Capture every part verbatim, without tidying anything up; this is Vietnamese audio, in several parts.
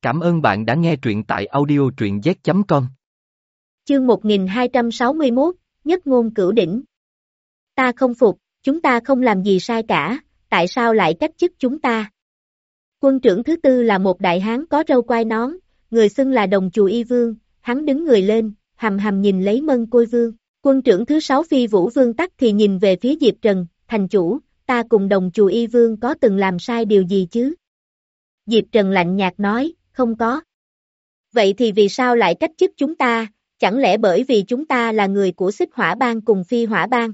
Cảm ơn bạn đã nghe truyện tại audio truyện z chấm com. Chương một nghìn hai trăm sáu mươi mốt, Nhất ngôn cửu đỉnh. Ta không phục, chúng ta không làm gì sai cả, tại sao lại cách chức chúng ta? Quân trưởng thứ tư là một đại hán có râu quai nón, người xưng là Đồng Chù Y Vương, hắn đứng người lên, hầm hầm nhìn lấy Mân Côi Vương. Quân trưởng thứ sáu Phi Vũ Vương Tắc thì nhìn về phía Diệp Trần, thành chủ, ta cùng Đồng Chù Y Vương có từng làm sai điều gì chứ? Diệp Trần lạnh nhạt nói, không có. Vậy thì vì sao lại cách chức chúng ta, chẳng lẽ bởi vì chúng ta là người của Xích Hỏa Bang cùng Phi Hỏa Bang?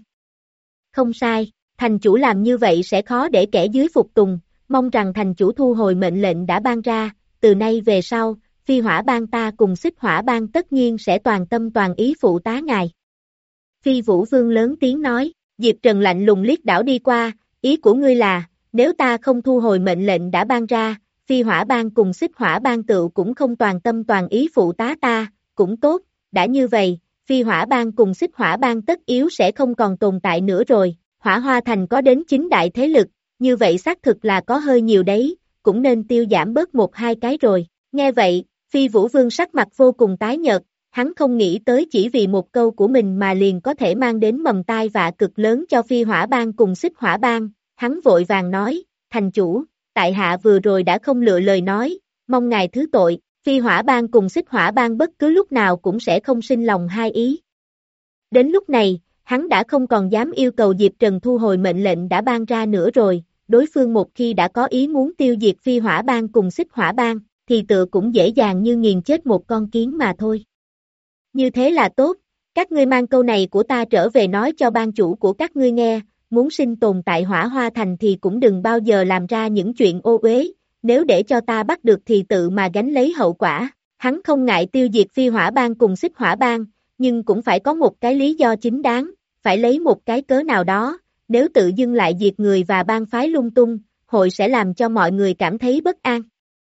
Không sai, thành chủ làm như vậy sẽ khó để kẻ dưới phục tùng, mong rằng thành chủ thu hồi mệnh lệnh đã ban ra, từ nay về sau, Phi Hỏa Bang ta cùng Xích Hỏa Bang tất nhiên sẽ toàn tâm toàn ý phụ tá ngài. Phi Vũ Vương lớn tiếng nói, Diệp Trần lạnh lùng liếc đảo đi qua, ý của ngươi là, nếu ta không thu hồi mệnh lệnh đã ban ra, Phi Hỏa Bang cùng Xích Hỏa Bang tựu cũng không toàn tâm toàn ý phụ tá ta, cũng tốt, đã như vậy, Phi Hỏa Bang cùng Xích Hỏa Bang tất yếu sẽ không còn tồn tại nữa rồi, Hỏa Hoa Thành có đến chín đại thế lực, như vậy xác thực là có hơi nhiều đấy, cũng nên tiêu giảm bớt một hai cái rồi, nghe vậy, Phi Vũ Vương sắc mặt vô cùng tái nhợt, hắn không nghĩ tới chỉ vì một câu của mình mà liền có thể mang đến mầm tai vạ cực lớn cho Phi Hỏa Bang cùng Xích Hỏa Bang, hắn vội vàng nói, thành chủ, tại hạ vừa rồi đã không lựa lời nói, mong ngài thứ tội, Phi Hỏa Bang cùng Xích Hỏa Bang bất cứ lúc nào cũng sẽ không sinh lòng hai ý. Đến lúc này, hắn đã không còn dám yêu cầu Diệp Trần thu hồi mệnh lệnh đã ban ra nữa rồi, đối phương một khi đã có ý muốn tiêu diệt Phi Hỏa Bang cùng Xích Hỏa Bang, thì tựa cũng dễ dàng như nghiền chết một con kiến mà thôi. Như thế là tốt, các ngươi mang câu này của ta trở về nói cho ban chủ của các ngươi nghe, muốn sinh tồn tại Hỏa Hoa Thành thì cũng đừng bao giờ làm ra những chuyện ô uế, nếu để cho ta bắt được thì tự mà gánh lấy hậu quả. Hắn không ngại tiêu diệt Phi Hỏa Bang cùng Xích Hỏa Bang, nhưng cũng phải có một cái lý do chính đáng, phải lấy một cái cớ nào đó, nếu tự dưng lại diệt người và bang phái lung tung, hội sẽ làm cho mọi người cảm thấy bất an.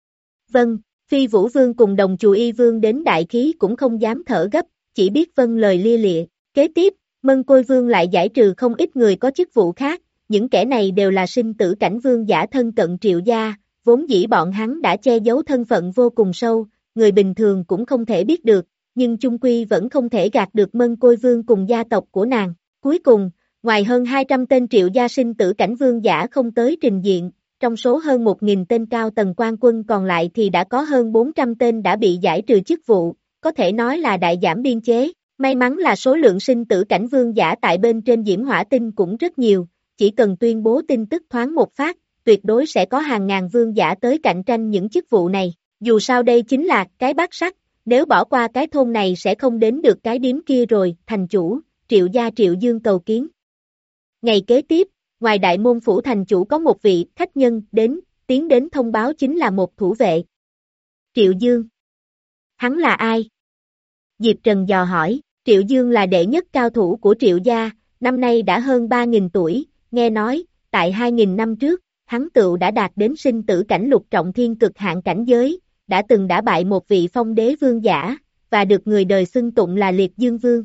Vâng, Phi Vũ Vương cùng Đồng Chù Y Vương đến đại khí cũng không dám thở gấp, chỉ biết vâng lời lia lịa. Kế tiếp, Mân Côi Vương lại giải trừ không ít người có chức vụ khác, những kẻ này đều là sinh tử cảnh vương giả thân cận Triệu gia, vốn dĩ bọn hắn đã che giấu thân phận vô cùng sâu, người bình thường cũng không thể biết được, nhưng chung quy vẫn không thể gạt được Mân Côi Vương cùng gia tộc của nàng. Cuối cùng, ngoài hơn hai trăm tên Triệu gia sinh tử cảnh vương giả không tới trình diện, trong số hơn một nghìn tên cao tầng quan quân còn lại thì đã có hơn bốn trăm tên đã bị giải trừ chức vụ, có thể nói là đại giảm biên chế. May mắn là số lượng sinh tử cảnh vương giả tại bên trên Diễm Hỏa Tinh cũng rất nhiều, chỉ cần tuyên bố tin tức thoáng một phát, tuyệt đối sẽ có hàng ngàn vương giả tới cạnh tranh những chức vụ này. Dù sao đây chính là cái bát sắt, nếu bỏ qua cái thôn này sẽ không đến được cái điếm kia rồi, thành chủ, Triệu gia Triệu Dương cầu kiến. Ngày kế tiếp, ngoài đại môn phủ thành chủ có một vị khách nhân đến, tiến đến thông báo chính là một thủ vệ. Triệu Dương. Hắn là ai? Diệp Trần dò hỏi. Triệu Dương là đệ nhất cao thủ của Triệu gia, năm nay đã hơn ba nghìn tuổi, nghe nói, tại hai nghìn năm trước, hắn tựu đã đạt đến sinh tử cảnh lục trọng thiên cực hạn cảnh giới, đã từng đã bại một vị phong đế vương giả, và được người đời xưng tụng là Liệt Dương Vương.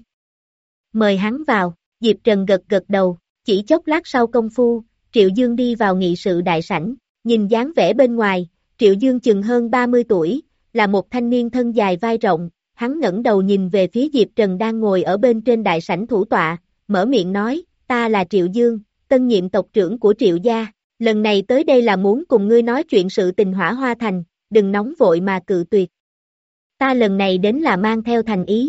Mời hắn vào, Diệp Trần gật gật đầu, chỉ chốc lát sau công phu, Triệu Dương đi vào nghị sự đại sảnh, nhìn dáng vẻ bên ngoài, Triệu Dương chừng hơn ba mươi tuổi, là một thanh niên thân dài vai rộng. Hắn ngẩng đầu nhìn về phía Diệp Trần đang ngồi ở bên trên đại sảnh thủ tọa, mở miệng nói, ta là Triệu Dương, tân nhiệm tộc trưởng của Triệu gia, lần này tới đây là muốn cùng ngươi nói chuyện sự tình Hỏa Hoa Thành, đừng nóng vội mà cự tuyệt. Ta lần này đến là mang theo thành ý.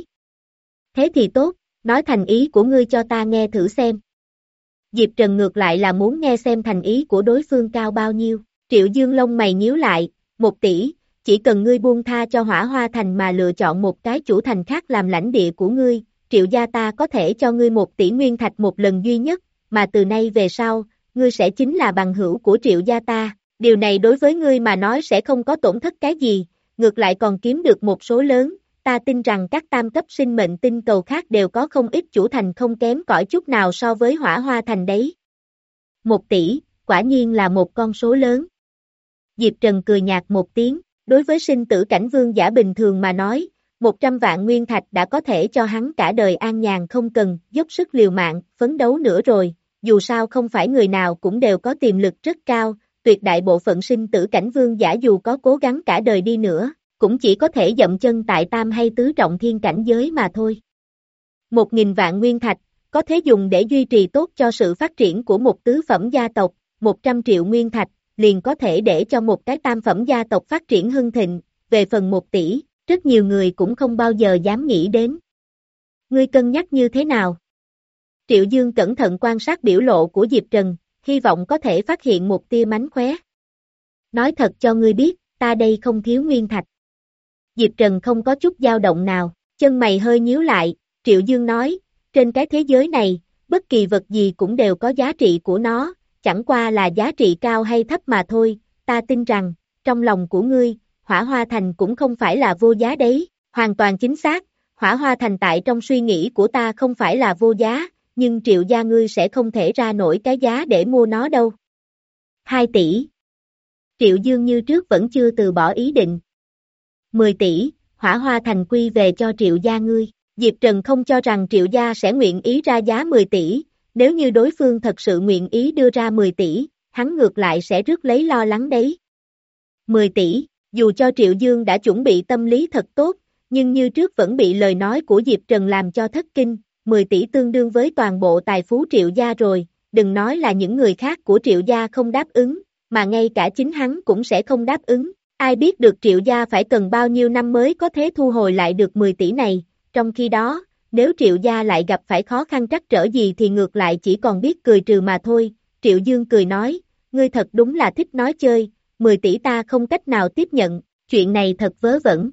Thế thì tốt, nói thành ý của ngươi cho ta nghe thử xem. Diệp Trần ngược lại là muốn nghe xem thành ý của đối phương cao bao nhiêu, Triệu Dương lông mày nhíu lại, một tỷ. Chỉ cần ngươi buông tha cho Hỏa Hoa Thành mà lựa chọn một cái chủ thành khác làm lãnh địa của ngươi, Triệu gia ta có thể cho ngươi một tỷ nguyên thạch một lần duy nhất, mà từ nay về sau, ngươi sẽ chính là bằng hữu của Triệu gia ta, điều này đối với ngươi mà nói sẽ không có tổn thất cái gì, ngược lại còn kiếm được một số lớn, ta tin rằng các tam cấp sinh mệnh tinh cầu khác đều có không ít chủ thành không kém cỏi chút nào so với Hỏa Hoa Thành đấy. Một tỷ, quả nhiên là một con số lớn. Diệp Trần cười nhạt một tiếng. Đối với sinh tử cảnh vương giả bình thường mà nói, một trăm vạn nguyên thạch đã có thể cho hắn cả đời an nhàn không cần dốc sức liều mạng, phấn đấu nữa rồi, dù sao không phải người nào cũng đều có tiềm lực rất cao, tuyệt đại bộ phận sinh tử cảnh vương giả dù có cố gắng cả đời đi nữa, cũng chỉ có thể dậm chân tại tam hay tứ trọng thiên cảnh giới mà thôi. Một nghìn vạn nguyên thạch, có thể dùng để duy trì tốt cho sự phát triển của một tứ phẩm gia tộc, một trăm triệu nguyên thạch, liền có thể để cho một cái tam phẩm gia tộc phát triển hưng thịnh, về phần một tỷ, rất nhiều người cũng không bao giờ dám nghĩ đến. Ngươi cân nhắc như thế nào? Triệu Dương cẩn thận quan sát biểu lộ của Diệp Trần, hy vọng có thể phát hiện một tia mánh khóe. Nói thật cho ngươi biết, ta đây không thiếu nguyên thạch. Diệp Trần không có chút dao động nào, chân mày hơi nhíu lại, Triệu Dương nói, trên cái thế giới này, bất kỳ vật gì cũng đều có giá trị của nó, chẳng qua là giá trị cao hay thấp mà thôi, ta tin rằng, trong lòng của ngươi, Hỏa Hoa Thành cũng không phải là vô giá đấy, hoàn toàn chính xác, Hỏa Hoa Thành tại trong suy nghĩ của ta không phải là vô giá, nhưng Triệu gia ngươi sẽ không thể ra nổi cái giá để mua nó đâu. hai tỷ. Triệu Dương như trước vẫn chưa từ bỏ ý định. mười tỷ, Hỏa Hoa Thành quy về cho Triệu gia ngươi. Diệp Trần không cho rằng Triệu gia sẽ nguyện ý ra giá mười tỷ, nếu như đối phương thật sự nguyện ý đưa ra mười tỷ, hắn ngược lại sẽ rước lấy lo lắng đấy. mười tỷ, dù cho Triệu Dương đã chuẩn bị tâm lý thật tốt, nhưng như trước vẫn bị lời nói của Diệp Trần làm cho thất kinh, mười tỷ tương đương với toàn bộ tài phú Triệu gia rồi, đừng nói là những người khác của Triệu gia không đáp ứng, mà ngay cả chính hắn cũng sẽ không đáp ứng, ai biết được Triệu gia phải cần bao nhiêu năm mới có thể thu hồi lại được mười tỷ này, trong khi đó, nếu Triệu gia lại gặp phải khó khăn trắc trở gì thì ngược lại chỉ còn biết cười trừ mà thôi, Triệu Dương cười nói, ngươi thật đúng là thích nói chơi, mười tỷ ta không cách nào tiếp nhận, chuyện này thật vớ vẩn.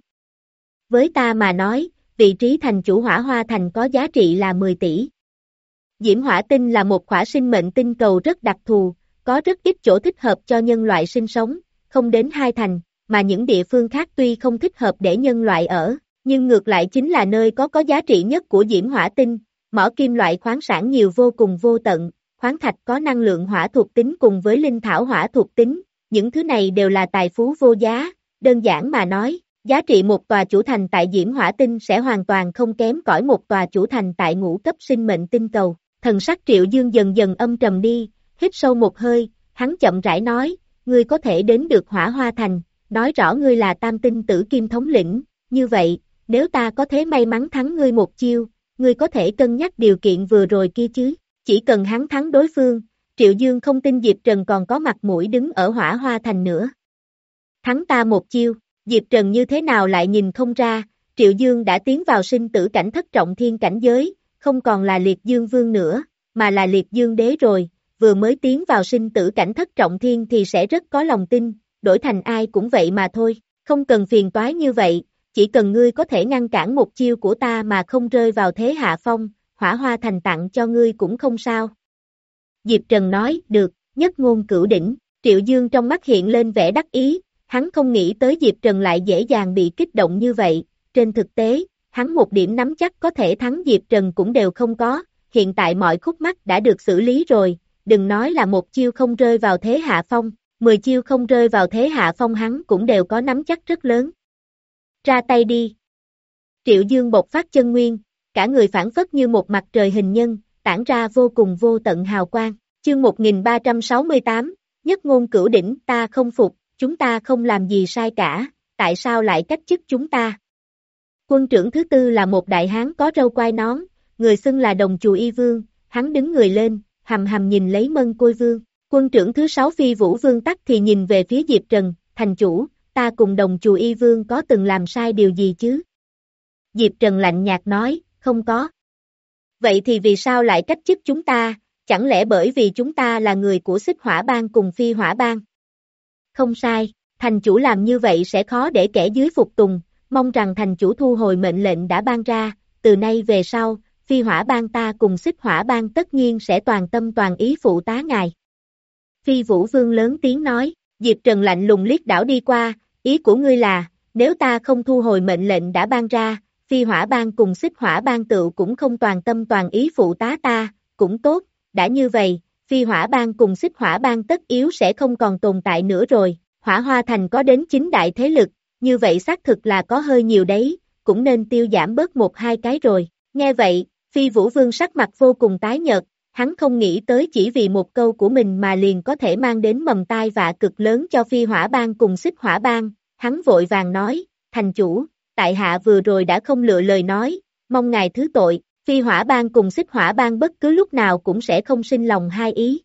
Với ta mà nói, vị trí thành chủ Hỏa Hoa Thành có giá trị là mười tỷ. Diễm Hỏa Tinh là một khỏa sinh mệnh tinh cầu rất đặc thù, có rất ít chỗ thích hợp cho nhân loại sinh sống, không đến hai thành, mà những địa phương khác tuy không thích hợp để nhân loại ở, nhưng ngược lại chính là nơi có có giá trị nhất của Diễm Hỏa Tinh, mỏ kim loại khoáng sản nhiều vô cùng vô tận, khoáng thạch có năng lượng hỏa thuộc tính cùng với linh thảo hỏa thuộc tính, những thứ này đều là tài phú vô giá, đơn giản mà nói, giá trị một tòa chủ thành tại Diễm Hỏa Tinh sẽ hoàn toàn không kém cỏi một tòa chủ thành tại ngũ cấp sinh mệnh tinh cầu. Thần sắc Triệu Dương dần dần âm trầm đi, hít sâu một hơi, hắn chậm rãi nói, ngươi có thể đến được Hỏa Hoa Thành, nói rõ ngươi là tam tinh tử kim thống lĩnh, như vậy, nếu ta có thể may mắn thắng ngươi một chiêu, ngươi có thể cân nhắc điều kiện vừa rồi kia chứ, chỉ cần hắn thắng đối phương, Triệu Dương không tin Diệp Trần còn có mặt mũi đứng ở Hỏa Hoa Thành nữa. Thắng ta một chiêu, Diệp Trần như thế nào lại nhìn không ra, Triệu Dương đã tiến vào sinh tử cảnh thất trọng thiên cảnh giới, không còn là Liệt Dương Vương nữa, mà là Liệt Dương Đế rồi, vừa mới tiến vào sinh tử cảnh thất trọng thiên thì sẽ rất có lòng tin, đổi thành ai cũng vậy mà thôi, không cần phiền toái như vậy, chỉ cần ngươi có thể ngăn cản một chiêu của ta mà không rơi vào thế hạ phong, Hỏa Hoa Thành tặng cho ngươi cũng không sao. Diệp Trần nói, được, nhất ngôn cửu đỉnh, Triệu Dương trong mắt hiện lên vẻ đắc ý, hắn không nghĩ tới Diệp Trần lại dễ dàng bị kích động như vậy, trên thực tế, hắn một điểm nắm chắc có thể thắng Diệp Trần cũng đều không có, hiện tại mọi khúc mắc đã được xử lý rồi, đừng nói là một chiêu không rơi vào thế hạ phong, mười chiêu không rơi vào thế hạ phong hắn cũng đều có nắm chắc rất lớn. Ra tay đi. Triệu Dương bộc phát chân nguyên, cả người phản phất như một mặt trời hình nhân, tản ra vô cùng vô tận hào quang. Chương một nghìn ba trăm sáu mươi tám, nhất ngôn cửu đỉnh, ta không phục, chúng ta không làm gì sai cả, tại sao lại cách chức chúng ta? Quân trưởng thứ tư là một đại hán có râu quai nón, người xưng là Đồng Chù Y Vương, hắn đứng người lên, hầm hầm nhìn lấy Mân Côi Vương. Quân trưởng thứ sáu Phi Vũ Vương Tắc thì nhìn về phía Diệp Trần, thành chủ, ta cùng Đồng Chù Y Vương có từng làm sai điều gì chứ? Diệp Trần lạnh nhạt nói, không có. Vậy thì vì sao lại cách chức chúng ta, chẳng lẽ bởi vì chúng ta là người của Xích Hỏa Bang cùng Phi Hỏa Bang? Không sai, thành chủ làm như vậy sẽ khó để kẻ dưới phục tùng, mong rằng thành chủ thu hồi mệnh lệnh đã ban ra, từ nay về sau, Phi Hỏa Bang ta cùng Xích Hỏa Bang tất nhiên sẽ toàn tâm toàn ý phụ tá ngài. Phi Vũ Vương lớn tiếng nói, Diệp Trần lạnh lùng liếc đảo đi qua, ý của ngươi là, nếu ta không thu hồi mệnh lệnh đã ban ra, Phi Hỏa Bang cùng Xích Hỏa Bang tự cũng không toàn tâm toàn ý phụ tá ta, cũng tốt, đã như vậy, Phi Hỏa Bang cùng Xích Hỏa Bang tất yếu sẽ không còn tồn tại nữa rồi, Hỏa Hoa Thành có đến chín đại thế lực, như vậy xác thực là có hơi nhiều đấy, cũng nên tiêu giảm bớt một hai cái rồi, nghe vậy, Phi Vũ Vương sắc mặt vô cùng tái nhợt, hắn không nghĩ tới chỉ vì một câu của mình mà liền có thể mang đến mầm tai vạ cực lớn cho Phi Hỏa Bang cùng Xích Hỏa Bang, hắn vội vàng nói, thành chủ, tại hạ vừa rồi đã không lựa lời nói, mong ngài thứ tội, Phi Hỏa Bang cùng Xích Hỏa Bang bất cứ lúc nào cũng sẽ không sinh lòng hai ý.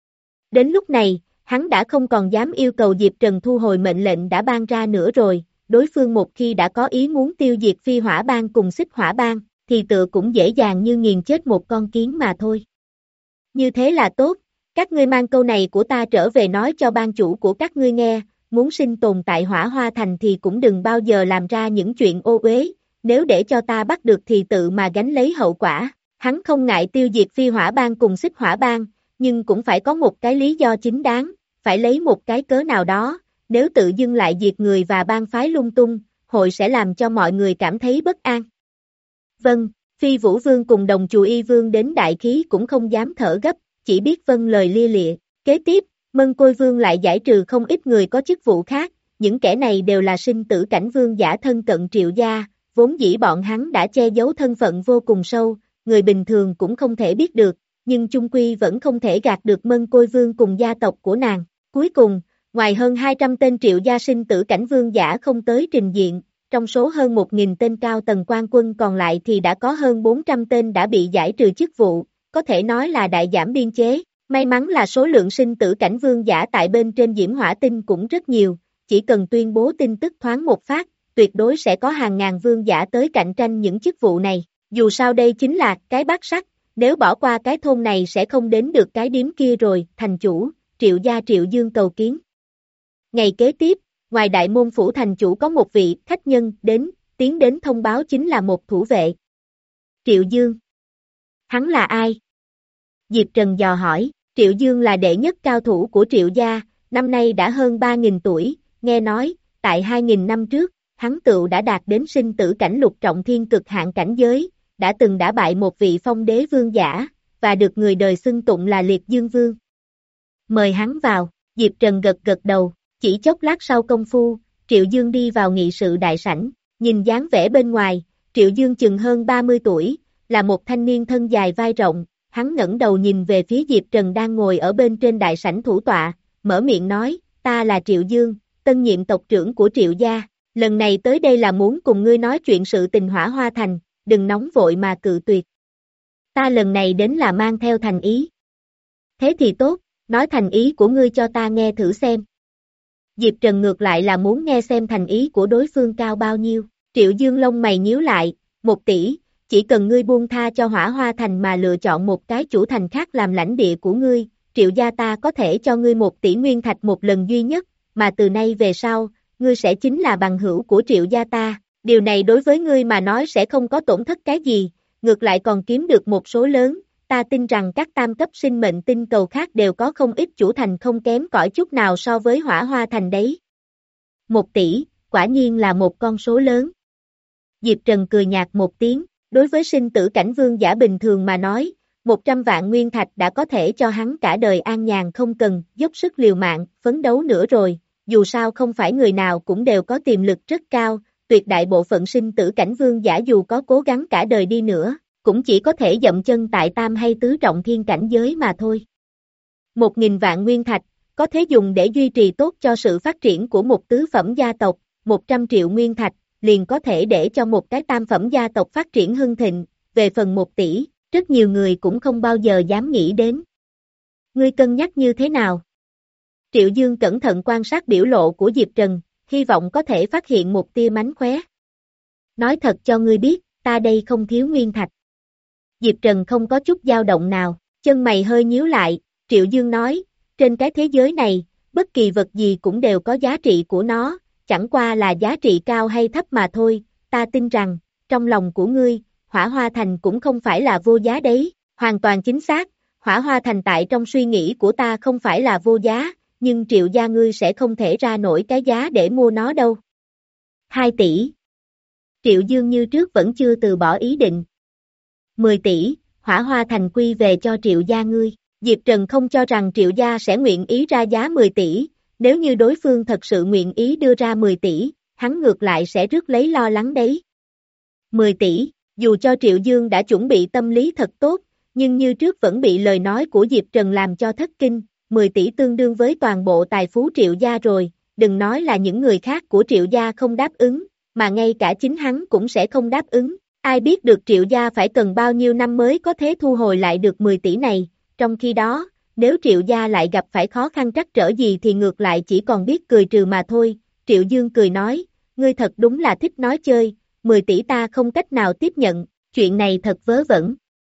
Đến lúc này, hắn đã không còn dám yêu cầu Diệp Trần thu hồi mệnh lệnh đã ban ra nữa rồi, đối phương một khi đã có ý muốn tiêu diệt Phi Hỏa Bang cùng Xích Hỏa Bang, thì tựa cũng dễ dàng như nghiền chết một con kiến mà thôi. Như thế là tốt, các ngươi mang câu này của ta trở về nói cho ban chủ của các ngươi nghe, muốn sinh tồn tại Hỏa Hoa Thành thì cũng đừng bao giờ làm ra những chuyện ô uế, nếu để cho ta bắt được thì tự mà gánh lấy hậu quả. Hắn không ngại tiêu diệt Phi Hỏa Bang cùng Xích Hỏa Bang, nhưng cũng phải có một cái lý do chính đáng, phải lấy một cái cớ nào đó, nếu tự dưng lại diệt người và bang phái lung tung, hội sẽ làm cho mọi người cảm thấy bất an. Vâng, Phi Vũ Vương cùng Đồng Chù Y Vương đến đại khí cũng không dám thở gấp, chỉ biết vâng lời lia lịa. Kế tiếp, Mân Côi Vương lại giải trừ không ít người có chức vụ khác, những kẻ này đều là sinh tử cảnh vương giả thân cận Triệu gia, vốn dĩ bọn hắn đã che giấu thân phận vô cùng sâu, người bình thường cũng không thể biết được, nhưng chung quy vẫn không thể gạt được Mân Côi Vương cùng gia tộc của nàng. Cuối cùng, ngoài hơn hai trăm tên Triệu gia sinh tử cảnh vương giả không tới trình diện, trong số hơn một nghìn tên cao tầng quan quân còn lại thì đã có hơn bốn trăm tên đã bị giải trừ chức vụ, có thể nói là đại giảm biên chế. May mắn là số lượng sinh tử cảnh vương giả tại bên trên Diễm Hỏa Tinh cũng rất nhiều, chỉ cần tuyên bố tin tức thoáng một phát, tuyệt đối sẽ có hàng ngàn vương giả tới cạnh tranh những chức vụ này. Dù sao đây chính là cái bát sắt, nếu bỏ qua cái thôn này sẽ không đến được cái điếm kia rồi. Thành chủ, Triệu gia Triệu Dương cầu kiến. Ngày kế tiếp, ngoài đại môn phủ thành chủ có một vị khách nhân đến, tiến đến thông báo chính là một thủ vệ. Triệu Dương. Hắn là ai? Diệp Trần dò hỏi. Triệu Dương là đệ nhất cao thủ của Triệu gia, năm nay đã hơn ba nghìn tuổi, nghe nói, tại hai nghìn năm trước, hắn tựu đã đạt đến sinh tử cảnh lục trọng thiên cực hạn cảnh giới, đã từng đả bại một vị phong đế vương giả, và được người đời xưng tụng là Liệt Dương Vương. Mời hắn vào, Diệp Trần gật gật đầu, chỉ chốc lát sau công phu, Triệu Dương đi vào nghị sự đại sảnh, nhìn dáng vẻ bên ngoài, Triệu Dương chừng hơn ba mươi tuổi, là một thanh niên thân dài vai rộng. Hắn ngẩng đầu nhìn về phía Diệp Trần đang ngồi ở bên trên đại sảnh thủ tọa, mở miệng nói, ta là Triệu Dương, tân nhiệm tộc trưởng của Triệu gia, lần này tới đây là muốn cùng ngươi nói chuyện sự tình Hỏa Hoa Thành, đừng nóng vội mà cự tuyệt. Ta lần này đến là mang theo thành ý. Thế thì tốt, nói thành ý của ngươi cho ta nghe thử xem. Diệp Trần ngược lại là muốn nghe xem thành ý của đối phương cao bao nhiêu, Triệu Dương lông mày nhíu lại, một tỷ. Chỉ cần ngươi buông tha cho Hỏa Hoa Thành mà lựa chọn một cái chủ thành khác làm lãnh địa của ngươi, Triệu gia ta có thể cho ngươi một tỷ nguyên thạch một lần duy nhất, mà từ nay về sau, ngươi sẽ chính là bằng hữu của Triệu gia ta, điều này đối với ngươi mà nói sẽ không có tổn thất cái gì, ngược lại còn kiếm được một số lớn, ta tin rằng các tam cấp sinh mệnh tinh cầu khác đều có không ít chủ thành không kém cỏi chút nào so với Hỏa Hoa Thành đấy. Một tỷ, quả nhiên là một con số lớn. Diệp Trần cười nhạt một tiếng. Đối với sinh tử cảnh vương giả bình thường mà nói, một trăm vạn nguyên thạch đã có thể cho hắn cả đời an nhàn không cần dốc sức liều mạng, phấn đấu nữa rồi, dù sao không phải người nào cũng đều có tiềm lực rất cao, tuyệt đại bộ phận sinh tử cảnh vương giả dù có cố gắng cả đời đi nữa, cũng chỉ có thể dậm chân tại tam hay tứ trọng thiên cảnh giới mà thôi. Một nghìn vạn nguyên thạch, có thể dùng để duy trì tốt cho sự phát triển của một tứ phẩm gia tộc, một trăm triệu nguyên thạch, liền có thể để cho một cái tam phẩm gia tộc phát triển hưng thịnh, về phần một tỷ, rất nhiều người cũng không bao giờ dám nghĩ đến. Ngươi cân nhắc như thế nào? Triệu Dương cẩn thận quan sát biểu lộ của Diệp Trần, hy vọng có thể phát hiện một tia mánh khóe. Nói thật cho ngươi biết, ta đây không thiếu nguyên thạch. Diệp Trần không có chút dao động nào, chân mày hơi nhíu lại, Triệu Dương nói, trên cái thế giới này, bất kỳ vật gì cũng đều có giá trị của nó, chẳng qua là giá trị cao hay thấp mà thôi, ta tin rằng, trong lòng của ngươi, Hỏa Hoa Thành cũng không phải là vô giá đấy, hoàn toàn chính xác, Hỏa Hoa Thành tại trong suy nghĩ của ta không phải là vô giá, nhưng Triệu gia ngươi sẽ không thể ra nổi cái giá để mua nó đâu. Hai tỷ. Triệu Dương như trước vẫn chưa từ bỏ ý định. Mười tỷ, Hỏa Hoa Thành quy về cho Triệu gia ngươi, Diệp Trần không cho rằng Triệu gia sẽ nguyện ý ra giá mười tỷ. Nếu như đối phương thật sự nguyện ý đưa ra mười tỷ, hắn ngược lại sẽ rước lấy lo lắng đấy. mười tỷ, dù cho Triệu Dương đã chuẩn bị tâm lý thật tốt, nhưng như trước vẫn bị lời nói của Diệp Trần làm cho thất kinh, mười tỷ tương đương với toàn bộ tài phú Triệu gia rồi, đừng nói là những người khác của Triệu gia không đáp ứng, mà ngay cả chính hắn cũng sẽ không đáp ứng, ai biết được Triệu gia phải cần bao nhiêu năm mới có thể thu hồi lại được mười tỷ này, trong khi đó, nếu Triệu gia lại gặp phải khó khăn trắc trở gì thì ngược lại chỉ còn biết cười trừ mà thôi, Triệu Dương cười nói, ngươi thật đúng là thích nói chơi, mười tỷ ta không cách nào tiếp nhận, chuyện này thật vớ vẩn.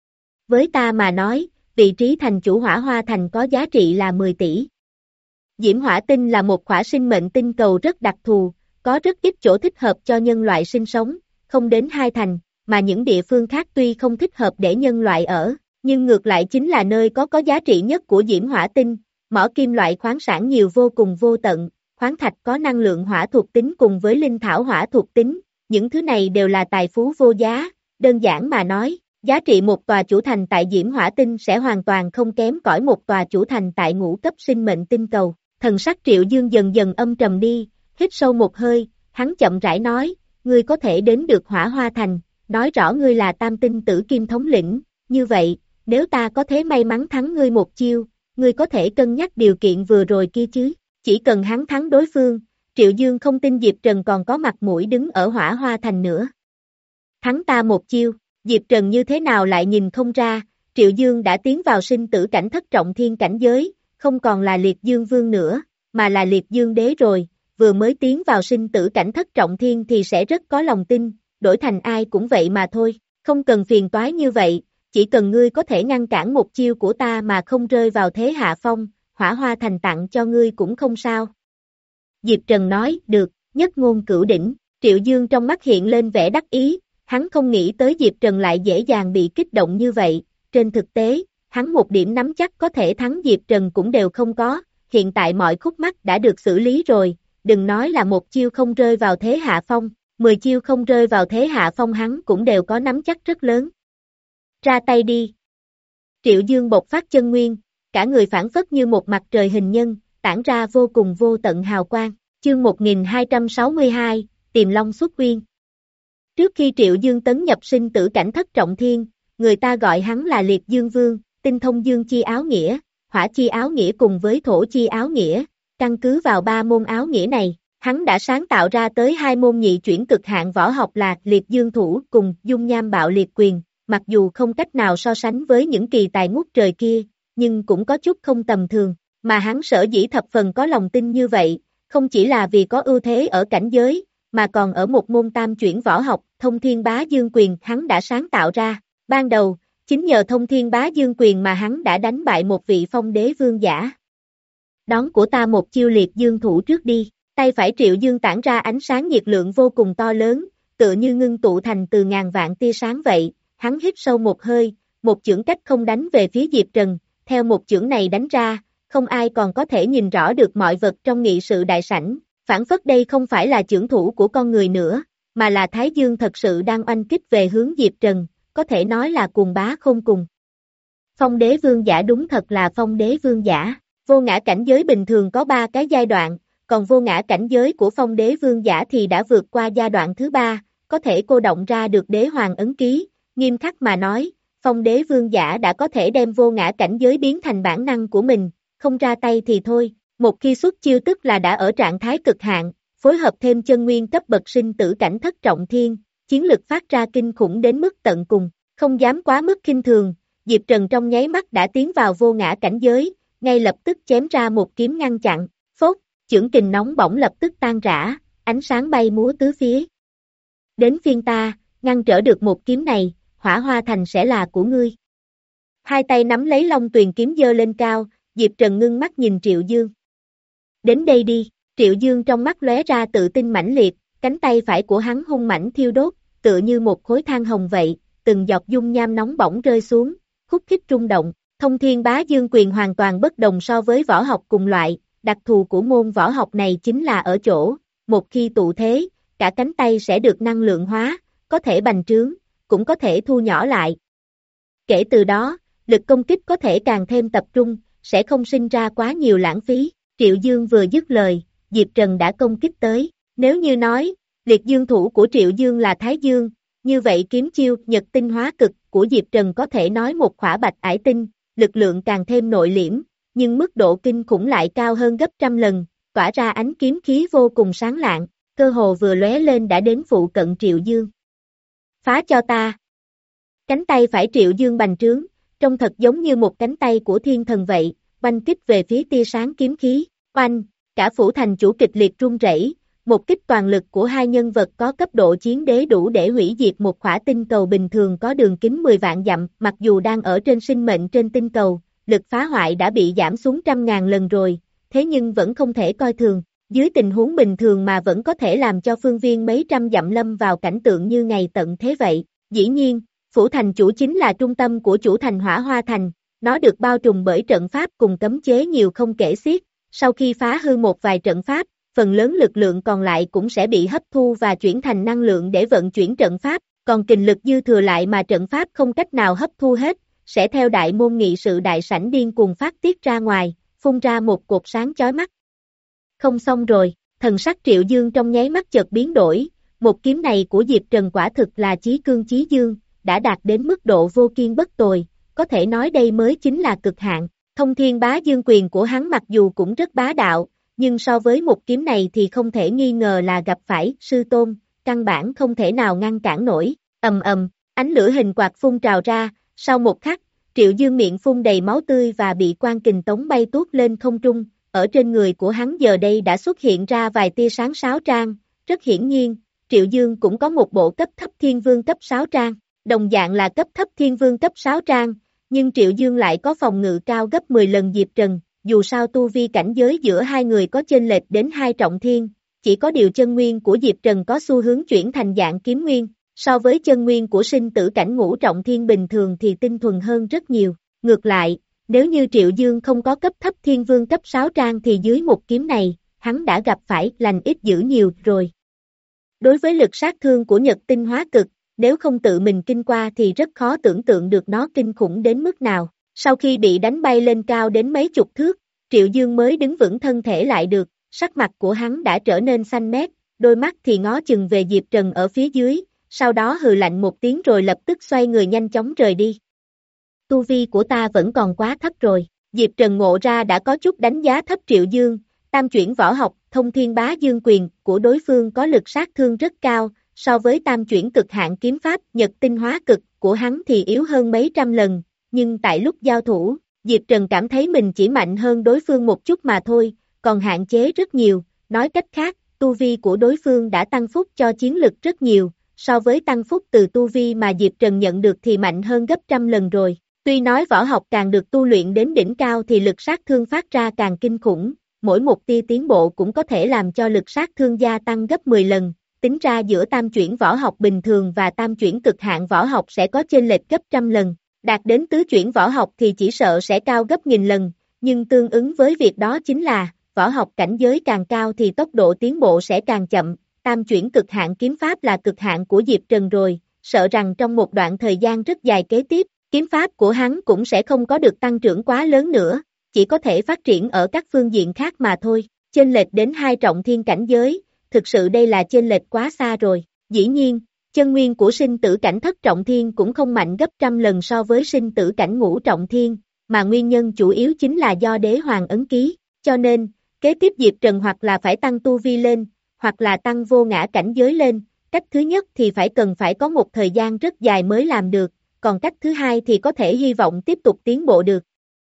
Với ta mà nói, vị trí thành chủ Hỏa Hoa Thành có giá trị là mười tỷ. Diễm Hỏa Tinh là một khỏa sinh mệnh tinh cầu rất đặc thù, có rất ít chỗ thích hợp cho nhân loại sinh sống, không đến hai thành, mà những địa phương khác tuy không thích hợp để nhân loại ở, nhưng ngược lại chính là nơi có có giá trị nhất của Diễm Hỏa Tinh, mỏ kim loại khoáng sản nhiều vô cùng vô tận, khoáng thạch có năng lượng hỏa thuộc tính cùng với linh thảo hỏa thuộc tính, những thứ này đều là tài phú vô giá, đơn giản mà nói, giá trị một tòa chủ thành tại Diễm Hỏa Tinh sẽ hoàn toàn không kém cỏi một tòa chủ thành tại ngũ cấp sinh mệnh tinh cầu. Thần sắc Triệu Dương dần dần âm trầm đi, hít sâu một hơi, hắn chậm rãi nói, ngươi có thể đến được Hỏa Hoa Thành, nói rõ ngươi là tam tinh tử kim thống lĩnh, như vậy, nếu ta có thể may mắn thắng ngươi một chiêu, ngươi có thể cân nhắc điều kiện vừa rồi kia chứ, chỉ cần hắn thắng đối phương, Triệu Dương không tin Diệp Trần còn có mặt mũi đứng ở Hỏa Hoa Thành nữa. Thắng ta một chiêu, Diệp Trần như thế nào lại nhìn không ra, Triệu Dương đã tiến vào sinh tử cảnh thất trọng thiên cảnh giới, không còn là Liệt Dương Vương nữa, mà là Liệt Dương Đế rồi, vừa mới tiến vào sinh tử cảnh thất trọng thiên thì sẽ rất có lòng tin, đổi thành ai cũng vậy mà thôi, không cần phiền toái như vậy, chỉ cần ngươi có thể ngăn cản một chiêu của ta mà không rơi vào thế hạ phong, Hỏa Hoa Thành tặng cho ngươi cũng không sao. Diệp Trần nói, được, nhất ngôn cửu đỉnh, Triệu Dương trong mắt hiện lên vẻ đắc ý, hắn không nghĩ tới Diệp Trần lại dễ dàng bị kích động như vậy, trên thực tế, hắn một điểm nắm chắc có thể thắng Diệp Trần cũng đều không có, hiện tại mọi khúc mắc đã được xử lý rồi, đừng nói là một chiêu không rơi vào thế hạ phong, mười chiêu không rơi vào thế hạ phong hắn cũng đều có nắm chắc rất lớn. Ra tay đi. Triệu Dương bộc phát chân nguyên, cả người phản phất như một mặt trời hình nhân, tản ra vô cùng vô tận hào quang, chương một nghìn hai trăm sáu mươi hai, Tiềm Long xuất uyên. Trước khi Triệu Dương tấn nhập sinh tử cảnh thất trọng thiên, người ta gọi hắn là Liệt Dương Vương, tinh thông dương chi áo nghĩa, hỏa chi áo nghĩa cùng với thổ chi áo nghĩa, căn cứ vào ba môn áo nghĩa này, hắn đã sáng tạo ra tới hai môn nhị chuyển cực hạn võ học là Liệt Dương Thủ cùng Dung Nham Bạo Liệt Quyền, mặc dù không cách nào so sánh với những kỳ tài ngút trời kia, nhưng cũng có chút không tầm thường, mà hắn sở dĩ thập phần có lòng tin như vậy, không chỉ là vì có ưu thế ở cảnh giới, mà còn ở một môn tam chuyển võ học, Thông Thiên Bá Dương Quyền hắn đã sáng tạo ra, ban đầu, chính nhờ Thông Thiên Bá Dương Quyền mà hắn đã đánh bại một vị phong đế vương giả. Đón của ta một chiêu Liệt Dương Thủ trước đi, tay phải Triệu Dương tản ra ánh sáng nhiệt lượng vô cùng to lớn, tựa như ngưng tụ thành từ ngàn vạn tia sáng vậy, hắn hít sâu một hơi, một chưởng cách không đánh về phía Diệp Trần, theo một chưởng này đánh ra, không ai còn có thể nhìn rõ được mọi vật trong nghị sự đại sảnh, phản phất đây không phải là chưởng thủ của con người nữa, mà là Thái Dương thật sự đang oanh kích về hướng Diệp Trần, có thể nói là cùng bá không cùng. Phong đế vương giả đúng thật là phong đế vương giả, vô ngã cảnh giới bình thường có ba cái giai đoạn, còn vô ngã cảnh giới của phong đế vương giả thì đã vượt qua giai đoạn thứ ba, có thể cô động ra được đế hoàng ấn ký, nghiêm khắc mà nói, phong đế vương giả đã có thể đem vô ngã cảnh giới biến thành bản năng của mình, không ra tay thì thôi, một khi xuất chiêu tức là đã ở trạng thái cực hạn, phối hợp thêm chân nguyên cấp bậc sinh tử cảnh thất trọng thiên, chiến lực phát ra kinh khủng đến mức tận cùng, không dám quá mức khinh thường, Diệp Trần trong nháy mắt đã tiến vào vô ngã cảnh giới, ngay lập tức chém ra một kiếm ngăn chặn, phốt, chưởng kình nóng bỏng lập tức tan rã, ánh sáng bay múa tứ phía. Đến phiên ta, ngăn trở được một kiếm này, Hỏa Hoa Thành sẽ là của ngươi. Hai tay nắm lấy Long Tuyền kiếm giơ lên cao, Diệp Trần ngưng mắt nhìn Triệu Dương. Đến đây đi, Triệu Dương trong mắt lóe ra tự tin mãnh liệt, cánh tay phải của hắn hung mãnh thiêu đốt, tựa như một khối than hồng vậy, từng giọt dung nham nóng bỏng rơi xuống, khúc khích rung động, Thông Thiên Bá Dương Quyền hoàn toàn bất đồng so với võ học cùng loại, đặc thù của môn võ học này chính là ở chỗ, một khi tụ thế, cả cánh tay sẽ được năng lượng hóa, có thể bành trướng, cũng có thể thu nhỏ lại. Kể từ đó, lực công kích có thể càng thêm tập trung, sẽ không sinh ra quá nhiều lãng phí. Triệu Dương vừa dứt lời, Diệp Trần đã công kích tới, nếu như nói, Liệt Dương Thủ của Triệu Dương là Thái Dương, như vậy kiếm chiêu Nhật Tinh Hóa Cực của Diệp Trần có thể nói một khỏa bạch ải tinh, lực lượng càng thêm nội liễm, nhưng mức độ kinh khủng lại cao hơn gấp trăm lần, tỏa ra ánh kiếm khí vô cùng sáng lạng, cơ hồ vừa lóe lên đã đến phụ cận Triệu Dương. Phá cho ta! Cánh tay phải Triệu Dương bành trướng, trông thật giống như một cánh tay của thiên thần vậy, oanh kích về phía tia sáng kiếm khí, oanh, cả phủ thành chủ kịch liệt run rẩy, một kích toàn lực của hai nhân vật có cấp độ chiến đế đủ để hủy diệt một khỏa tinh cầu bình thường có đường kính mười vạn dặm, mặc dù đang ở trên sinh mệnh trên tinh cầu, lực phá hoại đã bị giảm xuống trăm ngàn lần rồi, thế nhưng vẫn không thể coi thường, dưới tình huống bình thường mà vẫn có thể làm cho phương viên mấy trăm dặm lâm vào cảnh tượng như ngày tận thế vậy. Dĩ nhiên, phủ thành chủ chính là trung tâm của chủ thành Hỏa Hoa Thành, nó được bao trùm bởi trận pháp cùng cấm chế nhiều không kể xiết, sau khi phá hư một vài trận pháp, phần lớn lực lượng còn lại cũng sẽ bị hấp thu và chuyển thành năng lượng để vận chuyển trận pháp, còn kình lực dư thừa lại mà trận pháp không cách nào hấp thu hết, sẽ theo đại môn nghị sự đại sảnh điên cuồng phát tiết ra ngoài, phun ra một cột sáng chói mắt. Không xong rồi, thần sắc Triệu Dương trong nháy mắt chợt biến đổi, một kiếm này của Diệp Trần quả thực là chí cương chí dương, đã đạt đến mức độ vô kiên bất tồi, có thể nói đây mới chính là cực hạn. Thông thiên bá dương quyền của hắn mặc dù cũng rất bá đạo, nhưng so với một kiếm này thì không thể nghi ngờ là gặp phải sư tôn, căn bản không thể nào ngăn cản nổi, ầm ầm, ánh lửa hình quạt phun trào ra, sau một khắc, Triệu Dương miệng phun đầy máu tươi và bị quan kình tống bay tuốt lên không trung, ở trên người của hắn giờ đây đã xuất hiện ra vài tia sáng sáo trang, rất hiển nhiên, Triệu Dương cũng có một bộ cấp thấp thiên vương cấp sáo trang, đồng dạng là cấp thấp thiên vương cấp sáo trang, nhưng Triệu Dương lại có phòng ngự cao gấp mười lần Diệp Trần, dù sao tu vi cảnh giới giữa hai người có chênh lệch đến hai trọng thiên, chỉ có điều chân nguyên của Diệp Trần có xu hướng chuyển thành dạng kiếm nguyên, so với chân nguyên của sinh tử cảnh ngũ trọng thiên bình thường thì tinh thuần hơn rất nhiều, ngược lại, nếu như Triệu Dương không có cấp thấp thiên vương cấp sáo trang thì dưới một kiếm này, hắn đã gặp phải lành ít dữ nhiều rồi. Đối với lực sát thương của Nhật tinh hóa cực, nếu không tự mình kinh qua thì rất khó tưởng tượng được nó kinh khủng đến mức nào. Sau khi bị đánh bay lên cao đến mấy chục thước, Triệu Dương mới đứng vững thân thể lại được, sắc mặt của hắn đã trở nên xanh mét, đôi mắt thì ngó chừng về Diệp Trần ở phía dưới, sau đó hừ lạnh một tiếng rồi lập tức xoay người nhanh chóng rời đi. Tu vi của ta vẫn còn quá thấp rồi, Diệp Trần ngộ ra đã có chút đánh giá thấp Triệu Dương, tam chuyển võ học, thông thiên bá dương quyền của đối phương có lực sát thương rất cao, so với tam chuyển cực hạn kiếm pháp Nhật tinh hóa cực của hắn thì yếu hơn mấy trăm lần, nhưng tại lúc giao thủ, Diệp Trần cảm thấy mình chỉ mạnh hơn đối phương một chút mà thôi, còn hạn chế rất nhiều, nói cách khác, tu vi của đối phương đã tăng phúc cho chiến lực rất nhiều, so với tăng phúc từ tu vi mà Diệp Trần nhận được thì mạnh hơn gấp trăm lần rồi. Tuy nói võ học càng được tu luyện đến đỉnh cao thì lực sát thương phát ra càng kinh khủng, mỗi một tia tiến bộ cũng có thể làm cho lực sát thương gia tăng gấp mười lần, tính ra giữa tam chuyển võ học bình thường và tam chuyển cực hạn võ học sẽ có chênh lệch gấp trăm lần, đạt đến tứ chuyển võ học thì chỉ sợ sẽ cao gấp nghìn lần, nhưng tương ứng với việc đó chính là, võ học cảnh giới càng cao thì tốc độ tiến bộ sẽ càng chậm, tam chuyển cực hạn kiếm pháp là cực hạn của Diệp Trần rồi, sợ rằng trong một đoạn thời gian rất dài kế tiếp, kiếm pháp của hắn cũng sẽ không có được tăng trưởng quá lớn nữa, chỉ có thể phát triển ở các phương diện khác mà thôi, chênh lệch đến hai trọng thiên cảnh giới, thực sự đây là chênh lệch quá xa rồi, dĩ nhiên, chân nguyên của sinh tử cảnh thất trọng thiên cũng không mạnh gấp trăm lần so với sinh tử cảnh ngũ trọng thiên, mà nguyên nhân chủ yếu chính là do đế hoàng ấn ký, cho nên, kế tiếp Diệp Trần hoặc là phải tăng tu vi lên, hoặc là tăng vô ngã cảnh giới lên, cách thứ nhất thì phải cần phải có một thời gian rất dài mới làm được, còn cách thứ hai thì có thể hy vọng tiếp tục tiến bộ được.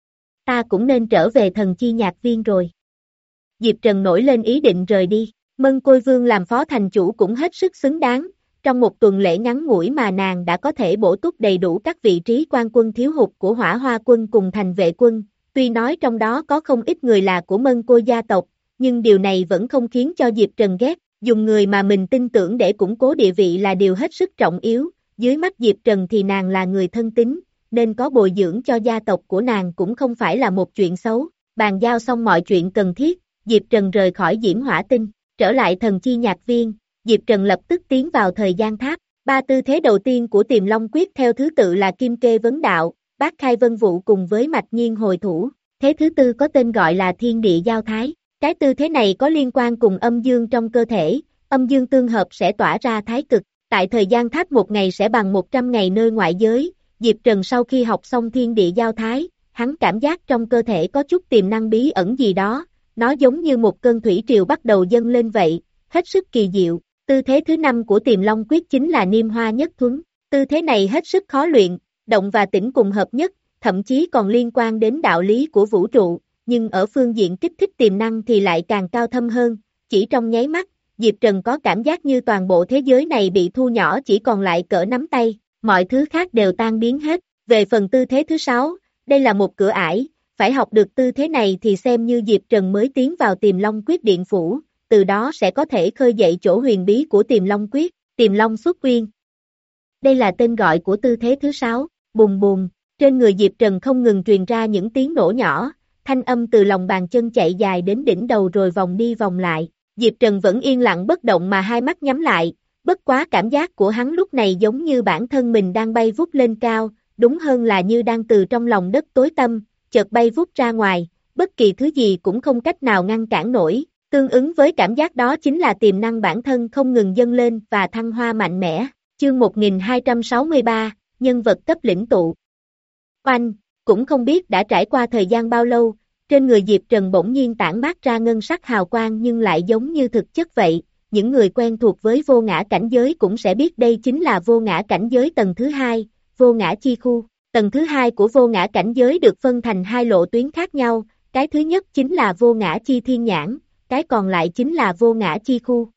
Ta cũng nên trở về thần chi nhạc viên rồi. Diệp Trần nổi lên ý định rời đi, Mân Côi Vương làm phó thành chủ cũng hết sức xứng đáng, trong một tuần lễ ngắn ngủi mà nàng đã có thể bổ túc đầy đủ các vị trí quan quân thiếu hụt của Hỏa Hoa quân cùng thành vệ quân, tuy nói trong đó có không ít người là của Mân Côi gia tộc, nhưng điều này vẫn không khiến cho Diệp Trần ghét, dùng người mà mình tin tưởng để củng cố địa vị là điều hết sức trọng yếu, dưới mắt Diệp Trần thì nàng là người thân tín, nên có bồi dưỡng cho gia tộc của nàng cũng không phải là một chuyện xấu, bàn giao xong mọi chuyện cần thiết, Diệp Trần rời khỏi Diễm Hỏa Tinh, trở lại thần chi nhạc viên, Diệp Trần lập tức tiến vào thời gian tháp, ba tư thế đầu tiên của Tiềm Long Quyết theo thứ tự là Kim Kê Vấn Đạo, Bát Khai Vân Vụ cùng với Mạch Nhiên Hồi Thủ, thế thứ tư có tên gọi là Thiên Địa Giao Thái, cái tư thế này có liên quan cùng âm dương trong cơ thể, âm dương tương hợp sẽ tỏa ra thái cực, tại thời gian tháp một ngày sẽ bằng một trăm ngày nơi ngoại giới, Diệp Trần sau khi học xong thiên địa giao thái, hắn cảm giác trong cơ thể có chút tiềm năng bí ẩn gì đó, nó giống như một cơn thủy triều bắt đầu dâng lên vậy, hết sức kỳ diệu. Tư thế thứ năm của Tiềm Long Quyết chính là Niêm Hoa Nhất Thuấn. Tư thế này hết sức khó luyện, động và tĩnh cùng hợp nhất, thậm chí còn liên quan đến đạo lý của vũ trụ, nhưng ở phương diện kích thích tiềm năng thì lại càng cao thâm hơn. Chỉ trong nháy mắt, Diệp Trần có cảm giác như toàn bộ thế giới này bị thu nhỏ chỉ còn lại cỡ nắm tay, mọi thứ khác đều tan biến hết. Về phần tư thế thứ sáu, đây là một cửa ải, phải học được tư thế này thì xem như Diệp Trần mới tiến vào Tiềm Long Quyết điện phủ, từ đó sẽ có thể khơi dậy chỗ huyền bí của Tiềm Long Quyết, Tiềm Long Xuất Uyên. Đây là tên gọi của tư thế thứ sáu, bùm bùm, trên người Diệp Trần không ngừng truyền ra những tiếng nổ nhỏ, thanh âm từ lòng bàn chân chạy dài đến đỉnh đầu rồi vòng đi vòng lại. Diệp Trần vẫn yên lặng bất động mà hai mắt nhắm lại, bất quá cảm giác của hắn lúc này giống như bản thân mình đang bay vút lên cao, đúng hơn là như đang từ trong lòng đất tối tăm, chợt bay vút ra ngoài, bất kỳ thứ gì cũng không cách nào ngăn cản nổi. Tương ứng với cảm giác đó chính là tiềm năng bản thân không ngừng dâng lên và thăng hoa mạnh mẽ. Chương một nghìn hai trăm sáu mươi ba, nhân vật cấp lĩnh tụ. Oanh, cũng không biết đã trải qua thời gian bao lâu, trên người Diệp Trần bỗng nhiên tản mát ra ngân sắc hào quang nhưng lại giống như thực chất vậy. Những người quen thuộc với vô ngã cảnh giới cũng sẽ biết đây chính là vô ngã cảnh giới tầng thứ hai, vô ngã chi khu. Tầng thứ hai của vô ngã cảnh giới được phân thành hai lộ tuyến khác nhau, cái thứ nhất chính là vô ngã chi thiên nhãn, cái còn lại chính là vô ngã chi khu.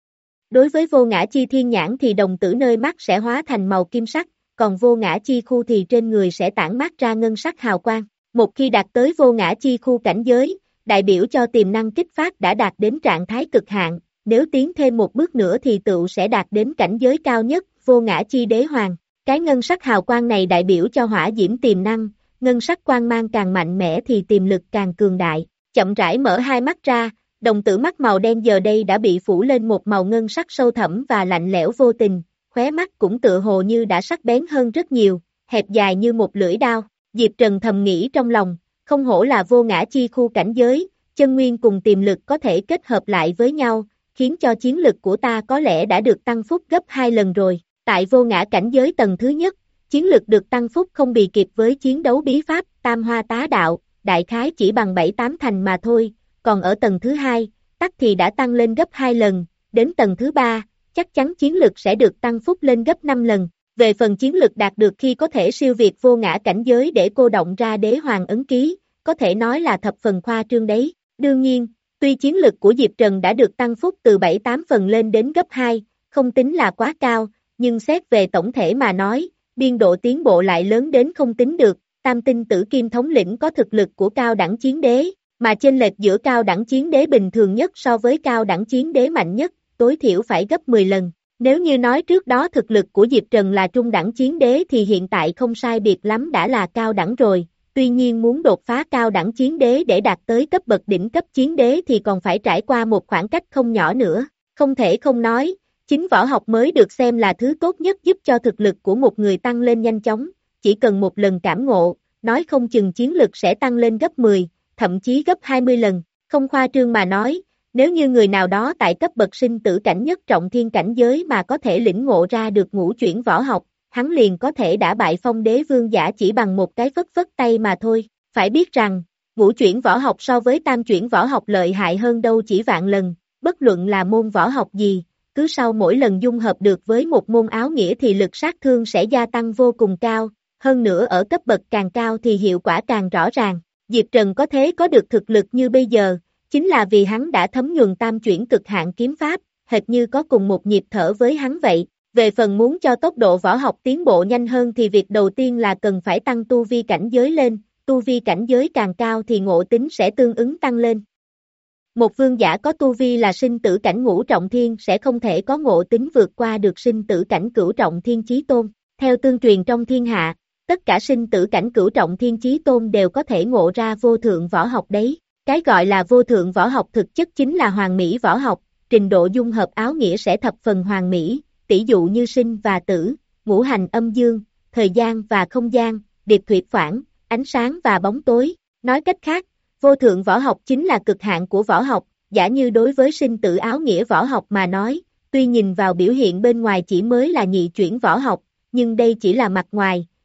Đối với vô ngã chi thiên nhãn thì đồng tử nơi mắt sẽ hóa thành màu kim sắc, còn vô ngã chi khu thì trên người sẽ tản mát ra ngân sắc hào quang. Một khi đạt tới vô ngã chi khu cảnh giới, đại biểu cho tiềm năng kích phát đã đạt đến trạng thái cực hạn, nếu tiến thêm một bước nữa thì tựu sẽ đạt đến cảnh giới cao nhất, vô ngã chi đế hoàng. Cái ngân sắc hào quang này đại biểu cho hỏa diễm tiềm năng, ngân sắc quang mang càng mạnh mẽ thì tiềm lực càng cường đại. Chậm rãi mở hai mắt ra, đồng tử mắt màu đen giờ đây đã bị phủ lên một màu ngân sắc sâu thẳm và lạnh lẽo vô tình, khóe mắt cũng tựa hồ như đã sắc bén hơn rất nhiều, hẹp dài như một lưỡi đao. Diệp Trần thầm nghĩ trong lòng, không hổ là vô ngã chi khu cảnh giới, chân nguyên cùng tiềm lực có thể kết hợp lại với nhau, khiến cho chiến lực của ta có lẽ đã được tăng phúc gấp hai lần rồi. Tại vô ngã cảnh giới tầng thứ nhất, chiến lực được tăng phúc không bì kịp với chiến đấu bí pháp, tam hoa tá đạo, đại khái chỉ bằng bảy tám thành mà thôi, còn ở tầng thứ hai, tắc thì đã tăng lên gấp hai lần, đến tầng thứ ba, chắc chắn chiến lực sẽ được tăng phúc lên gấp năm lần. Về phần chiến lực đạt được khi có thể siêu việt vô ngã cảnh giới để cô động ra đế hoàng ấn ký, có thể nói là thập phần khoa trương đấy. Đương nhiên, tuy chiến lực của Diệp Trần đã được tăng phúc từ bảy tám phần lên đến gấp hai, không tính là quá cao, nhưng xét về tổng thể mà nói, biên độ tiến bộ lại lớn đến không tính được. Tam tinh tử kim thống lĩnh có thực lực của cao đẳng chiến đế, mà chênh lệch giữa cao đẳng chiến đế bình thường nhất so với cao đẳng chiến đế mạnh nhất, tối thiểu phải gấp mười lần. Nếu như nói trước đó thực lực của Diệp Trần là trung đẳng chiến đế thì hiện tại không sai biệt lắm đã là cao đẳng rồi, tuy nhiên muốn đột phá cao đẳng chiến đế để đạt tới cấp bậc đỉnh cấp chiến đế thì còn phải trải qua một khoảng cách không nhỏ nữa. Không thể không nói, chính võ học mới được xem là thứ tốt nhất giúp cho thực lực của một người tăng lên nhanh chóng, chỉ cần một lần cảm ngộ, nói không chừng chiến lực sẽ tăng lên gấp mười, thậm chí gấp hai mươi lần, không khoa trương mà nói. Nếu như người nào đó tại cấp bậc sinh tử cảnh nhất trọng thiên cảnh giới mà có thể lĩnh ngộ ra được ngũ chuyển võ học, hắn liền có thể đã bại phong đế vương giả chỉ bằng một cái phất phất tay mà thôi. Phải biết rằng, ngũ chuyển võ học so với tam chuyển võ học lợi hại hơn đâu chỉ vạn lần, bất luận là môn võ học gì, cứ sau mỗi lần dung hợp được với một môn áo nghĩa thì lực sát thương sẽ gia tăng vô cùng cao, hơn nữa ở cấp bậc càng cao thì hiệu quả càng rõ ràng. Diệp Trần có thế có được thực lực như bây giờ, chính là vì hắn đã thấm nhuần tam chuyển cực hạn kiếm pháp, hệt như có cùng một nhịp thở với hắn vậy. Về phần muốn cho tốc độ võ học tiến bộ nhanh hơn thì việc đầu tiên là cần phải tăng tu vi cảnh giới lên, tu vi cảnh giới càng cao thì ngộ tính sẽ tương ứng tăng lên. Một vương giả có tu vi là sinh tử cảnh ngũ trọng thiên sẽ không thể có ngộ tính vượt qua được sinh tử cảnh cửu trọng thiên chí tôn. Theo tương truyền trong thiên hạ, tất cả sinh tử cảnh cửu trọng thiên chí tôn đều có thể ngộ ra vô thượng võ học đấy. Cái gọi là vô thượng võ học thực chất chính là hoàn mỹ võ học, trình độ dung hợp áo nghĩa sẽ thập phần hoàn mỹ, tỷ dụ như sinh và tử, ngũ hành âm dương, thời gian và không gian, điệp thủy phản, ánh sáng và bóng tối. Nói cách khác, vô thượng võ học chính là cực hạn của võ học, giả như đối với sinh tử áo nghĩa võ học mà nói, tuy nhìn vào biểu hiện bên ngoài chỉ mới là nhị chuyển võ học, nhưng đây chỉ là mặt ngoài,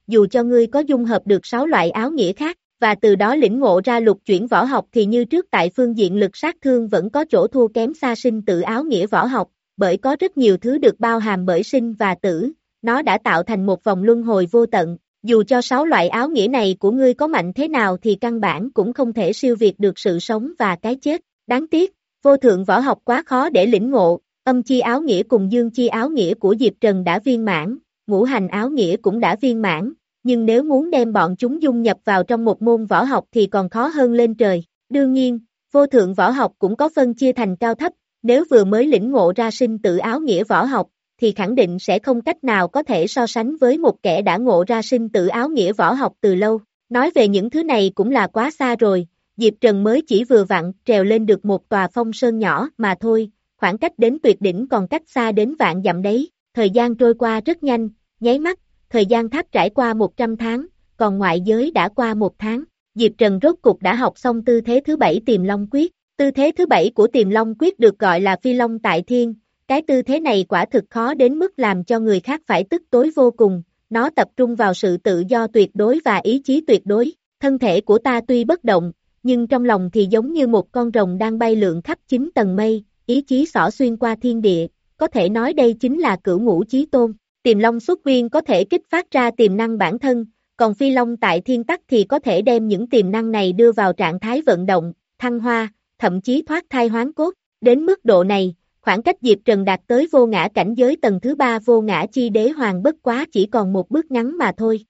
dù cho ngươi có dung hợp được sáu loại áo nghĩa khác, và từ đó lĩnh ngộ ra lục chuyển võ học thì như trước tại phương diện lực sát thương vẫn có chỗ thua kém xa sinh tử áo nghĩa võ học, bởi có rất nhiều thứ được bao hàm bởi sinh và tử, nó đã tạo thành một vòng luân hồi vô tận, dù cho sáu loại áo nghĩa này của ngươi có mạnh thế nào thì căn bản cũng không thể siêu việt được sự sống và cái chết, đáng tiếc, vô thượng võ học quá khó để lĩnh ngộ, âm chi áo nghĩa cùng dương chi áo nghĩa của Diệp Trần đã viên mãn, ngũ hành áo nghĩa cũng đã viên mãn, nhưng nếu muốn đem bọn chúng dung nhập vào trong một môn võ học thì còn khó hơn lên trời. Đương nhiên, vô thượng võ học cũng có phân chia thành cao thấp, nếu vừa mới lĩnh ngộ ra sinh tử áo nghĩa võ học, thì khẳng định sẽ không cách nào có thể so sánh với một kẻ đã ngộ ra sinh tử áo nghĩa võ học từ lâu. Nói về những thứ này cũng là quá xa rồi, Diệp Trần mới chỉ vừa vặn trèo lên được một tòa phong sơn nhỏ mà thôi, khoảng cách đến tuyệt đỉnh còn cách xa đến vạn dặm đấy. Thời gian trôi qua rất nhanh, nháy mắt, thời gian tháp trải qua một trăm tháng, còn ngoại giới đã qua một tháng. Diệp Trần rốt cục đã học xong tư thế thứ bảy Tiềm Long Quyết. Tư thế thứ bảy của Tiềm Long Quyết được gọi là Phi Long Tại Thiên. Cái tư thế này quả thực khó đến mức làm cho người khác phải tức tối vô cùng. Nó tập trung vào sự tự do tuyệt đối và ý chí tuyệt đối. Thân thể của ta tuy bất động, nhưng trong lòng thì giống như một con rồng đang bay lượn khắp chín tầng mây, ý chí xỏ xuyên qua thiên địa. Có thể nói đây chính là cửu ngũ chí tôn. Tiềm Long xuất nguyên có thể kích phát ra tiềm năng bản thân, còn Phi Long Tại Thiên tắc thì có thể đem những tiềm năng này đưa vào trạng thái vận động, thăng hoa, thậm chí thoát thai hoán cốt. Đến mức độ này, khoảng cách Diệp Trần đạt tới vô ngã cảnh giới tầng thứ ba vô ngã chi đế hoàng bất quá chỉ còn một bước ngắn mà thôi.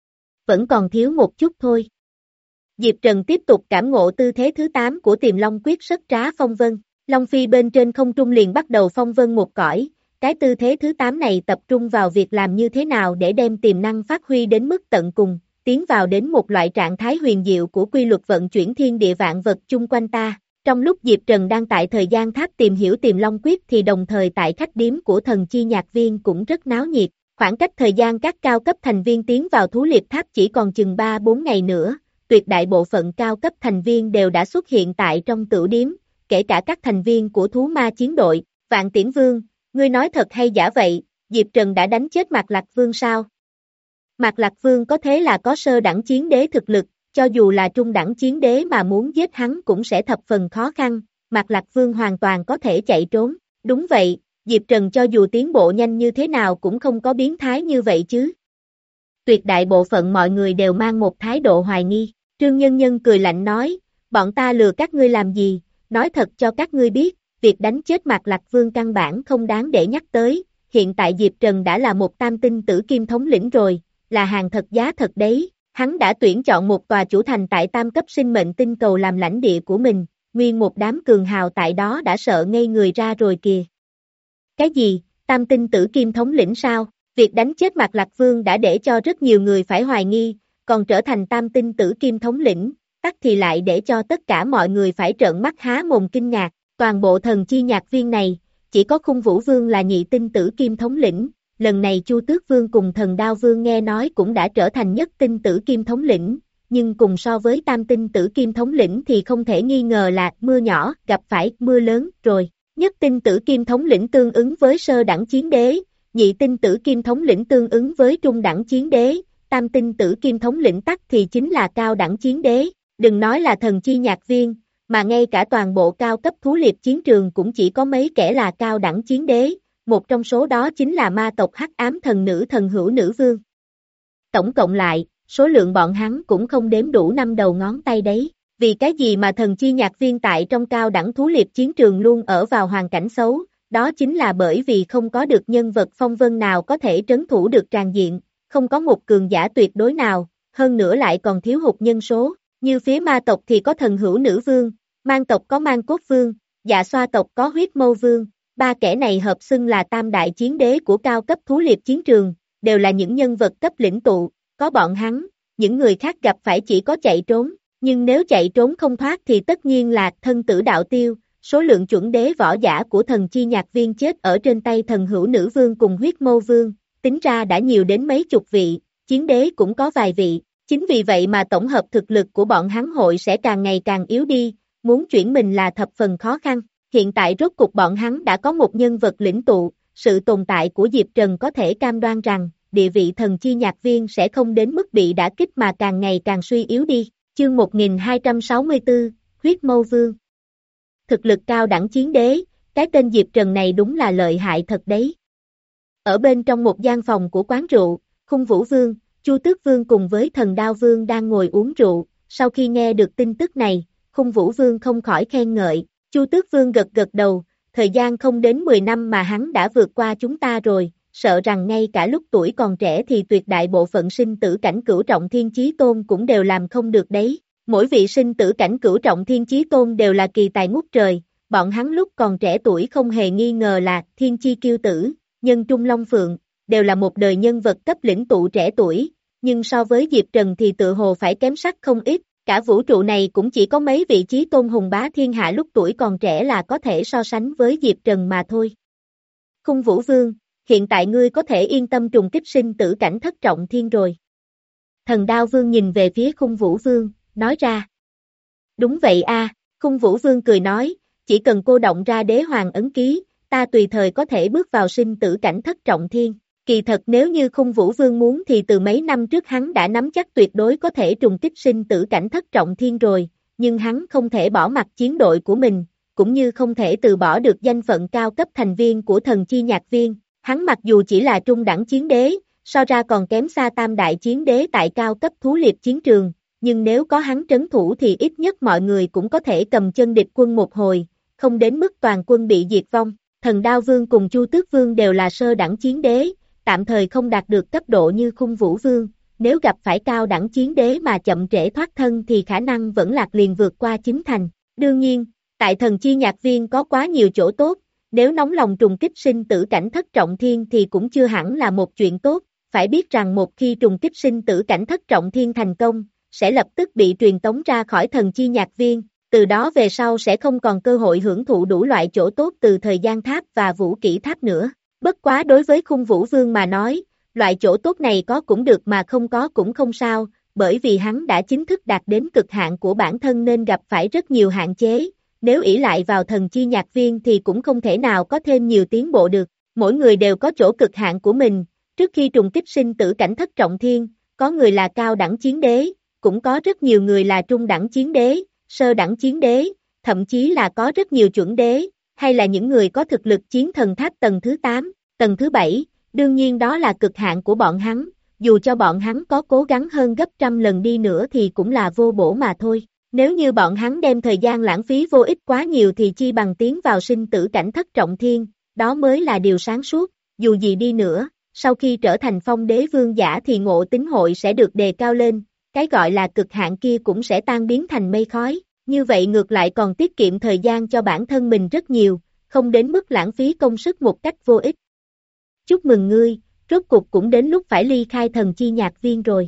Vẫn còn thiếu một chút thôi. Diệp Trần tiếp tục cảm ngộ tư thế thứ tám của Tiềm Long Quyết Sất Trá Phong Vân. Long Phi bên trên không trung liền bắt đầu phong vân một cõi. Cái tư thế thứ tám này tập trung vào việc làm như thế nào để đem tiềm năng phát huy đến mức tận cùng, tiến vào đến một loại trạng thái huyền diệu của quy luật vận chuyển thiên địa vạn vật chung quanh ta. Trong lúc Diệp Trần đang tại thời gian tháp tìm hiểu Tiềm Long Quyết thì đồng thời tại khách điếm của Thần Chi Nhạc Viên cũng rất náo nhiệt. Khoảng cách thời gian các cao cấp thành viên tiến vào Thú Liệp Tháp chỉ còn chừng ba bốn ngày nữa, tuyệt đại bộ phận cao cấp thành viên đều đã xuất hiện tại trong tửu điếm, kể cả các thành viên của Thú Ma Chiến đội. Vạn Tiễn Vương, ngươi nói thật hay giả vậy, Diệp Trần đã đánh chết Mạc Lạc Vương sao? Mạc Lạc Vương có thế là có sơ đẳng chiến đế thực lực, cho dù là trung đẳng chiến đế mà muốn giết hắn cũng sẽ thập phần khó khăn, Mạc Lạc Vương hoàn toàn có thể chạy trốn. Đúng vậy, Diệp Trần cho dù tiến bộ nhanh như thế nào cũng không có biến thái như vậy chứ. Tuyệt đại bộ phận mọi người đều mang một thái độ hoài nghi, Trương Nhân Nhân cười lạnh nói, bọn ta lừa các ngươi làm gì, nói thật cho các ngươi biết. Việc đánh chết Mạc Lạc Vương căn bản không đáng để nhắc tới, hiện tại Diệp Trần đã là một tam tinh tử kim thống lĩnh rồi, là hàng thật giá thật đấy, hắn đã tuyển chọn một tòa chủ thành tại tam cấp sinh mệnh tinh cầu làm lãnh địa của mình, nguyên một đám cường hào tại đó đã sợ ngây người ra rồi kìa. Cái gì, tam tinh tử kim thống lĩnh sao? Việc đánh chết Mạc Lạc Vương đã để cho rất nhiều người phải hoài nghi, còn trở thành tam tinh tử kim thống lĩnh, tắc thì lại để cho tất cả mọi người phải trợn mắt há mồm kinh ngạc. Toàn bộ Thần Chi Nhạc Viên này, chỉ có Khung Vũ Vương là nhị tinh tử kim thống lĩnh, lần này Chu Tước Vương cùng Thần Đao Vương nghe nói cũng đã trở thành nhất tinh tử kim thống lĩnh, nhưng cùng so với tam tinh tử kim thống lĩnh thì không thể nghi ngờ là mưa nhỏ gặp phải mưa lớn rồi. Nhất tinh tử kim thống lĩnh tương ứng với sơ đẳng chiến đế, nhị tinh tử kim thống lĩnh tương ứng với trung đẳng chiến đế, tam tinh tử kim thống lĩnh tắc thì chính là cao đẳng chiến đế, đừng nói là Thần Chi Nhạc Viên, mà ngay cả toàn bộ cao cấp thú liệp chiến trường cũng chỉ có mấy kẻ là cao đẳng chiến đế, một trong số đó chính là ma tộc Hắc Ám Thần Nữ Thần Hữu Nữ Vương. Tổng cộng lại, số lượng bọn hắn cũng không đếm đủ năm đầu ngón tay đấy, vì cái gì mà Thần Chi Nhạc Viên tại trong cao đẳng thú liệp chiến trường luôn ở vào hoàn cảnh xấu, đó chính là bởi vì không có được nhân vật phong vân nào có thể trấn thủ được tràn diện, không có một cường giả tuyệt đối nào, hơn nữa lại còn thiếu hụt nhân số, như phía ma tộc thì có Thần Hữu Nữ Vương, Mang tộc có Mang Cốt Vương, Dạ Xoa tộc có Huyết Mâu Vương, ba kẻ này hợp xưng là tam đại chiến đế của cao cấp thú liệp chiến trường, đều là những nhân vật cấp lĩnh tụ, có bọn hắn, những người khác gặp phải chỉ có chạy trốn, nhưng nếu chạy trốn không thoát thì tất nhiên là thân tử đạo tiêu, số lượng chuẩn đế võ giả của Thần Chi Nhạc Viên chết ở trên tay Thần Hữu Nữ Vương cùng Huyết Mâu Vương, tính ra đã nhiều đến mấy chục vị, chiến đế cũng có vài vị, chính vì vậy mà tổng hợp thực lực của bọn hắn hội sẽ càng ngày càng yếu đi. Muốn chuyển mình là thập phần khó khăn, hiện tại rốt cục bọn hắn đã có một nhân vật lĩnh tụ, sự tồn tại của Diệp Trần có thể cam đoan rằng, địa vị thần chi nhạc viên sẽ không đến mức bị đả kích mà càng ngày càng suy yếu đi. Chương một nghìn hai trăm sáu mươi tư, Huyết Mâu Vương. Thực lực cao đẳng chiến đế, cái tên Diệp Trần này đúng là lợi hại thật đấy. Ở bên trong một gian phòng của quán rượu, Khung Vũ Vương, Chu Tước Vương cùng với Thần Đao Vương đang ngồi uống rượu, sau khi nghe được tin tức này, Khung Vũ Vương không khỏi khen ngợi, Chu Tước Vương gật gật đầu, thời gian không đến mười năm mà hắn đã vượt qua chúng ta rồi, sợ rằng ngay cả lúc tuổi còn trẻ thì tuyệt đại bộ phận sinh tử cảnh cửu trọng thiên chí tôn cũng đều làm không được đấy. Mỗi vị sinh tử cảnh cửu trọng thiên chí tôn đều là kỳ tài ngút trời, bọn hắn lúc còn trẻ tuổi không hề nghi ngờ là thiên chi kiêu tử, nhân trung long phượng, đều là một đời nhân vật cấp lĩnh tụ trẻ tuổi, nhưng so với Diệp Trần thì tự hồ phải kém sắc không ít, cả vũ trụ này cũng chỉ có mấy vị chí tôn hùng bá thiên hạ lúc tuổi còn trẻ là có thể so sánh với Diệp Trần mà thôi. Khung Vũ Vương, hiện tại ngươi có thể yên tâm trùng kích sinh tử cảnh thất trọng thiên rồi. Thần Đao Vương nhìn về phía Khung Vũ Vương, nói ra. Đúng vậy a, Khung Vũ Vương cười nói, chỉ cần cô động ra đế hoàng ấn ký, ta tùy thời có thể bước vào sinh tử cảnh thất trọng thiên. Kỳ thật nếu như Khung Vũ Vương muốn thì từ mấy năm trước hắn đã nắm chắc tuyệt đối có thể trùng kích sinh tử cảnh thất trọng thiên rồi, nhưng hắn không thể bỏ mặc chiến đội của mình, cũng như không thể từ bỏ được danh phận cao cấp thành viên của thần chi nhạc viên. Hắn mặc dù chỉ là trung đẳng chiến đế, so ra còn kém xa tam đại chiến đế tại cao cấp thú liệp chiến trường, nhưng nếu có hắn trấn thủ thì ít nhất mọi người cũng có thể cầm chân địch quân một hồi, không đến mức toàn quân bị diệt vong. Thần Đao Vương cùng Chu Tước Vương đều là sơ đẳng chiến đế, tạm thời không đạt được cấp độ như Khung Vũ Vương, nếu gặp phải cao đẳng chiến đế mà chậm trễ thoát thân thì khả năng vẫn lạc liền vượt qua chính thành. Đương nhiên, tại thần chi nhạc viên có quá nhiều chỗ tốt, nếu nóng lòng trùng kích sinh tử cảnh thất trọng thiên thì cũng chưa hẳn là một chuyện tốt, phải biết rằng một khi trùng kích sinh tử cảnh thất trọng thiên thành công, sẽ lập tức bị truyền tống ra khỏi thần chi nhạc viên, từ đó về sau sẽ không còn cơ hội hưởng thụ đủ loại chỗ tốt từ thời gian tháp và vũ kỹ tháp nữa. Bất quá đối với Khung Vũ Vương mà nói, loại chỗ tốt này có cũng được mà không có cũng không sao, bởi vì hắn đã chính thức đạt đến cực hạn của bản thân nên gặp phải rất nhiều hạn chế, nếu ỷ lại vào thần chi nhạc viên thì cũng không thể nào có thêm nhiều tiến bộ được, mỗi người đều có chỗ cực hạn của mình, trước khi trùng kích sinh tử cảnh thất trọng thiên, có người là cao đẳng chiến đế, cũng có rất nhiều người là trung đẳng chiến đế, sơ đẳng chiến đế, thậm chí là có rất nhiều chuẩn đế, hay là những người có thực lực chiến thần tháp tầng thứ tám, tầng thứ bảy, đương nhiên đó là cực hạn của bọn hắn, dù cho bọn hắn có cố gắng hơn gấp trăm lần đi nữa thì cũng là vô bổ mà thôi. Nếu như bọn hắn đem thời gian lãng phí vô ích quá nhiều thì chi bằng tiến vào sinh tử cảnh thất trọng thiên, đó mới là điều sáng suốt, dù gì đi nữa, sau khi trở thành phong đế vương giả thì ngộ tính hội sẽ được đề cao lên, cái gọi là cực hạn kia cũng sẽ tan biến thành mây khói, như vậy ngược lại còn tiết kiệm thời gian cho bản thân mình rất nhiều, không đến mức lãng phí công sức một cách vô ích. Chúc mừng ngươi, rốt cục cũng đến lúc phải ly khai thần chi nhạc viên rồi.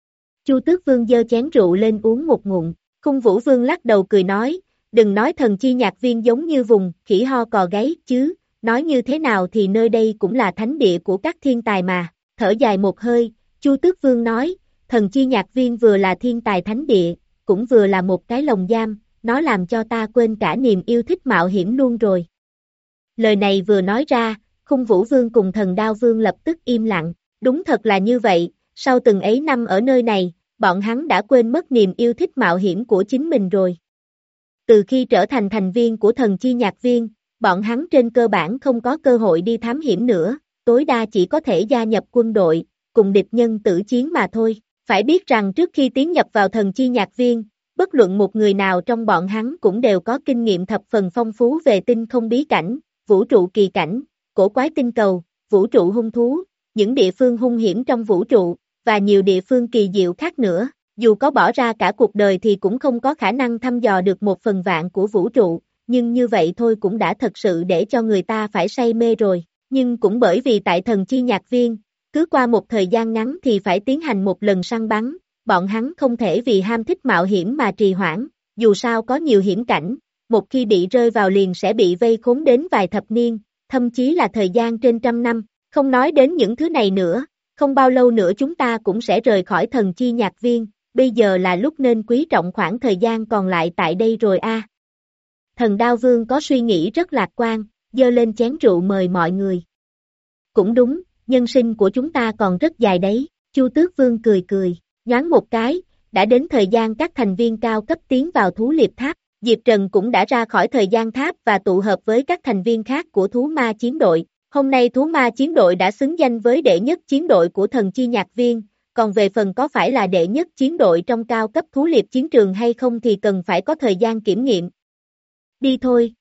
Chu Tước Vương giơ chén rượu lên uống một ngụm. Khung Vũ Vương lắc đầu cười nói, đừng nói thần chi nhạc viên giống như vùng khỉ ho cò gáy chứ, nói như thế nào thì nơi đây cũng là thánh địa của các thiên tài mà. Thở dài một hơi, Chu Tước Vương nói, thần chi nhạc viên vừa là thiên tài thánh địa, cũng vừa là một cái lồng giam, nó làm cho ta quên cả niềm yêu thích mạo hiểm luôn rồi. Lời này vừa nói ra, Khung Vũ Vương cùng Thần Đao Vương lập tức im lặng, đúng thật là như vậy, sau từng ấy năm ở nơi này, bọn hắn đã quên mất niềm yêu thích mạo hiểm của chính mình rồi. Từ khi trở thành thành viên của thần chi nhạc viên, bọn hắn trên cơ bản không có cơ hội đi thám hiểm nữa, tối đa chỉ có thể gia nhập quân đội, cùng địch nhân tử chiến mà thôi. Phải biết rằng trước khi tiến nhập vào thần chi nhạc viên, bất luận một người nào trong bọn hắn cũng đều có kinh nghiệm thập phần phong phú về tinh không bí cảnh, vũ trụ kỳ cảnh, cổ quái tinh cầu, vũ trụ hung thú, những địa phương hung hiểm trong vũ trụ, và nhiều địa phương kỳ diệu khác nữa, dù có bỏ ra cả cuộc đời thì cũng không có khả năng thăm dò được một phần vạn của vũ trụ, nhưng như vậy thôi cũng đã thật sự để cho người ta phải say mê rồi, nhưng cũng bởi vì tại thần chi nhạc viên, cứ qua một thời gian ngắn thì phải tiến hành một lần săn bắn, bọn hắn không thể vì ham thích mạo hiểm mà trì hoãn, dù sao có nhiều hiểm cảnh, một khi bị rơi vào liền sẽ bị vây khốn đến vài thập niên, thậm chí là thời gian trên trăm năm, không nói đến những thứ này nữa. Không bao lâu nữa chúng ta cũng sẽ rời khỏi thần chi nhạc viên, bây giờ là lúc nên quý trọng khoảng thời gian còn lại tại đây rồi a. À. Thần Đao Vương có suy nghĩ rất lạc quan, giơ lên chén rượu mời mọi người. Cũng đúng, nhân sinh của chúng ta còn rất dài đấy, Chu Tước Vương cười cười, nhoáng một cái, đã đến thời gian các thành viên cao cấp tiến vào thú liệp tháp, Diệp Trần cũng đã ra khỏi thời gian tháp và tụ hợp với các thành viên khác của thú ma chiến đội. Hôm nay thú ma chiến đội đã xứng danh với đệ nhất chiến đội của thần chi nhạc viên, còn về phần có phải là đệ nhất chiến đội trong cao cấp thú liệp chiến trường hay không thì cần phải có thời gian kiểm nghiệm. Đi thôi.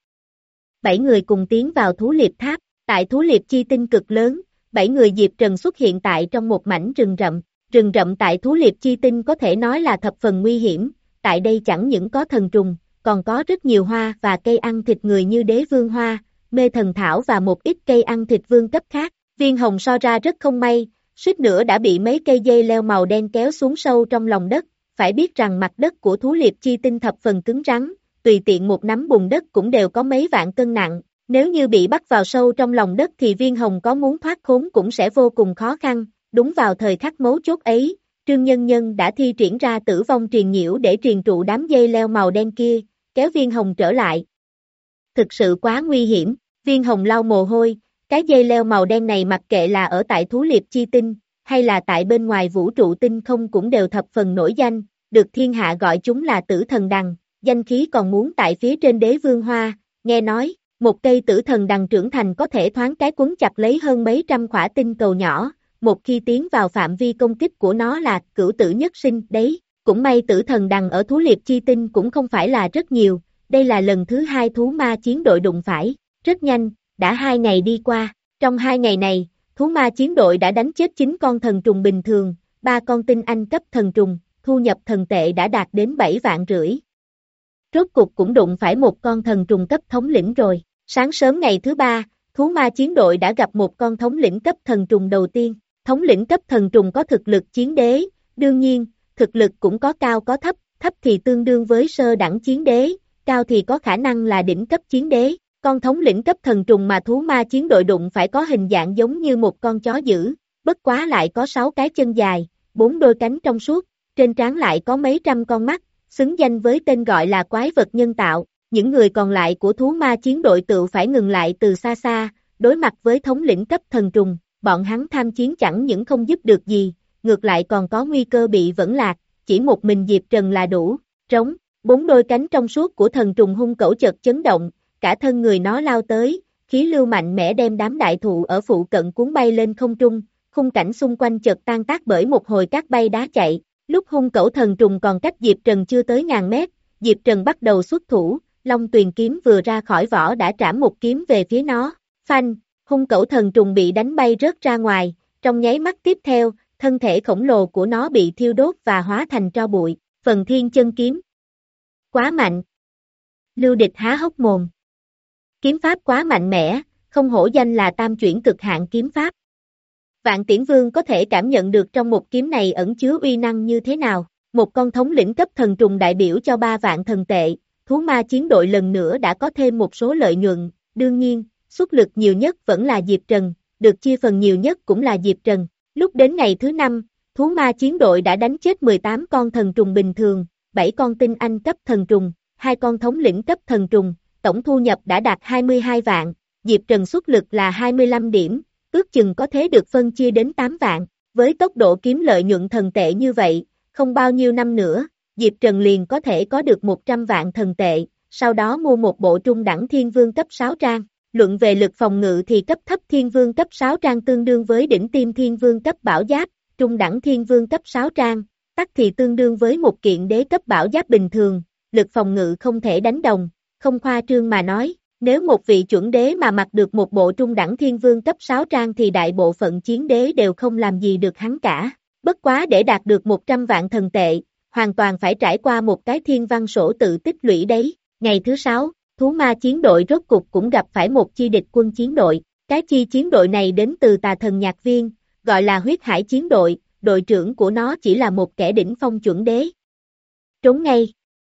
Bảy người cùng tiến vào thú liệp tháp, tại thú liệp chi tinh cực lớn, bảy người Diệp Trần xuất hiện tại trong một mảnh rừng rậm. Rừng rậm tại thú liệp chi tinh có thể nói là thập phần nguy hiểm, tại đây chẳng những có thần trùng, còn có rất nhiều hoa và cây ăn thịt người như đế vương hoa, mê thần thảo và một ít cây ăn thịt vương cấp khác. Viên Hồng so ra rất không may, suýt nữa đã bị mấy cây dây leo màu đen kéo xuống sâu trong lòng đất, phải biết rằng mặt đất của thú liệp chi tinh thập phần cứng rắn, tùy tiện một nắm bùn đất cũng đều có mấy vạn cân nặng, nếu như bị bắt vào sâu trong lòng đất thì Viên Hồng có muốn thoát khốn cũng sẽ vô cùng khó khăn. Đúng vào thời khắc mấu chốt ấy, Trương Nhân Nhân đã thi triển ra tử vong truyền nhiễu để truyền trụ đám dây leo màu đen kia, kéo Viên Hồng trở lại. Thực sự quá nguy hiểm, Viên Hồng lau mồ hôi, cái dây leo màu đen này mặc kệ là ở tại thú liệp chi tinh, hay là tại bên ngoài vũ trụ tinh không cũng đều thập phần nổi danh, được thiên hạ gọi chúng là tử thần đằng, danh khí còn muốn tại phía trên đế vương hoa, nghe nói, một cây tử thần đằng trưởng thành có thể thoáng cái quấn chặt lấy hơn mấy trăm khỏa tinh cầu nhỏ. Một khi tiến vào phạm vi công kích của nó là cửu tử nhất sinh đấy, cũng may tử thần đằng ở thú liệp chi tinh cũng không phải là rất nhiều, đây là lần thứ hai thú ma chiến đội đụng phải, rất nhanh, đã hai ngày đi qua, trong hai ngày này, thú ma chiến đội đã đánh chết chín con thần trùng bình thường, ba con tinh anh cấp thần trùng, thu nhập thần tệ đã đạt đến bảy vạn rưỡi. Rốt cục cũng đụng phải một con thần trùng cấp thống lĩnh rồi, sáng sớm ngày thứ ba, thú ma chiến đội đã gặp một con thống lĩnh cấp thần trùng đầu tiên. Thống lĩnh cấp thần trùng có thực lực chiến đế, đương nhiên, thực lực cũng có cao có thấp, thấp thì tương đương với sơ đẳng chiến đế, cao thì có khả năng là đỉnh cấp chiến đế. Con thống lĩnh cấp thần trùng mà thú ma chiến đội đụng phải có hình dạng giống như một con chó dữ, bất quá lại có sáu cái chân dài, bốn đôi cánh trong suốt, trên trán lại có mấy trăm con mắt, xứng danh với tên gọi là quái vật nhân tạo. Những người còn lại của thú ma chiến đội tự phải ngừng lại từ xa xa, đối mặt với thống lĩnh cấp thần trùng. Bọn hắn tham chiến chẳng những không giúp được gì, ngược lại còn có nguy cơ bị vẫn lạc, chỉ một mình Diệp Trần là đủ, trống, bốn đôi cánh trong suốt của thần trùng hung cẩu chợt chấn động, cả thân người nó lao tới, khí lưu mạnh mẽ đem đám đại thụ ở phụ cận cuốn bay lên không trung, khung cảnh xung quanh chợt tan tác bởi một hồi cát bay đá chạy, lúc hung cẩu thần trùng còn cách Diệp Trần chưa tới ngàn mét, Diệp Trần bắt đầu xuất thủ, Long Tuyền kiếm vừa ra khỏi vỏ đã trảm một kiếm về phía nó, phanh. Hung cẩu thần trùng bị đánh bay rớt ra ngoài, trong nháy mắt tiếp theo, thân thể khổng lồ của nó bị thiêu đốt và hóa thành tro bụi, phần thiên chân kiếm. Quá mạnh. Lưu Địch há hốc mồm. Kiếm pháp quá mạnh mẽ, không hổ danh là tam chuyển cực hạn kiếm pháp. Vạn Tiễn Vương có thể cảm nhận được trong một kiếm này ẩn chứa uy năng như thế nào, một con thống lĩnh cấp thần trùng đại biểu cho ba vạn thần tệ, thú ma chiến đội lần nữa đã có thêm một số lợi nhuận, đương nhiên. Xuất lực nhiều nhất vẫn là Diệp Trần, được chia phần nhiều nhất cũng là Diệp Trần. Lúc đến ngày thứ năm, thú ma chiến đội đã đánh chết mười tám con thần trùng bình thường, bảy con tinh anh cấp thần trùng, hai con thống lĩnh cấp thần trùng, tổng thu nhập đã đạt hai mươi hai vạn, Diệp Trần xuất lực là hai mươi lăm điểm, ước chừng có thế được phân chia đến tám vạn. Với tốc độ kiếm lợi nhuận thần tệ như vậy, không bao nhiêu năm nữa, Diệp Trần liền có thể có được một trăm vạn thần tệ, sau đó mua một bộ trung đẳng thiên vương cấp sáu trang. Luận về lực phòng ngự thì cấp thấp thiên vương cấp sáu trang tương đương với đỉnh tiêm thiên vương cấp bảo giáp, trung đẳng thiên vương cấp sáu trang, tắc thì tương đương với một kiện đế cấp bảo giáp bình thường, lực phòng ngự không thể đánh đồng, không khoa trương mà nói, nếu một vị chuẩn đế mà mặc được một bộ trung đẳng thiên vương cấp sáu trang thì đại bộ phận chiến đế đều không làm gì được hắn cả, bất quá để đạt được một trăm vạn thần tệ, hoàn toàn phải trải qua một cái thiên văn sổ tự tích lũy đấy. Ngày thứ sáu, thú ma chiến đội rốt cục cũng gặp phải một chi địch quân chiến đội, cái chi chiến đội này đến từ tà thần nhạc viên, gọi là huyết hải chiến đội, đội trưởng của nó chỉ là một kẻ đỉnh phong chuẩn đế. Trốn ngay.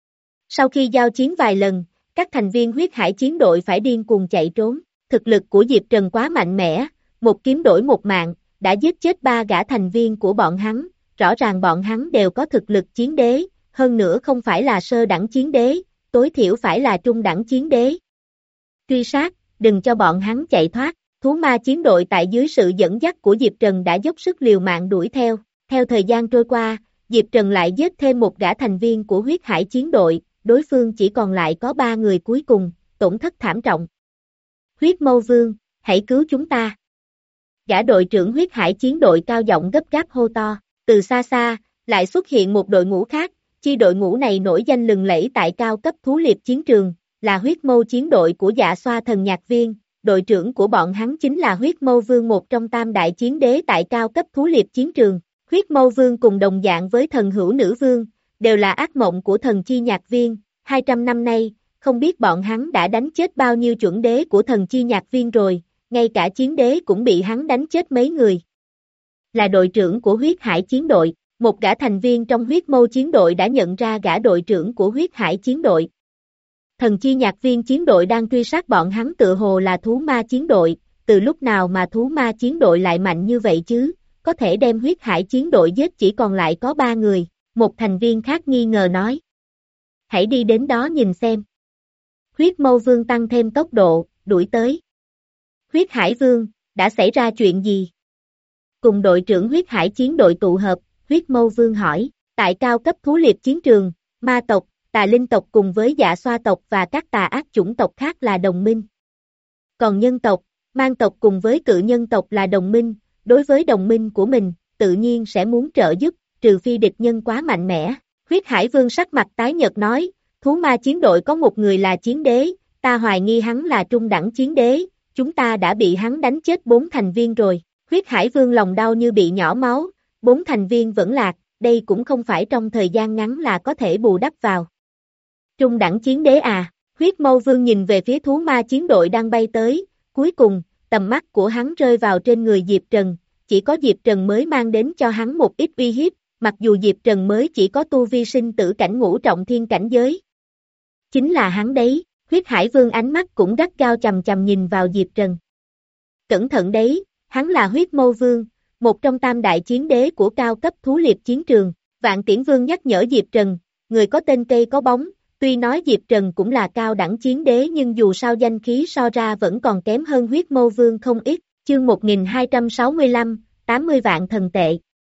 Sau khi giao chiến vài lần, các thành viên huyết hải chiến đội phải điên cuồng chạy trốn, thực lực của Diệp Trần quá mạnh mẽ, một kiếm đổi một mạng, đã giết chết ba gã thành viên của bọn hắn, rõ ràng bọn hắn đều có thực lực chiến đế, hơn nữa không phải là sơ đẳng chiến đế, tối thiểu phải là trung đẳng chiến đế. Truy sát, đừng cho bọn hắn chạy thoát, thú ma chiến đội tại dưới sự dẫn dắt của Diệp Trần đã dốc sức liều mạng đuổi theo. Theo thời gian trôi qua, Diệp Trần lại giết thêm một gã thành viên của huyết hải chiến đội, đối phương chỉ còn lại có ba người cuối cùng, tổn thất thảm trọng. Huyết Mâu Vương, hãy cứu chúng ta. Gã đội trưởng huyết hải chiến đội cao giọng gấp gáp hô to, từ xa xa, lại xuất hiện một đội ngũ khác, chi đội ngũ này nổi danh lừng lẫy tại cao cấp thú liệp chiến trường, là huyết mâu chiến đội của Dạ Xoa Thần Nhạc Viên, đội trưởng của bọn hắn chính là huyết mâu vương, một trong tam đại chiến đế tại cao cấp thú liệp chiến trường. Huyết mâu vương cùng đồng dạng với thần hữu nữ vương, đều là ác mộng của thần chi nhạc viên, hai trăm năm nay, không biết bọn hắn đã đánh chết bao nhiêu chuẩn đế của thần chi nhạc viên rồi, ngay cả chiến đế cũng bị hắn đánh chết mấy người. Là đội trưởng của huyết hải chiến đội, một gã thành viên trong huyết mâu chiến đội đã nhận ra gã đội trưởng của huyết hải chiến đội. Thần chi nhạc viên chiến đội đang truy sát bọn hắn tự hồ là thú ma chiến đội, từ lúc nào mà thú ma chiến đội lại mạnh như vậy chứ, có thể đem huyết hải chiến đội giết chỉ còn lại có ba người, một thành viên khác nghi ngờ nói. Hãy đi đến đó nhìn xem. Huyết mâu vương tăng thêm tốc độ, đuổi tới. Huyết hải vương, đã xảy ra chuyện gì? Cùng đội trưởng huyết hải chiến đội tụ hợp, huyết mâu vương hỏi, tại cao cấp thú liệp chiến trường, ma tộc, tà linh tộc cùng với Dạ Xoa tộc và các tà ác chủng tộc khác là đồng minh. Còn nhân tộc, mang tộc cùng với cự nhân tộc là đồng minh, đối với đồng minh của mình, tự nhiên sẽ muốn trợ giúp, trừ phi địch nhân quá mạnh mẽ. Huyết hải vương sắc mặt tái nhợt nói, thú ma chiến đội có một người là chiến đế, ta hoài nghi hắn là trung đẳng chiến đế, chúng ta đã bị hắn đánh chết bốn thành viên rồi. Huyết hải vương lòng đau như bị nhỏ máu, bốn thành viên vẫn lạc, đây cũng không phải trong thời gian ngắn là có thể bù đắp vào. Trung đẳng chiến đế à, huyết mâu vương nhìn về phía thú ma chiến đội đang bay tới, cuối cùng, tầm mắt của hắn rơi vào trên người Diệp Trần, chỉ có Diệp Trần mới mang đến cho hắn một ít uy hiếp, mặc dù Diệp Trần mới chỉ có tu vi sinh tử cảnh ngũ trọng thiên cảnh giới. Chính là hắn đấy, huyết hải vương ánh mắt cũng gắt gao chằm chằm nhìn vào Diệp Trần. Cẩn thận đấy, hắn là huyết mâu vương, một trong tam đại chiến đế của cao cấp thú liệp chiến trường. Vạn Tiễn Vương nhắc nhở Diệp Trần, người có tên cây có bóng, tuy nói Diệp Trần cũng là cao đẳng chiến đế nhưng dù sao danh khí so ra vẫn còn kém hơn huyết mâu vương không ít. Chương một nghìn hai trăm sáu mươi lăm, tám mươi vạn thần tệ.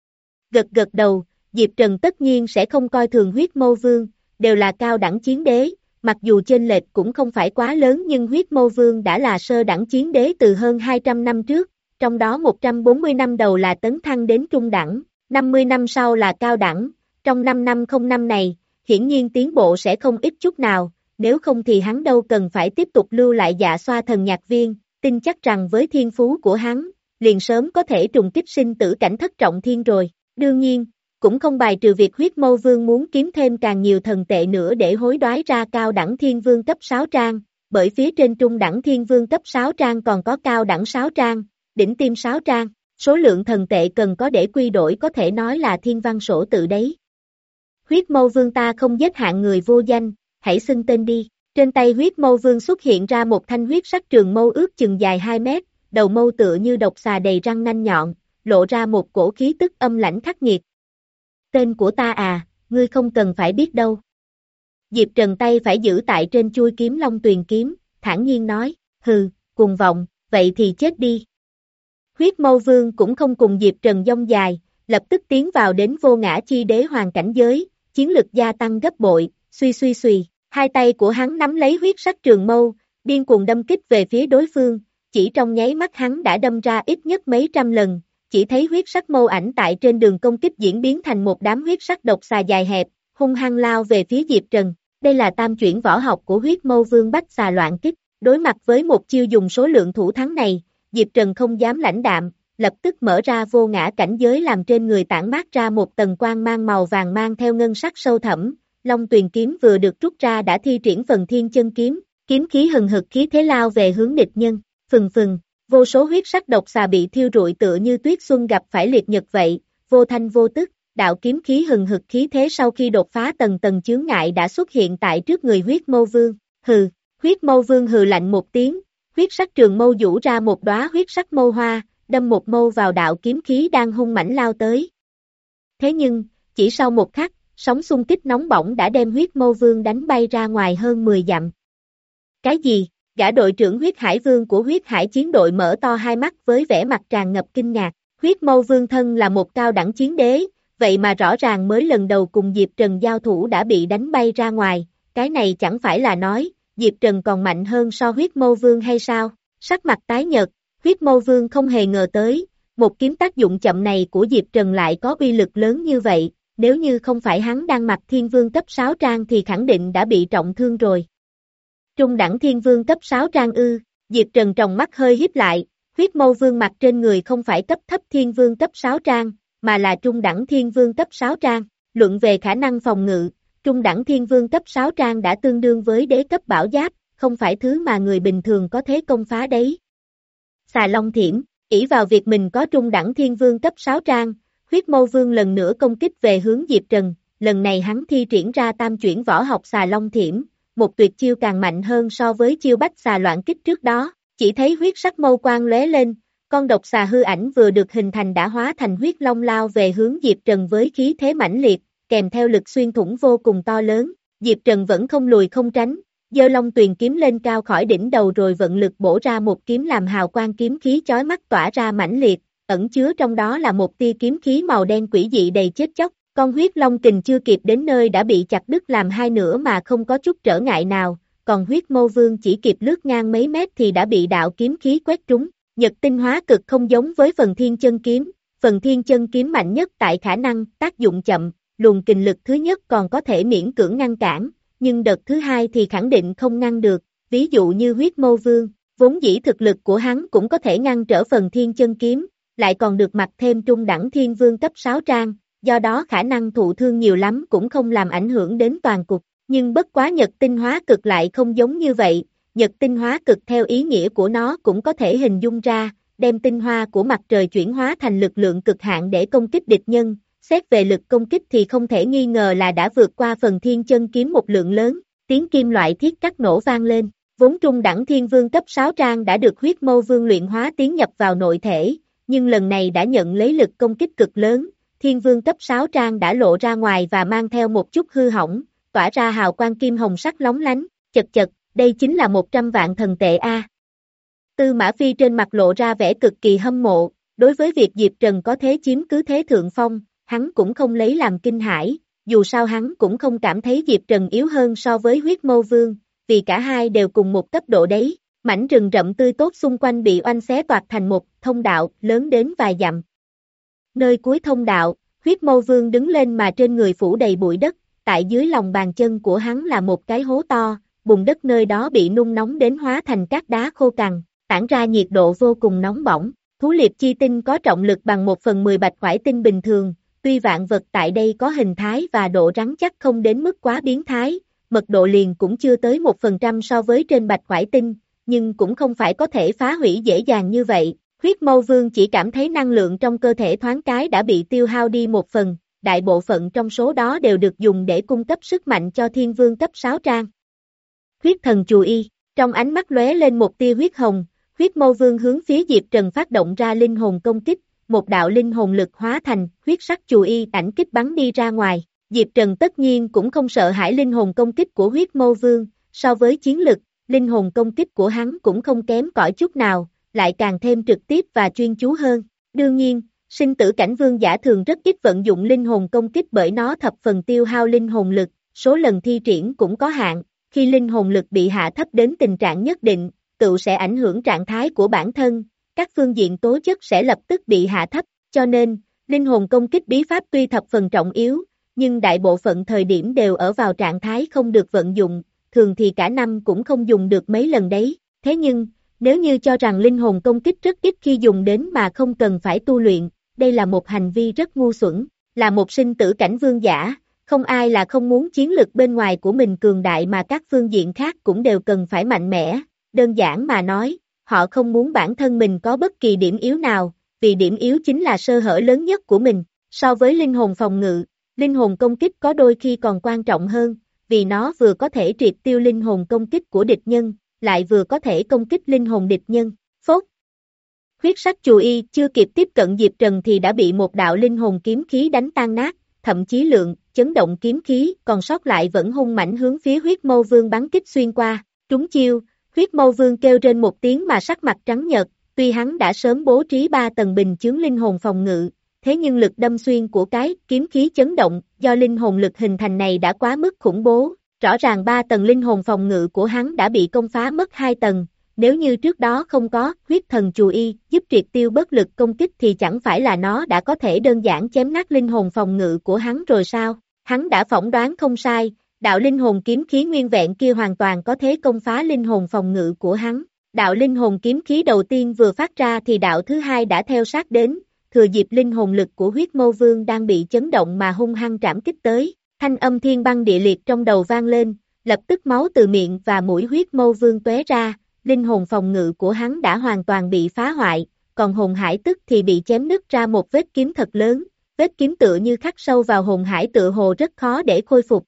Gật gật đầu, Diệp Trần tất nhiên sẽ không coi thường huyết mâu vương, đều là cao đẳng chiến đế, mặc dù chênh lệch cũng không phải quá lớn nhưng huyết mâu vương đã là sơ đẳng chiến đế từ hơn hai trăm năm trước, trong đó một trăm bốn mươi năm đầu là tấn thăng đến trung đẳng, năm mươi năm sau là cao đẳng, trong năm năm không năm này, hiển nhiên tiến bộ sẽ không ít chút nào, nếu không thì hắn đâu cần phải tiếp tục lưu lại Dạ Xoa Thần Nhạc Viên, tin chắc rằng với thiên phú của hắn, liền sớm có thể trùng kích sinh tử cảnh thất trọng thiên rồi. Đương nhiên, cũng không bài trừ việc huyết mâu vương muốn kiếm thêm càng nhiều thần tệ nữa để hối đoái ra cao đẳng thiên vương cấp sáu trang, bởi phía trên trung đẳng thiên vương cấp sáu trang còn có cao đẳng sáu trang, đỉnh tiêm sáu trang, số lượng thần tệ cần có để quy đổi có thể nói là thiên văn sổ tự đấy. Huyết mâu vương ta không giết hạng người vô danh, hãy xưng tên đi. Trên tay huyết mâu vương xuất hiện ra một thanh huyết sắc trường mâu ước chừng dài hai mét, đầu mâu tựa như độc xà đầy răng nanh nhọn, lộ ra một cổ khí tức âm lãnh khắc nghiệt. Tên của ta à, ngươi không cần phải biết đâu. Diệp Trần tay phải giữ tại trên chuôi kiếm Long Tuyền kiếm, thản nhiên nói, hừ, cuồng vọng, vậy thì chết đi. Huyết mâu vương cũng không cùng Diệp Trần dông dài, lập tức tiến vào đến vô ngã chi đế hoàng cảnh giới, chiến lực gia tăng gấp bội, suy suy suy. Hai tay của hắn nắm lấy huyết sắc trường mâu, điên cuồng đâm kích về phía đối phương, chỉ trong nháy mắt hắn đã đâm ra ít nhất mấy trăm lần, chỉ thấy huyết sắc mâu ảnh tại trên đường công kích diễn biến thành một đám huyết sắc độc xà dài hẹp, hung hăng lao về phía Diệp Trần. Đây là tam chuyển võ học của huyết mâu vương bách xà loạn kích, đối mặt với một chiêu dùng số lượng thủ thắng này, Diệp Trần không dám lãnh đạm, lập tức mở ra vô ngã cảnh giới làm trên người tản mát ra một tầng quang mang màu vàng mang theo ngân sắc sâu thẳm. Long Tuyền kiếm vừa được rút ra đã thi triển phần thiên chân kiếm, kiếm khí hừng hực khí thế lao về hướng địch nhân, phừng phừng, vô số huyết sắc độc xà bị thiêu rụi tựa như tuyết xuân gặp phải liệt nhật vậy, vô thanh vô tức, đạo kiếm khí hừng hực khí thế sau khi đột phá tầng tầng chướng ngại đã xuất hiện tại trước người huyết mâu vương, hừ, huyết mâu vương hừ lạnh một tiếng, huyết sắc trường mâu vũ ra một đóa huyết sắc mâu hoa, đâm một mâu vào đạo kiếm khí đang hung mãnh lao tới. Thế nhưng, chỉ sau một khắc, sóng xung kích nóng bỏng đã đem huyết mâu vương đánh bay ra ngoài hơn mười dặm. Cái gì? Gã đội trưởng huyết hải vương của huyết hải chiến đội mở to hai mắt với vẻ mặt tràn ngập kinh ngạc. Huyết mâu vương thân là một cao đẳng chiến đế, vậy mà rõ ràng mới lần đầu cùng Diệp Trần giao thủ đã bị đánh bay ra ngoài, cái này chẳng phải là nói, Diệp Trần còn mạnh hơn so huyết mâu vương hay sao? Sắc mặt tái nhợt, huyết mâu vương không hề ngờ tới, một kiếm tác dụng chậm này của Diệp Trần lại có uy lực lớn như vậy, nếu như không phải hắn đang mặc thiên vương cấp sáu trang thì khẳng định đã bị trọng thương rồi. Trung đẳng thiên vương cấp sáu trang ư, Diệp Trần tròng mắt hơi híp lại, huyết mâu vương mặt trên người không phải cấp thấp thiên vương cấp sáu trang, mà là trung đẳng thiên vương cấp sáu trang, luận về khả năng phòng ngự, trung đẳng thiên vương cấp sáu trang đã tương đương với đế cấp bảo giáp, không phải thứ mà người bình thường có thể công phá đấy. Xà Long Thiểm, ỷ vào việc mình có trung đẳng thiên vương cấp sáu trang, huyết mâu vương lần nữa công kích về hướng Diệp Trần, lần này hắn thi triển ra tam chuyển võ học Xà Long Thiểm, một tuyệt chiêu càng mạnh hơn so với chiêu bách xà loạn kích trước đó, chỉ thấy huyết sắc mâu quang lóe lên, con độc xà hư ảnh vừa được hình thành đã hóa thành huyết long lao về hướng Diệp Trần với khí thế mãnh liệt, kèm theo lực xuyên thủng vô cùng to lớn, Diệp Trần vẫn không lùi không tránh, giơ long tuyền kiếm lên cao khỏi đỉnh đầu rồi vận lực bổ ra một kiếm làm hào quang kiếm khí chói mắt tỏa ra mãnh liệt, ẩn chứa trong đó là một tia kiếm khí màu đen quỷ dị đầy chết chóc, con huyết long kình chưa kịp đến nơi đã bị chặt đứt làm hai nửa mà không có chút trở ngại nào, còn huyết mâu vương chỉ kịp lướt ngang mấy mét thì đã bị đạo kiếm khí quét trúng. Nhật tinh hóa cực không giống với phần thiên chân kiếm, phần thiên chân kiếm mạnh nhất tại khả năng tác dụng chậm, luồng kình lực thứ nhất còn có thể miễn cưỡng ngăn cản, nhưng đợt thứ hai thì khẳng định không ngăn được, ví dụ như huyết mâu vương, vốn dĩ thực lực của hắn cũng có thể ngăn trở phần thiên chân kiếm, lại còn được mặc thêm trung đẳng thiên vương cấp sáu trang, do đó khả năng thụ thương nhiều lắm cũng không làm ảnh hưởng đến toàn cục, nhưng bất quá nhật tinh hóa cực lại không giống như vậy. Nhật tinh hóa cực theo ý nghĩa của nó cũng có thể hình dung ra, đem tinh hoa của mặt trời chuyển hóa thành lực lượng cực hạn để công kích địch nhân, xét về lực công kích thì không thể nghi ngờ là đã vượt qua phần thiên chân kiếm một lượng lớn, tiếng kim loại thiết cắt nổ vang lên, vốn trung đẳng thiên vương cấp sáu trang đã được huyết mâu vương luyện hóa tiến nhập vào nội thể, nhưng lần này đã nhận lấy lực công kích cực lớn, thiên vương cấp sáu trang đã lộ ra ngoài và mang theo một chút hư hỏng, tỏa ra hào quang kim hồng sắc lóng lánh, chật chật. Đây chính là một trăm vạn thần tệ a. À. Tư Mã Phi trên mặt lộ ra vẻ cực kỳ hâm mộ, đối với việc Diệp Trần có thế chiếm cứ thế thượng phong, hắn cũng không lấy làm kinh hãi, dù sao hắn cũng không cảm thấy Diệp Trần yếu hơn so với huyết mâu vương, vì cả hai đều cùng một cấp độ đấy, mảnh rừng rậm tươi tốt xung quanh bị oanh xé toạc thành một thông đạo lớn đến vài dặm. Nơi cuối thông đạo, huyết mâu vương đứng lên mà trên người phủ đầy bụi đất, tại dưới lòng bàn chân của hắn là một cái hố to. Bùn đất nơi đó bị nung nóng đến hóa thành các đá khô cằn, tản ra nhiệt độ vô cùng nóng bỏng. Thú liệp chi tinh có trọng lực bằng một phần mười bạch khoải tinh bình thường, tuy vạn vật tại đây có hình thái và độ rắn chắc không đến mức quá biến thái, mật độ liền cũng chưa tới một phần trăm so với trên bạch khoải tinh, nhưng cũng không phải có thể phá hủy dễ dàng như vậy. Huyết mâu vương chỉ cảm thấy năng lượng trong cơ thể thoáng cái đã bị tiêu hao đi một phần, đại bộ phận trong số đó đều được dùng để cung cấp sức mạnh cho thiên vương cấp sáu trang. Huyết thần chù y, trong ánh mắt lóe lên một tia huyết hồng, huyết mâu vương hướng phía Diệp Trần phát động ra linh hồn công kích, một đạo linh hồn lực hóa thành huyết sắc chù y ảnh kích bắn đi ra ngoài. Diệp Trần tất nhiên cũng không sợ hãi linh hồn công kích của huyết mâu vương, so với chiến lực, linh hồn công kích của hắn cũng không kém cỏi chút nào, lại càng thêm trực tiếp và chuyên chú hơn. Đương nhiên, sinh tử cảnh vương giả thường rất ít vận dụng linh hồn công kích bởi nó thập phần tiêu hao linh hồn lực, số lần thi triển cũng có hạn. Khi linh hồn lực bị hạ thấp đến tình trạng nhất định, tựu sẽ ảnh hưởng trạng thái của bản thân, các phương diện tố chất sẽ lập tức bị hạ thấp, cho nên, linh hồn công kích bí pháp tuy thập phần trọng yếu, nhưng đại bộ phận thời điểm đều ở vào trạng thái không được vận dụng, thường thì cả năm cũng không dùng được mấy lần đấy, thế nhưng, nếu như cho rằng linh hồn công kích rất ít khi dùng đến mà không cần phải tu luyện, đây là một hành vi rất ngu xuẩn, là một sinh tử cảnh vương giả. Không ai là không muốn chiến lực bên ngoài của mình cường đại mà các phương diện khác cũng đều cần phải mạnh mẽ, đơn giản mà nói, họ không muốn bản thân mình có bất kỳ điểm yếu nào, vì điểm yếu chính là sơ hở lớn nhất của mình, so với linh hồn phòng ngự, linh hồn công kích có đôi khi còn quan trọng hơn, vì nó vừa có thể triệt tiêu linh hồn công kích của địch nhân, lại vừa có thể công kích linh hồn địch nhân, phốt. Huyết sắc chù y chưa kịp tiếp cận Diệp Trần thì đã bị một đạo linh hồn kiếm khí đánh tan nát, thậm chí lượng, chấn động kiếm khí, còn sót lại vẫn hung mãnh hướng phía huyết mâu vương bắn kích xuyên qua, trúng chiêu, Huyết Mâu Vương kêu trên một tiếng mà sắc mặt trắng nhợt, tuy hắn đã sớm bố trí ba tầng bình chướng linh hồn phòng ngự, thế nhưng lực đâm xuyên của cái kiếm khí chấn động do linh hồn lực hình thành này đã quá mức khủng bố, rõ ràng ba tầng linh hồn phòng ngự của hắn đã bị công phá mất hai tầng, nếu như trước đó không có huyết thần chù y giúp triệt tiêu bất lực công kích thì chẳng phải là nó đã có thể đơn giản chém nát linh hồn phòng ngự của hắn rồi sao? Hắn đã phỏng đoán không sai, đạo linh hồn kiếm khí nguyên vẹn kia hoàn toàn có thể công phá linh hồn phòng ngự của hắn. Đạo linh hồn kiếm khí đầu tiên vừa phát ra thì đạo thứ hai đã theo sát đến, thừa dịp linh hồn lực của huyết mâu vương đang bị chấn động mà hung hăng trảm kích tới. Thanh âm thiên băng địa liệt trong đầu vang lên, lập tức máu từ miệng và mũi huyết mâu vương tóe ra, linh hồn phòng ngự của hắn đã hoàn toàn bị phá hoại, còn hồn hải tức thì bị chém nứt ra một vết kiếm thật lớn, vết kiếm tựa như khắc sâu vào hồn hải tựa hồ rất khó để khôi phục.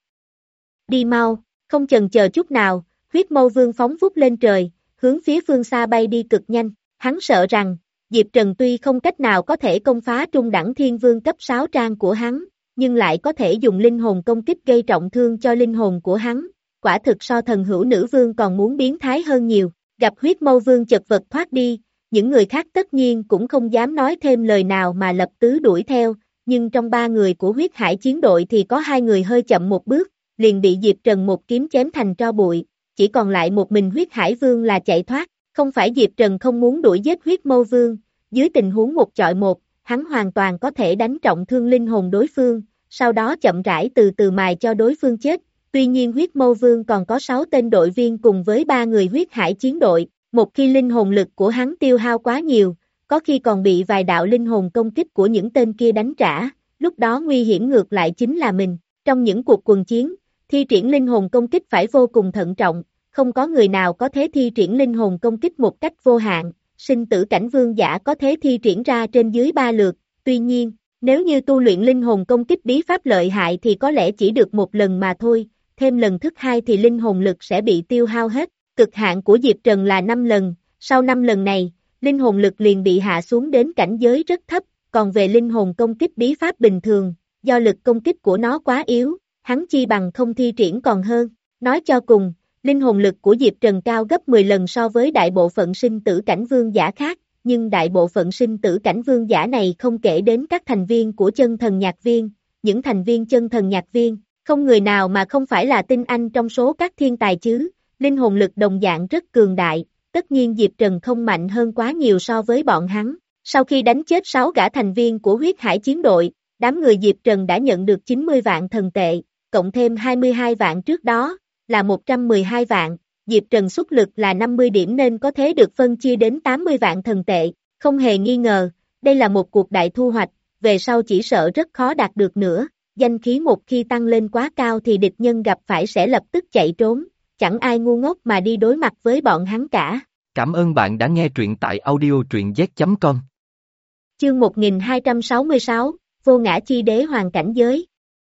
Đi mau, không chần chờ chút nào, huyết mâu vương phóng vút lên trời, hướng phía phương xa bay đi cực nhanh, hắn sợ rằng, Diệp Trần tuy không cách nào có thể công phá trung đẳng thiên vương cấp sáu trang của hắn, nhưng lại có thể dùng linh hồn công kích gây trọng thương cho linh hồn của hắn, quả thực so thần hữu nữ vương còn muốn biến thái hơn nhiều, gặp huyết mâu vương chật vật thoát đi, những người khác tất nhiên cũng không dám nói thêm lời nào mà lập tứ đuổi theo, nhưng trong ba người của huyết hải chiến đội thì có hai người hơi chậm một bước, liền bị Diệp Trần một kiếm chém thành tro bụi, chỉ còn lại một mình huyết hải vương là chạy thoát, không phải Diệp Trần không muốn đuổi giết huyết mâu vương, dưới tình huống một chọi một, hắn hoàn toàn có thể đánh trọng thương linh hồn đối phương, sau đó chậm rãi từ từ mài cho đối phương chết, tuy nhiên huyết mâu vương còn có sáu tên đội viên cùng với ba người huyết hải chiến đội, một khi linh hồn lực của hắn tiêu hao quá nhiều, có khi còn bị vài đạo linh hồn công kích của những tên kia đánh trả, lúc đó nguy hiểm ngược lại chính là mình, trong những cuộc quần chiến, thi triển linh hồn công kích phải vô cùng thận trọng, không có người nào có thể thi triển linh hồn công kích một cách vô hạn, sinh tử cảnh vương giả có thể thi triển ra trên dưới ba lượt, tuy nhiên, nếu như tu luyện linh hồn công kích bí pháp lợi hại thì có lẽ chỉ được một lần mà thôi, thêm lần thứ hai thì linh hồn lực sẽ bị tiêu hao hết, cực hạn của Diệp Trần là năm lần, sau năm lần này, linh hồn lực liền bị hạ xuống đến cảnh giới rất thấp, còn về linh hồn công kích bí pháp bình thường, do lực công kích của nó quá yếu, hắn chi bằng không thi triển còn hơn, nói cho cùng, linh hồn lực của Diệp Trần cao gấp mười lần so với đại bộ phận sinh tử cảnh vương giả khác, nhưng đại bộ phận sinh tử cảnh vương giả này không kể đến các thành viên của chân thần nhạc viên, những thành viên chân thần nhạc viên, không người nào mà không phải là tinh anh trong số các thiên tài chứ, linh hồn lực đồng dạng rất cường đại, tất nhiên Diệp Trần không mạnh hơn quá nhiều so với bọn hắn, sau khi đánh chết sáu gã thành viên của huyết hải chiến đội, đám người Diệp Trần đã nhận được chín mươi vạn thần tệ, cộng thêm hai mươi hai vạn trước đó, là một trăm mười hai vạn, Diệp Trần xuất lực là năm mươi điểm nên có thể được phân chia đến tám mươi vạn thần tệ, không hề nghi ngờ, đây là một cuộc đại thu hoạch, về sau chỉ sợ rất khó đạt được nữa, danh khí một khi tăng lên quá cao thì địch nhân gặp phải sẽ lập tức chạy trốn, chẳng ai ngu ngốc mà đi đối mặt với bọn hắn cả. Cảm ơn bạn đã nghe truyện tại audio truyện z chấm com. Chương một nghìn hai trăm sáu mươi sáu, Vô Ngã Chi Đế Hoàn Cảnh Giới.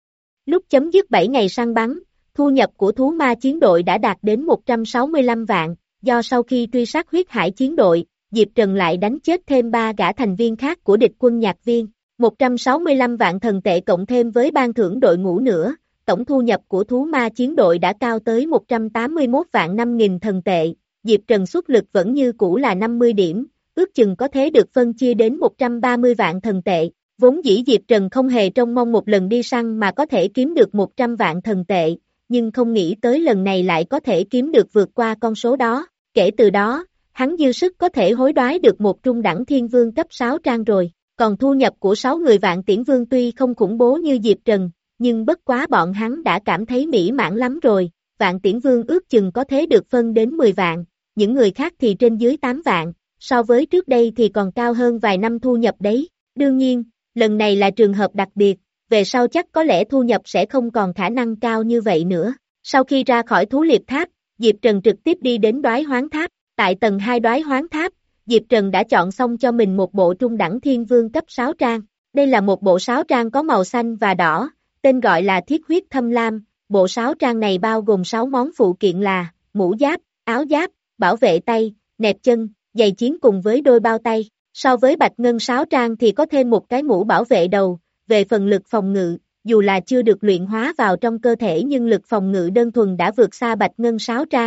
Lúc chấm dứt bảy ngày săn bắn, thu nhập của thú ma chiến đội đã đạt đến một trăm sáu mươi lăm vạn, do sau khi truy sát huyết hải chiến đội, Diệp Trần lại đánh chết thêm ba gã thành viên khác của địch quân nhạc viên, một trăm sáu mươi lăm vạn thần tệ cộng thêm với ban thưởng đội ngũ nữa, tổng thu nhập của thú ma chiến đội đã cao tới một trăm tám mươi mốt vạn năm nghìn thần tệ, Diệp Trần xuất lực vẫn như cũ là năm mươi điểm, ước chừng có thể được phân chia đến một trăm ba mươi vạn thần tệ. Vốn dĩ Diệp Trần không hề trông mong một lần đi săn mà có thể kiếm được một trăm vạn thần tệ, nhưng không nghĩ tới lần này lại có thể kiếm được vượt qua con số đó. Kể từ đó, hắn dư sức có thể hối đoái được một trung đẳng thiên vương cấp sáu trang rồi. Còn thu nhập của sáu người vạn tiễn vương tuy không khủng bố như Diệp Trần, nhưng bất quá bọn hắn đã cảm thấy mỹ mãn lắm rồi. Vạn tiễn vương ước chừng có thể được phân đến mười vạn, những người khác thì trên dưới tám vạn, so với trước đây thì còn cao hơn vài năm thu nhập đấy. Đương nhiên, lần này là trường hợp đặc biệt, về sau chắc có lẽ thu nhập sẽ không còn khả năng cao như vậy nữa. Sau khi ra khỏi thú liệp tháp, Diệp Trần trực tiếp đi đến đoái hoán tháp, tại tầng hai đoái hoán tháp, Diệp Trần đã chọn xong cho mình một bộ trung đẳng thiên vương cấp sáu trang. Đây là một bộ sáo trang có màu xanh và đỏ, tên gọi là thiết huyết thâm lam. Bộ sáo trang này bao gồm sáu món phụ kiện là mũ giáp, áo giáp, bảo vệ tay, nẹp chân, giày chiến cùng với đôi bao tay. So với bạch ngân sáo trang thì có thêm một cái mũ bảo vệ đầu. Về phần lực phòng ngự, dù là chưa được luyện hóa vào trong cơ thể nhưng lực phòng ngự đơn thuần đã vượt xa bạch ngân sáo trang,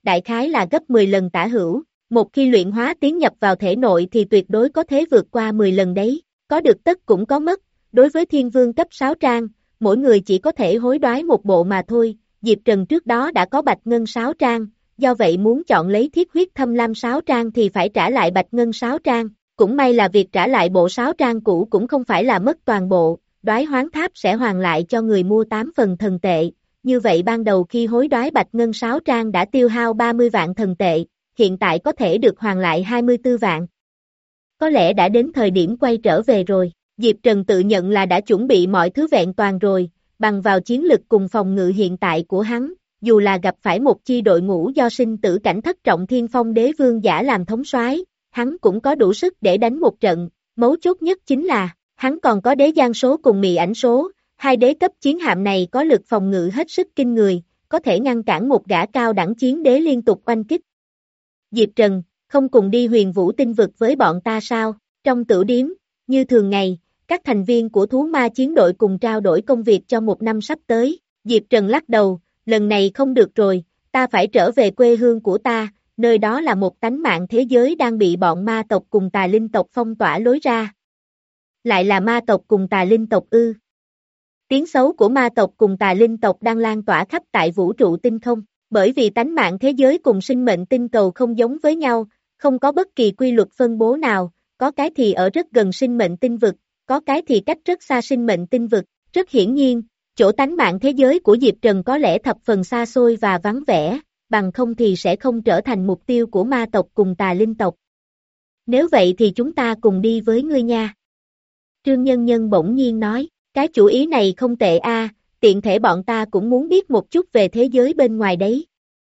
đại khái là gấp mười lần tả hữu, một khi luyện hóa tiến nhập vào thể nội thì tuyệt đối có thể vượt qua mười lần đấy, có được tất cũng có mất, đối với thiên vương cấp sáu trang, mỗi người chỉ có thể hối đoái một bộ mà thôi, Diệp Trần trước đó đã có bạch ngân sáu trang, do vậy muốn chọn lấy thiết huyết thâm lam sáu trang thì phải trả lại bạch ngân sáu trang, cũng may là việc trả lại bộ sáu trang cũ cũng không phải là mất toàn bộ, đoái hoán tháp sẽ hoàn lại cho người mua tám phần thần tệ, như vậy ban đầu khi hối đoái bạch ngân sáu trang đã tiêu hao ba mươi vạn thần tệ, hiện tại có thể được hoàn lại hai mươi tư vạn. Có lẽ đã đến thời điểm quay trở về rồi, Diệp Trần tự nhận là đã chuẩn bị mọi thứ vẹn toàn rồi, bằng vào chiến lực cùng phòng ngự hiện tại của hắn, dù là gặp phải một chi đội ngũ do sinh tử cảnh thất trọng thiên phong đế vương giả làm thống soái, hắn cũng có đủ sức để đánh một trận, mấu chốt nhất chính là, hắn còn có đế giang số cùng mị ảnh số, hai đế cấp chiến hạm này có lực phòng ngự hết sức kinh người, có thể ngăn cản một gã cao đẳng chiến đế liên tục oanh kích. Diệp Trần, không cùng đi huyền vũ tinh vực với bọn ta sao? Trong tửu điếm, như thường ngày, các thành viên của thú ma chiến đội cùng trao đổi công việc cho một năm sắp tới. Diệp Trần lắc đầu, lần này không được rồi, ta phải trở về quê hương của ta, nơi đó là một tánh mạng thế giới đang bị bọn ma tộc cùng tà linh tộc phong tỏa lối ra. Lại là ma tộc cùng tà linh tộc ư? Tiếng xấu của ma tộc cùng tà linh tộc đang lan tỏa khắp tại vũ trụ tinh không, bởi vì tánh mạng thế giới cùng sinh mệnh tinh cầu không giống với nhau, không có bất kỳ quy luật phân bố nào, có cái thì ở rất gần sinh mệnh tinh vực, có cái thì cách rất xa sinh mệnh tinh vực, rất hiển nhiên, chỗ tánh mạng thế giới của Diệp Trần có lẽ thập phần xa xôi và vắng vẻ, bằng không thì sẽ không trở thành mục tiêu của ma tộc cùng tà linh tộc. Nếu vậy thì chúng ta cùng đi với ngươi nha. Trương Nhân Nhân bỗng nhiên nói, cái chủ ý này không tệ a, tiện thể bọn ta cũng muốn biết một chút về thế giới bên ngoài đấy.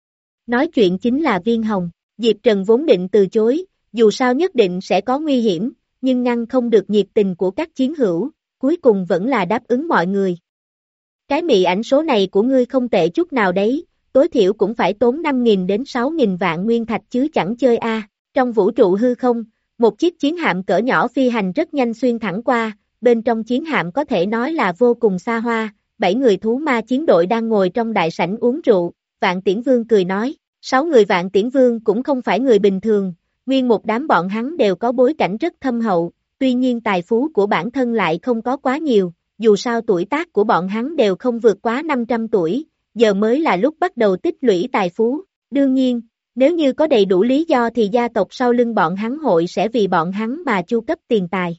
Nói chuyện chính là Viên Hồng, Diệp Trần vốn định từ chối, dù sao nhất định sẽ có nguy hiểm, nhưng ngăn không được nhiệt tình của các chiến hữu, cuối cùng vẫn là đáp ứng mọi người. Cái mị ảnh số này của ngươi không tệ chút nào đấy, tối thiểu cũng phải tốn năm nghìn đến sáu nghìn vạn nguyên thạch chứ chẳng chơi a. Trong vũ trụ hư không, một chiếc chiến hạm cỡ nhỏ phi hành rất nhanh xuyên thẳng qua, bên trong chiến hạm có thể nói là vô cùng xa hoa, bảy người thú ma chiến đội đang ngồi trong đại sảnh uống rượu, Vạn Tiễn Vương cười nói, sáu người Vạn Tiễn Vương cũng không phải người bình thường, nguyên một đám bọn hắn đều có bối cảnh rất thâm hậu, tuy nhiên tài phú của bản thân lại không có quá nhiều, dù sao tuổi tác của bọn hắn đều không vượt quá năm trăm tuổi, giờ mới là lúc bắt đầu tích lũy tài phú, đương nhiên, nếu như có đầy đủ lý do thì gia tộc sau lưng bọn hắn hội sẽ vì bọn hắn mà chu cấp tiền tài.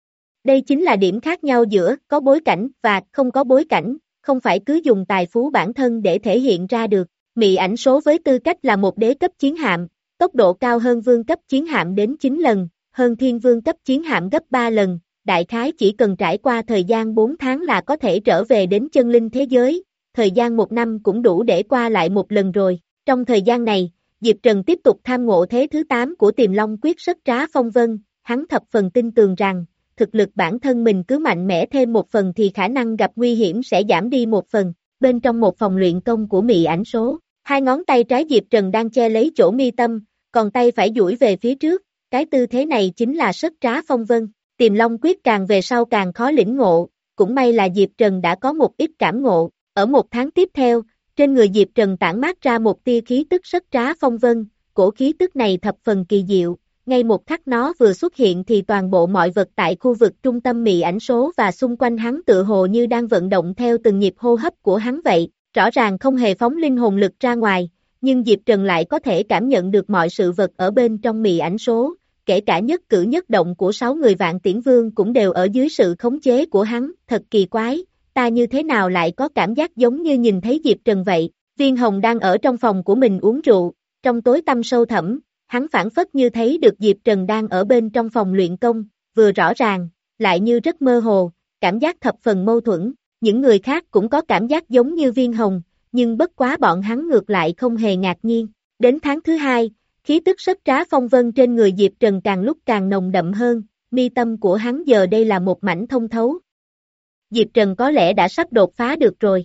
Đây chính là điểm khác nhau giữa có bối cảnh và không có bối cảnh, không phải cứ dùng tài phú bản thân để thể hiện ra được. Mị ảnh số với tư cách là một đế cấp chiến hạm, tốc độ cao hơn vương cấp chiến hạm đến chín lần, hơn thiên vương cấp chiến hạm gấp ba lần, đại khái chỉ cần trải qua thời gian bốn tháng là có thể trở về đến chân linh thế giới, thời gian một năm cũng đủ để qua lại một lần rồi. Trong thời gian này, Diệp Trần tiếp tục tham ngộ thế thứ tám của Tiềm Long Quyết Sất Trá Phong Vân, hắn thập phần tin tường rằng, thực lực bản thân mình cứ mạnh mẽ thêm một phần thì khả năng gặp nguy hiểm sẽ giảm đi một phần. Bên trong một phòng luyện công của mị ảnh số, hai ngón tay trái Diệp Trần đang che lấy chỗ mi tâm, còn tay phải duỗi về phía trước, cái tư thế này chính là Sất Trá Phong Vân. Tiềm Long Quyết càng về sau càng khó lĩnh ngộ, cũng may là Diệp Trần đã có một ít cảm ngộ. Ở một tháng tiếp theo, trên người Diệp Trần tản mát ra một tia khí tức Sất Trá Phong Vân, cổ khí tức này thập phần kỳ diệu, ngay một khắc nó vừa xuất hiện thì toàn bộ mọi vật tại khu vực trung tâm mị ảnh số và xung quanh hắn tựa hồ như đang vận động theo từng nhịp hô hấp của hắn vậy, rõ ràng không hề phóng linh hồn lực ra ngoài, nhưng Diệp Trần lại có thể cảm nhận được mọi sự vật ở bên trong mị ảnh số, kể cả nhất cử nhất động của sáu người Vạn Tiễn Vương cũng đều ở dưới sự khống chế của hắn, thật kỳ quái, ta như thế nào lại có cảm giác giống như nhìn thấy Diệp Trần vậy. Viên Hồng đang ở trong phòng của mình uống rượu, trong tối tăm sâu thẳm, hắn phản phất như thấy được Diệp Trần đang ở bên trong phòng luyện công, vừa rõ ràng, lại như rất mơ hồ, cảm giác thập phần mâu thuẫn, những người khác cũng có cảm giác giống như Viên Hồng, nhưng bất quá bọn hắn ngược lại không hề ngạc nhiên. Đến tháng thứ hai, khí tức Sất Trá Phong Vân trên người Diệp Trần càng lúc càng nồng đậm hơn, mi tâm của hắn giờ đây là một mảnh thông thấu. Diệp Trần có lẽ đã sắp đột phá được rồi.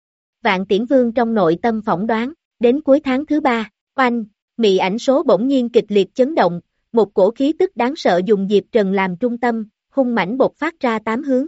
Vạn Tiễn Vương trong nội tâm phỏng đoán, đến cuối tháng thứ ba, oanh, mị ảnh số bỗng nhiên kịch liệt chấn động, một cổ khí tức đáng sợ dùng Diệp Trần làm trung tâm, hung mãnh bộc phát ra tám hướng.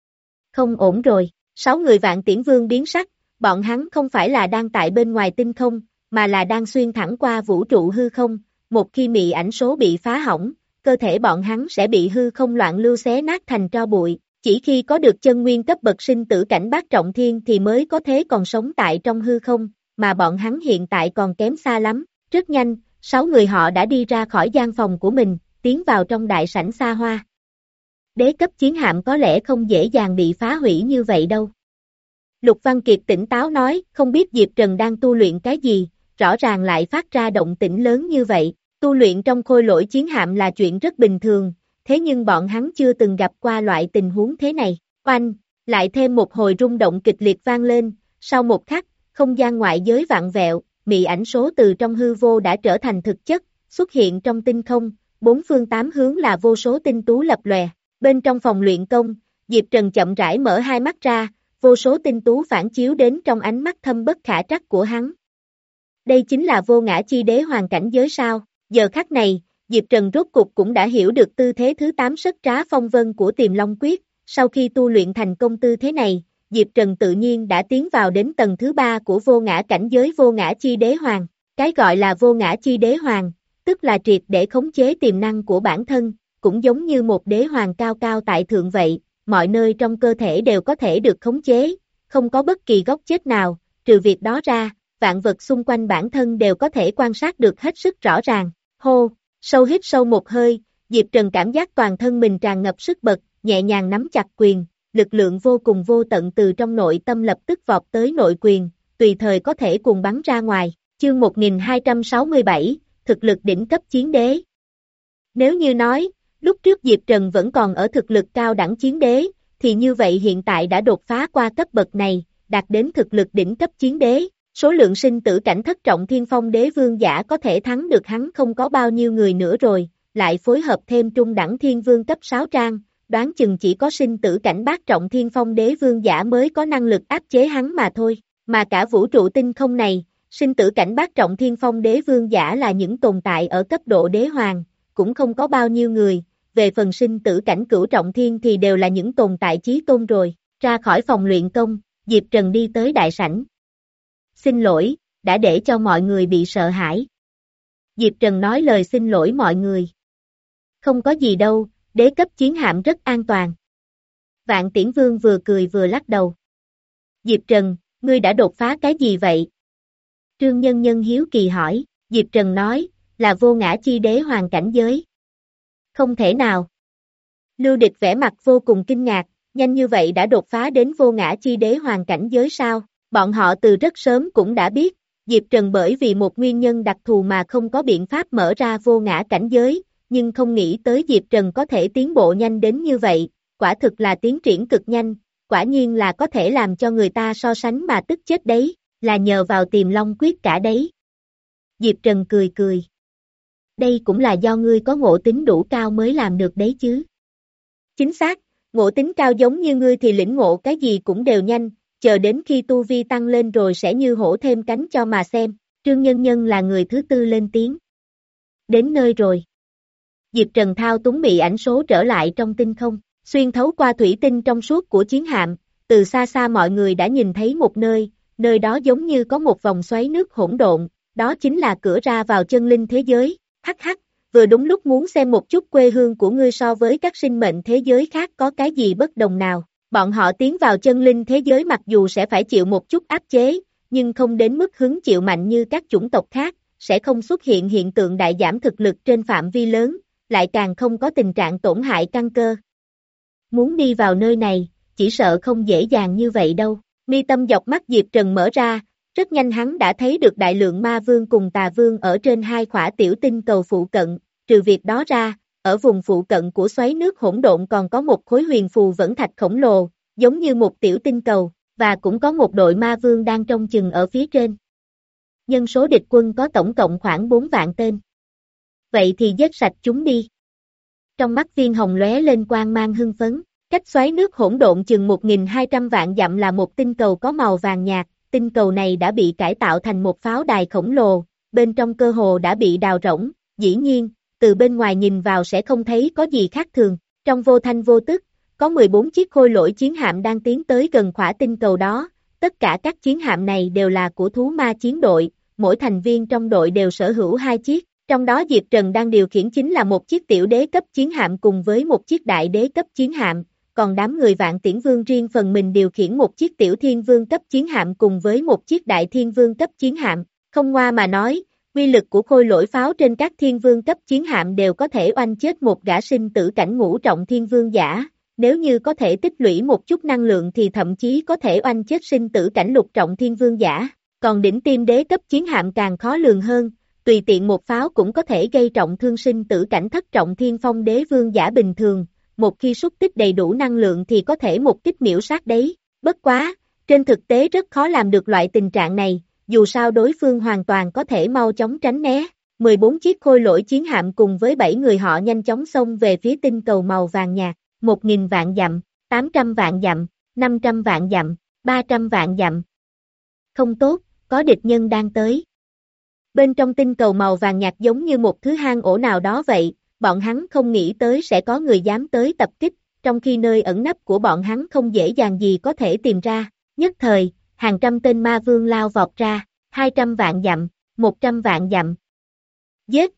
Không ổn rồi, sáu người Vạn Tiễn Vương biến sắc, bọn hắn không phải là đang tại bên ngoài tinh không, mà là đang xuyên thẳng qua vũ trụ hư không, một khi mị ảnh số bị phá hỏng, cơ thể bọn hắn sẽ bị hư không loạn lưu xé nát thành tro bụi, chỉ khi có được chân nguyên cấp bậc sinh tử cảnh bát trọng thiên thì mới có thế còn sống tại trong hư không, mà bọn hắn hiện tại còn kém xa lắm. Rất nhanh, sáu người họ đã đi ra khỏi gian phòng của mình, tiến vào trong đại sảnh xa hoa. Đế cấp chiến hạm có lẽ không dễ dàng bị phá hủy như vậy đâu. Lục Văn Kiệt tỉnh táo nói, không biết Diệp Trần đang tu luyện cái gì, rõ ràng lại phát ra động tĩnh lớn như vậy. Tu luyện trong khôi lỗi chiến hạm là chuyện rất bình thường, thế nhưng bọn hắn chưa từng gặp qua loại tình huống thế này. Oanh, lại thêm một hồi rung động kịch liệt vang lên, sau một khắc, không gian ngoại giới vặn vẹo, mị ảnh số từ trong hư vô đã trở thành thực chất, xuất hiện trong tinh không, bốn phương tám hướng là vô số tinh tú lập lòe. Bên trong phòng luyện công, Diệp Trần chậm rãi mở hai mắt ra, vô số tinh tú phản chiếu đến trong ánh mắt thâm bất khả trắc của hắn. Đây chính là vô ngã chi đế hoàn cảnh giới sao? Giờ khắc này, Diệp Trần rốt cục cũng đã hiểu được tư thế thứ tám sất trá phong vân của Tiềm Long Quyết. Sau khi tu luyện thành công tư thế này, Diệp Trần tự nhiên đã tiến vào đến tầng thứ ba của vô ngã cảnh giới vô ngã chi đế hoàng. Cái gọi là vô ngã chi đế hoàng, tức là triệt để khống chế tiềm năng của bản thân, cũng giống như một đế hoàng cao cao tại thượng vậy, mọi nơi trong cơ thể đều có thể được khống chế, không có bất kỳ góc chết nào, trừ việc đó ra, vạn vật xung quanh bản thân đều có thể quan sát được hết sức rõ ràng. Hô, sâu hít sâu một hơi, Diệp Trần cảm giác toàn thân mình tràn ngập sức bật, nhẹ nhàng nắm chặt quyền, lực lượng vô cùng vô tận từ trong nội tâm lập tức vọt tới nội quyền, tùy thời có thể cuồng bắn ra ngoài. Chương một nghìn hai trăm sáu mươi bảy, thực lực đỉnh cấp chiến đế. Nếu như nói, lúc trước Diệp Trần vẫn còn ở thực lực cao đẳng chiến đế, thì như vậy hiện tại đã đột phá qua cấp bậc này, đạt đến thực lực đỉnh cấp chiến đế. Số lượng sinh tử cảnh thất trọng thiên phong đế vương giả có thể thắng được hắn không có bao nhiêu người nữa rồi, lại phối hợp thêm trung đẳng thiên vương cấp sáu trang, đoán chừng chỉ có sinh tử cảnh bát trọng thiên phong đế vương giả mới có năng lực áp chế hắn mà thôi, mà cả vũ trụ tinh không này, sinh tử cảnh bát trọng thiên phong đế vương giả là những tồn tại ở cấp độ đế hoàng, cũng không có bao nhiêu người, về phần sinh tử cảnh cửu trọng thiên thì đều là những tồn tại chí tôn rồi. Ra khỏi phòng luyện công, Diệp Trần đi tới đại sảnh. Xin lỗi, đã để cho mọi người bị sợ hãi. Diệp Trần nói lời xin lỗi mọi người. Không có gì đâu, đế cấp chiến hạm rất an toàn. Vạn Tiễn Vương vừa cười vừa lắc đầu. Diệp Trần, ngươi đã đột phá cái gì vậy? Trương Nhân Nhân hiếu kỳ hỏi, Diệp Trần nói, là vô ngã chi đế hoàng cảnh giới. Không thể nào. Lưu Địch vẻ mặt vô cùng kinh ngạc, nhanh như vậy đã đột phá đến vô ngã chi đế hoàng cảnh giới sao? Bọn họ từ rất sớm cũng đã biết, Diệp Trần bởi vì một nguyên nhân đặc thù mà không có biện pháp mở ra vô ngã cảnh giới, nhưng không nghĩ tới Diệp Trần có thể tiến bộ nhanh đến như vậy, quả thực là tiến triển cực nhanh, quả nhiên là có thể làm cho người ta so sánh mà tức chết đấy, là nhờ vào Tiềm Long Quyết cả đấy. Diệp Trần cười cười. Đây cũng là do ngươi có ngộ tính đủ cao mới làm được đấy chứ. Chính xác, ngộ tính cao giống như ngươi thì lĩnh ngộ cái gì cũng đều nhanh, chờ đến khi tu vi tăng lên rồi sẽ như hổ thêm cánh cho mà xem. Trương Nhân Nhân là người thứ tư lên tiếng. Đến nơi rồi. Diệp Trần thao túng mị ảnh số trở lại trong tinh không, xuyên thấu qua thủy tinh trong suốt của chiến hạm, từ xa xa mọi người đã nhìn thấy một nơi, nơi đó giống như có một vòng xoáy nước hỗn độn, đó chính là cửa ra vào chân linh thế giới. Hắc hắc, vừa đúng lúc muốn xem một chút quê hương của ngươi so với các sinh mệnh thế giới khác có cái gì bất đồng nào. Bọn họ tiến vào chân linh thế giới mặc dù sẽ phải chịu một chút áp chế, nhưng không đến mức hứng chịu mạnh như các chủng tộc khác, sẽ không xuất hiện hiện tượng đại giảm thực lực trên phạm vi lớn, lại càng không có tình trạng tổn hại căn cơ. Muốn đi vào nơi này, chỉ sợ không dễ dàng như vậy đâu. Mi tâm dọc mắt Diệp Trần mở ra, rất nhanh hắn đã thấy được đại lượng ma vương cùng tà vương ở trên hai khỏa tiểu tinh cầu phụ cận, trừ việc đó ra, ở vùng phụ cận của xoáy nước hỗn độn còn có một khối huyền phù vẫn thạch khổng lồ, giống như một tiểu tinh cầu, và cũng có một đội ma vương đang trông chừng ở phía trên. Nhân số địch quân có tổng cộng khoảng bốn vạn tên. Vậy thì giết sạch chúng đi. Trong mắt Viên Hồng lóe lên quang mang hưng phấn, cách xoáy nước hỗn độn chừng một nghìn hai trăm vạn dặm là một tinh cầu có màu vàng nhạt, tinh cầu này đã bị cải tạo thành một pháo đài khổng lồ, bên trong cơ hồ đã bị đào rỗng, dĩ nhiên, từ bên ngoài nhìn vào sẽ không thấy có gì khác thường. Trong vô thanh vô tức, có mười bốn chiếc khôi lỗi chiến hạm đang tiến tới gần khỏa tinh cầu đó, tất cả các chiến hạm này đều là của thú ma chiến đội, mỗi thành viên trong đội đều sở hữu hai chiếc, trong đó Diệp Trần đang điều khiển chính là một chiếc tiểu đế cấp chiến hạm cùng với một chiếc đại đế cấp chiến hạm, còn đám người Vạn Tiễn Vương riêng phần mình điều khiển một chiếc tiểu thiên vương cấp chiến hạm cùng với một chiếc đại thiên vương cấp chiến hạm, không ngoa mà nói, uy lực của khôi lỗi pháo trên các thiên vương cấp chiến hạm đều có thể oanh chết một gã sinh tử cảnh ngũ trọng thiên vương giả, nếu như có thể tích lũy một chút năng lượng thì thậm chí có thể oanh chết sinh tử cảnh lục trọng thiên vương giả, còn đỉnh tiêm đế cấp chiến hạm càng khó lường hơn, tùy tiện một pháo cũng có thể gây trọng thương sinh tử cảnh thất trọng thiên phong đế vương giả bình thường, một khi xúc tích đầy đủ năng lượng thì có thể một kích miểu sát đấy, bất quá, trên thực tế rất khó làm được loại tình trạng này, dù sao đối phương hoàn toàn có thể mau chóng tránh né, mười bốn chiếc khôi lỗi chiến hạm cùng với bảy người họ nhanh chóng xông về phía tinh cầu màu vàng nhạt, một nghìn vạn dặm, tám trăm vạn dặm, năm trăm vạn dặm, ba trăm vạn dặm. Không tốt, có địch nhân đang tới. Bên trong tinh cầu màu vàng nhạt giống như một thứ hang ổ nào đó vậy, bọn hắn không nghĩ tới sẽ có người dám tới tập kích, trong khi nơi ẩn nấp của bọn hắn không dễ dàng gì có thể tìm ra. Nhất thời, hàng trăm tên ma vương lao vọt ra, hai trăm vạn dặm, một trăm vạn dặm. Giết!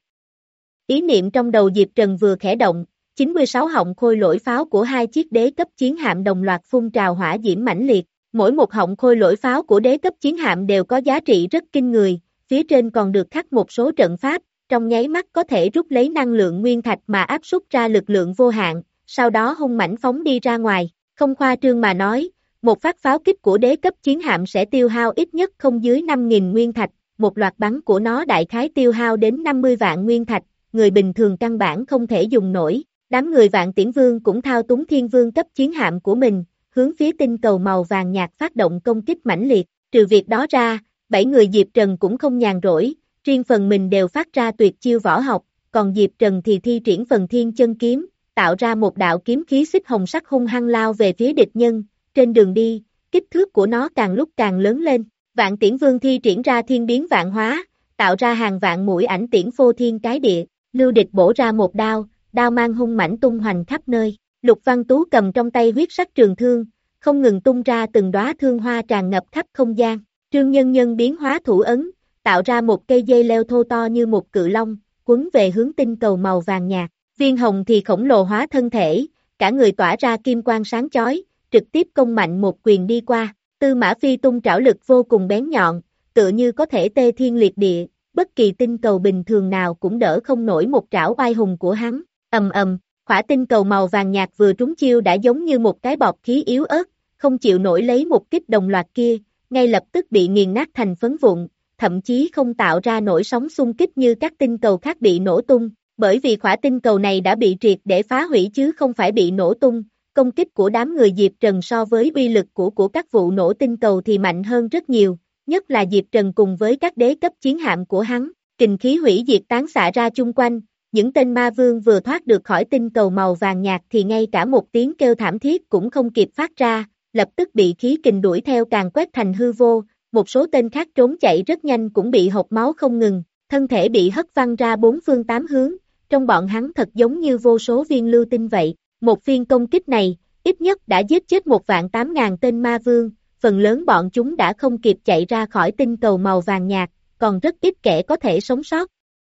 Ý niệm trong đầu Diệp Trần vừa khẽ động, chín mươi sáu họng khôi lỗi pháo của hai chiếc đế cấp chiến hạm đồng loạt phun trào hỏa diễm mãnh liệt. Mỗi một họng khôi lỗi pháo của đế cấp chiến hạm đều có giá trị rất kinh người, phía trên còn được khắc một số trận pháp, trong nháy mắt có thể rút lấy năng lượng nguyên thạch mà áp suất ra lực lượng vô hạn, sau đó hung mãnh phóng đi ra ngoài. Không khoa trương mà nói, một phát pháo kích của đế cấp chiến hạm sẽ tiêu hao ít nhất không dưới năm nghìn nguyên thạch, một loạt bắn của nó đại khái tiêu hao đến năm mươi vạn nguyên thạch, người bình thường căn bản không thể dùng nổi. Đám người Vạn Tiễn Vương cũng thao túng thiên vương cấp chiến hạm của mình, hướng phía tinh cầu màu vàng nhạt phát động công kích mãnh liệt. Trừ việc đó ra, bảy người Diệp Trần cũng không nhàn rỗi, riêng phần mình đều phát ra tuyệt chiêu võ học, còn Diệp Trần thì thi triển phần thiên chân kiếm, tạo ra một đạo kiếm khí xích hồng sắc hung hăng lao về phía địch nhân. Trên đường đi, kích thước của nó càng lúc càng lớn lên. Vạn Tiễn Vương thi triển ra thiên biến vạn hóa, tạo ra hàng vạn mũi ảnh tiễn phô thiên cái địa, lưu địch bổ ra một đao, đao mang hung mãnh tung hoành khắp nơi. Lục Văn Tú cầm trong tay huyết sắc trường thương, không ngừng tung ra từng đóa thương hoa tràn ngập khắp không gian. Trương Nhân Nhân biến hóa thủ ấn, tạo ra một cây dây leo thô to như một cự long, quấn về hướng tinh cầu màu vàng nhạt. Viên Hồng thì khổng lồ hóa thân thể, cả người tỏa ra kim quang sáng chói, trực tiếp công mạnh một quyền đi qua. Tư Mã Phi tung trảo lực vô cùng bén nhọn, tựa như có thể tê thiên liệt địa, bất kỳ tinh cầu bình thường nào cũng đỡ không nổi một trảo oai hùng của hắn. Ầm ầm, khỏa tinh cầu màu vàng nhạt vừa trúng chiêu đã giống như một cái bọt khí yếu ớt, không chịu nổi lấy một kích đồng loạt kia, ngay lập tức bị nghiền nát thành phấn vụn, thậm chí không tạo ra nổi sóng xung kích như các tinh cầu khác bị nổ tung, bởi vì khỏa tinh cầu này đã bị triệt để phá hủy chứ không phải bị nổ tung. Công kích của đám người Diệp Trần so với uy lực của của các vụ nổ tinh cầu thì mạnh hơn rất nhiều, nhất là Diệp Trần cùng với các đế cấp chiến hạm của hắn, kình khí hủy diệt tán xạ ra chung quanh, những tên ma vương vừa thoát được khỏi tinh cầu màu vàng nhạt thì ngay cả một tiếng kêu thảm thiết cũng không kịp phát ra, lập tức bị khí kình đuổi theo càn quét thành hư vô, một số tên khác trốn chạy rất nhanh cũng bị hộc máu không ngừng, thân thể bị hất văng ra bốn phương tám hướng, trong bọn hắn thật giống như vô số viên lưu tinh vậy. Một phiên công kích này, ít nhất đã giết chết một vạn tám ngàn tên ma vương, phần lớn bọn chúng đã không kịp chạy ra khỏi tinh cầu màu vàng nhạt, còn rất ít kẻ có thể sống sót.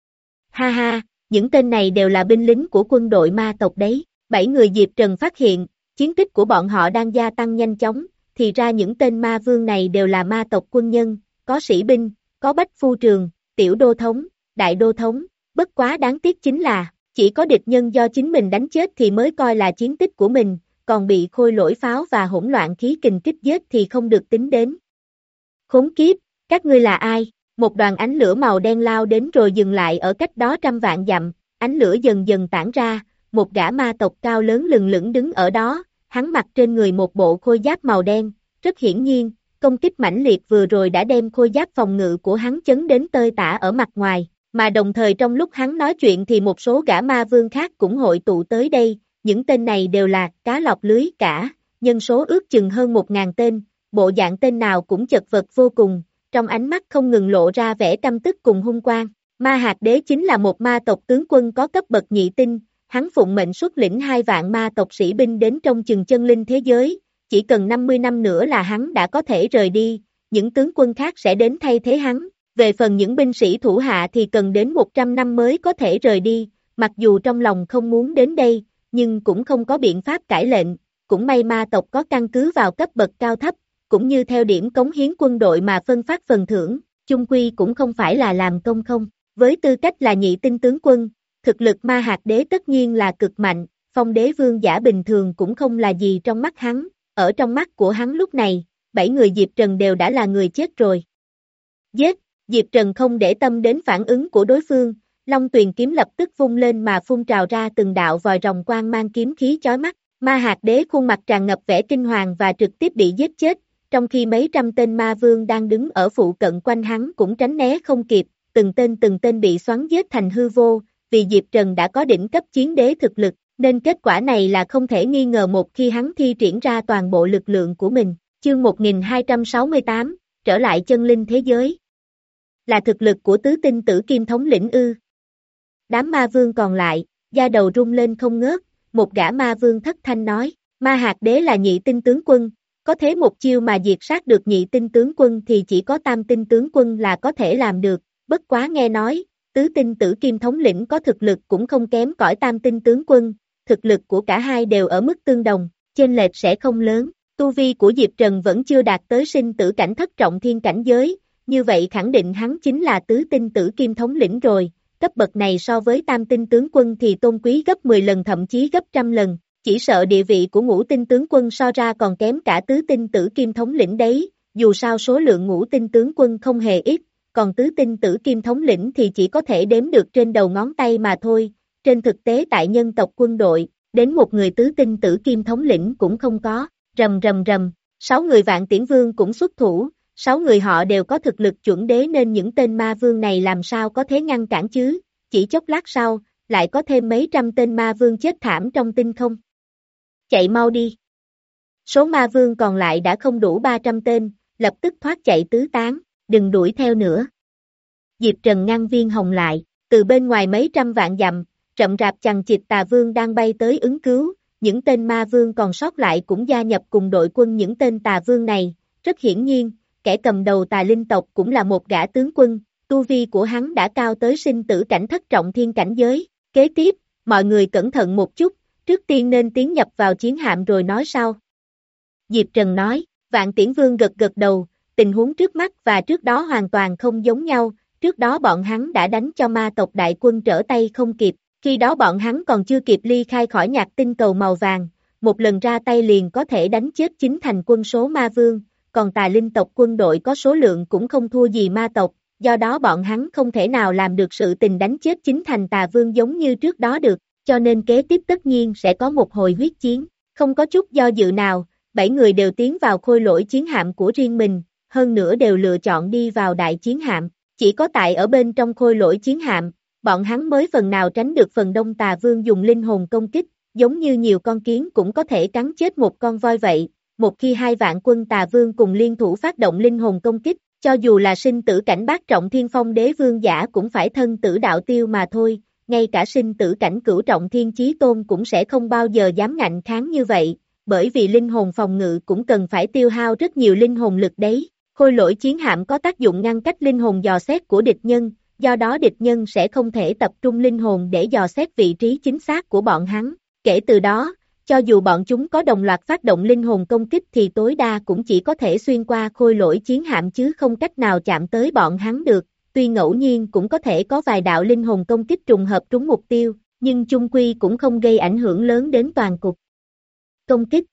Ha ha, những tên này đều là binh lính của quân đội ma tộc đấy. Bảy người Diệp Trần phát hiện, chiến tích của bọn họ đang gia tăng nhanh chóng, thì ra những tên ma vương này đều là ma tộc quân nhân, có sĩ binh, có bách phu trường, tiểu đô thống, đại đô thống, bất quá đáng tiếc chính là, chỉ có địch nhân do chính mình đánh chết thì mới coi là chiến tích của mình, còn bị khôi lỗi pháo và hỗn loạn khí kình kích giết thì không được tính đến. Khốn kiếp, các ngươi là ai? Một đoàn ánh lửa màu đen lao đến rồi dừng lại ở cách đó trăm vạn dặm, ánh lửa dần dần tản ra, một gã ma tộc cao lớn lừng lững đứng ở đó, hắn mặc trên người một bộ khôi giáp màu đen, rất hiển nhiên, công kích mãnh liệt vừa rồi đã đem khôi giáp phòng ngự của hắn chấn đến tơi tả ở mặt ngoài, mà đồng thời trong lúc hắn nói chuyện thì một số gã ma vương khác cũng hội tụ tới đây, những tên này đều là cá lọc lưới cả, nhân số ước chừng hơn một ngàn tên, bộ dạng tên nào cũng chật vật vô cùng, trong ánh mắt không ngừng lộ ra vẻ căm tức cùng hung quang. Ma Hạt Đế chính là một ma tộc tướng quân có cấp bậc nhị tinh, hắn phụng mệnh xuất lĩnh hai vạn ma tộc sĩ binh đến trong chừng chân linh thế giới, chỉ cần năm mươi năm nữa là hắn đã có thể rời đi, những tướng quân khác sẽ đến thay thế hắn. Về phần những binh sĩ thủ hạ thì cần đến một trăm năm mới có thể rời đi, mặc dù trong lòng không muốn đến đây, nhưng cũng không có biện pháp cải lệnh, cũng may ma tộc có căn cứ vào cấp bậc cao thấp, cũng như theo điểm cống hiến quân đội mà phân phát phần thưởng, chung quy cũng không phải là làm công không. Với tư cách là nhị tinh tướng quân, thực lực ma hạt đế tất nhiên là cực mạnh, phong đế vương giả bình thường cũng không là gì trong mắt hắn, ở trong mắt của hắn lúc này, bảy người Diệp Trần đều đã là người chết rồi. Giết, Diệp Trần không để tâm đến phản ứng của đối phương, Long Tuyền kiếm lập tức vung lên mà phun trào ra từng đạo vòi rồng quang mang kiếm khí chói mắt, ma hạt đế khuôn mặt tràn ngập vẻ kinh hoàng và trực tiếp bị giết chết, trong khi mấy trăm tên ma vương đang đứng ở phụ cận quanh hắn cũng tránh né không kịp, từng tên từng tên bị xoắn giết thành hư vô, vì Diệp Trần đã có đỉnh cấp chiến đế thực lực, nên kết quả này là không thể nghi ngờ một khi hắn thi triển ra toàn bộ lực lượng của mình. Chương một nghìn hai trăm sáu mươi tám, trở lại chân linh thế giới. Là thực lực của tứ tinh tử kim thống lĩnh ư. Đám ma vương còn lại, da đầu rung lên không ngớt, một gã ma vương thất thanh nói, ma hạt đế là nhị tinh tướng quân, có thế một chiêu mà diệt sát được nhị tinh tướng quân thì chỉ có tam tinh tướng quân là có thể làm được, bất quá nghe nói, tứ tinh tử kim thống lĩnh có thực lực cũng không kém cỏi tam tinh tướng quân, thực lực của cả hai đều ở mức tương đồng, chênh lệch sẽ không lớn, tu vi của Diệp Trần vẫn chưa đạt tới sinh tử cảnh thất trọng thiên cảnh giới, như vậy khẳng định hắn chính là tứ tinh tử kim thống lĩnh rồi, cấp bậc này so với tam tinh tướng quân thì tôn quý gấp mười lần thậm chí gấp trăm lần, chỉ sợ địa vị của ngũ tinh tướng quân so ra còn kém cả tứ tinh tử kim thống lĩnh đấy, dù sao số lượng ngũ tinh tướng quân không hề ít, còn tứ tinh tử kim thống lĩnh thì chỉ có thể đếm được trên đầu ngón tay mà thôi, trên thực tế tại nhân tộc quân đội, đến một người tứ tinh tử kim thống lĩnh cũng không có, rầm rầm rầm, sáu người vạn tiễn vương cũng xuất thủ, sáu người họ đều có thực lực chuẩn đế nên những tên ma vương này làm sao có thể ngăn cản chứ, chỉ chốc lát sau, lại có thêm mấy trăm tên ma vương chết thảm trong tinh không. Chạy mau đi. Số ma vương còn lại đã không đủ ba trăm tên, lập tức thoát chạy tứ tán, đừng đuổi theo nữa. Diệp Trần ngăn Viên Hồng lại, từ bên ngoài mấy trăm vạn dặm, rậm rạp chằng chịt tà vương đang bay tới ứng cứu, những tên ma vương còn sót lại cũng gia nhập cùng đội quân những tên tà vương này, rất hiển nhiên, kẻ cầm đầu tà linh tộc cũng là một gã tướng quân, tu vi của hắn đã cao tới sinh tử cảnh thất trọng thiên cảnh giới, kế tiếp, mọi người cẩn thận một chút, trước tiên nên tiến nhập vào chiến hạm rồi nói sau. Diệp Trần nói, Vạn Tiễn Vương gật gật đầu, tình huống trước mắt và trước đó hoàn toàn không giống nhau, trước đó bọn hắn đã đánh cho ma tộc đại quân trở tay không kịp, khi đó bọn hắn còn chưa kịp ly khai khỏi nhạc tinh cầu màu vàng, một lần ra tay liền có thể đánh chết chính thành quân số ma vương, còn tà linh tộc quân đội có số lượng cũng không thua gì ma tộc, do đó bọn hắn không thể nào làm được sự tình đánh chết chính thành tà vương giống như trước đó được, cho nên kế tiếp tất nhiên sẽ có một hồi huyết chiến, không có chút do dự nào, bảy người đều tiến vào khôi lỗi chiến hạm của riêng mình, hơn nữa đều lựa chọn đi vào đại chiến hạm, chỉ có tại ở bên trong khôi lỗi chiến hạm, bọn hắn mới phần nào tránh được phần đông tà vương dùng linh hồn công kích, giống như nhiều con kiến cũng có thể cắn chết một con voi vậy, một khi hai vạn quân tà vương cùng liên thủ phát động linh hồn công kích, cho dù là sinh tử cảnh bát trọng thiên phong đế vương giả cũng phải thân tử đạo tiêu mà thôi, ngay cả sinh tử cảnh cửu trọng thiên chí tôn cũng sẽ không bao giờ dám ngạnh kháng như vậy, bởi vì linh hồn phòng ngự cũng cần phải tiêu hao rất nhiều linh hồn lực đấy. Khôi lỗi chiến hạm có tác dụng ngăn cách linh hồn dò xét của địch nhân, do đó địch nhân sẽ không thể tập trung linh hồn để dò xét vị trí chính xác của bọn hắn. Kể từ đó, cho dù bọn chúng có đồng loạt phát động linh hồn công kích thì tối đa cũng chỉ có thể xuyên qua khôi lỗi chiến hạm chứ không cách nào chạm tới bọn hắn được. Tuy ngẫu nhiên cũng có thể có vài đạo linh hồn công kích trùng hợp trúng mục tiêu, nhưng chung quy cũng không gây ảnh hưởng lớn đến toàn cục. Công kích.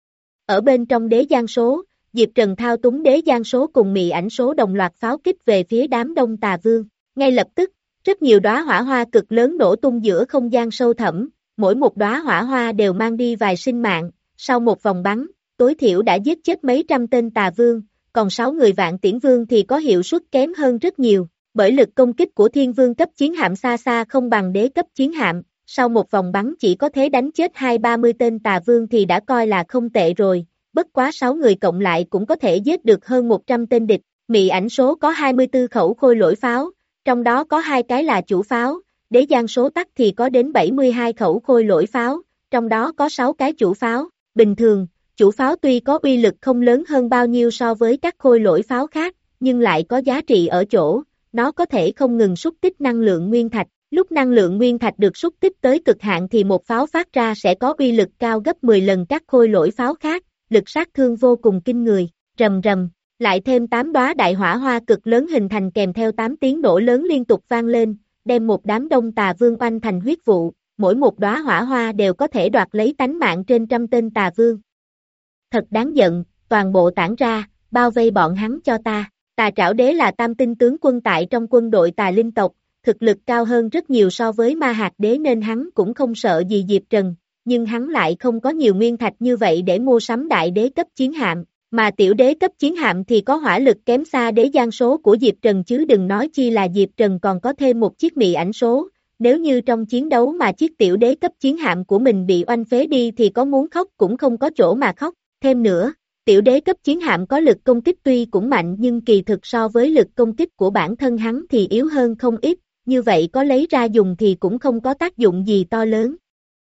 Ở bên trong đế giang số, Diệp Trần thao túng đế giang số cùng mị ảnh số đồng loạt pháo kích về phía đám đông tà vương. Ngay lập tức, rất nhiều đóa hỏa hoa cực lớn nổ tung giữa không gian sâu thẳm, mỗi một đóa hỏa hoa đều mang đi vài sinh mạng, sau một vòng bắn, tối thiểu đã giết chết mấy trăm tên tà vương, còn sáu người vạn tiễn vương thì có hiệu suất kém hơn rất nhiều, bởi lực công kích của thiên vương cấp chiến hạm xa xa không bằng đế cấp chiến hạm, sau một vòng bắn chỉ có thể đánh chết hai ba mươi tên tà vương thì đã coi là không tệ rồi, bất quá sáu người cộng lại cũng có thể giết được hơn một trăm tên địch, mị ảnh số có hai mươi tư khẩu khôi lỗi pháo, trong đó có hai cái là chủ pháo, đế giang số tắc thì có đến bảy mươi hai khẩu khôi lỗi pháo, trong đó có sáu cái chủ pháo, bình thường, chủ pháo tuy có uy lực không lớn hơn bao nhiêu so với các khôi lỗi pháo khác, nhưng lại có giá trị ở chỗ, nó có thể không ngừng xúc tích năng lượng nguyên thạch. Lúc năng lượng nguyên thạch được xúc tích tới cực hạn thì một pháo phát ra sẽ có uy lực cao gấp mười lần các khôi lỗi pháo khác, lực sát thương vô cùng kinh người, rầm rầm, lại thêm tám đóa đại hỏa hoa cực lớn hình thành kèm theo tám tiếng nổ lớn liên tục vang lên, đem một đám đông tà vương oanh thành huyết vụ, mỗi một đóa hỏa hoa đều có thể đoạt lấy tánh mạng trên trăm tên tà vương. Thật đáng giận, toàn bộ tản ra, bao vây bọn hắn cho ta. Tà Trảo Đế là tam tinh tướng quân tại trong quân đội tà linh tộc, thực lực cao hơn rất nhiều so với Ma Hạt Đế nên hắn cũng không sợ gì Diệp Trần, nhưng hắn lại không có nhiều nguyên thạch như vậy để mua sắm đại đế cấp chiến hạm, mà tiểu đế cấp chiến hạm thì có hỏa lực kém xa đế giang số của Diệp Trần chứ đừng nói chi là Diệp Trần còn có thêm một chiếc mị ảnh số, nếu như trong chiến đấu mà chiếc tiểu đế cấp chiến hạm của mình bị oanh phế đi thì có muốn khóc cũng không có chỗ mà khóc, thêm nữa. Tiểu đế cấp chiến hạm có lực công kích tuy cũng mạnh nhưng kỳ thực so với lực công kích của bản thân hắn thì yếu hơn không ít, như vậy có lấy ra dùng thì cũng không có tác dụng gì to lớn.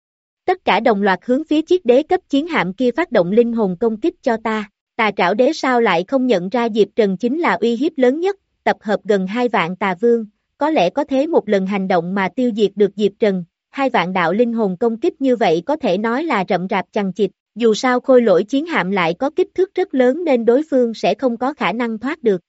Tất cả đồng loạt hướng phía chiếc đế cấp chiến hạm kia phát động linh hồn công kích cho ta. Tà Trảo Đế sao lại không nhận ra Diệp Trần chính là uy hiếp lớn nhất, tập hợp gần hai vạn tà vương, có lẽ có thế một lần hành động mà tiêu diệt được Diệp Trần, hai vạn đạo linh hồn công kích như vậy có thể nói là rậm rạp chằng chịt. Dù sao khôi lỗi chiến hạm lại có kích thước rất lớn nên đối phương sẽ không có khả năng thoát được.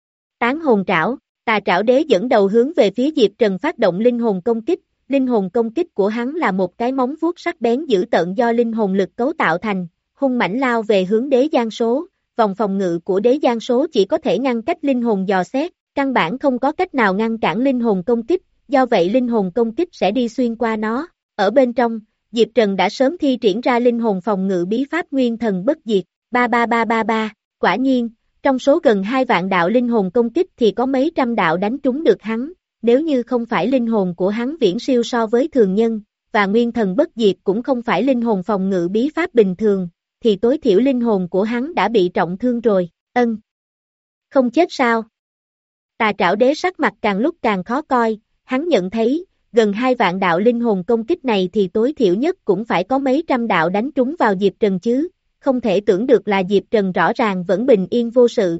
Tán hồn trảo, Tà Trảo Đế dẫn đầu hướng về phía Diệp Trần phát động linh hồn công kích, linh hồn công kích của hắn là một cái móng vuốt sắc bén dữ tợn do linh hồn lực cấu tạo thành, hung mãnh lao về hướng đế giang số, vòng phòng ngự của đế giang số chỉ có thể ngăn cách linh hồn dò xét, căn bản không có cách nào ngăn cản linh hồn công kích, do vậy linh hồn công kích sẽ đi xuyên qua nó, ở bên trong. Diệp Trần đã sớm thi triển ra linh hồn phòng ngự bí pháp nguyên thần bất diệt, ba ba ba ba ba, quả nhiên, trong số gần hai vạn đạo linh hồn công kích thì có mấy trăm đạo đánh trúng được hắn, nếu như không phải linh hồn của hắn viễn siêu so với thường nhân, và nguyên thần bất diệt cũng không phải linh hồn phòng ngự bí pháp bình thường, thì tối thiểu linh hồn của hắn đã bị trọng thương rồi, ân. Không chết sao? Tà Trảo Đế sắc mặt càng lúc càng khó coi, hắn nhận thấy, gần hai vạn đạo linh hồn công kích này thì tối thiểu nhất cũng phải có mấy trăm đạo đánh trúng vào Diệp Trần chứ, không thể tưởng được là Diệp Trần rõ ràng vẫn bình yên vô sự.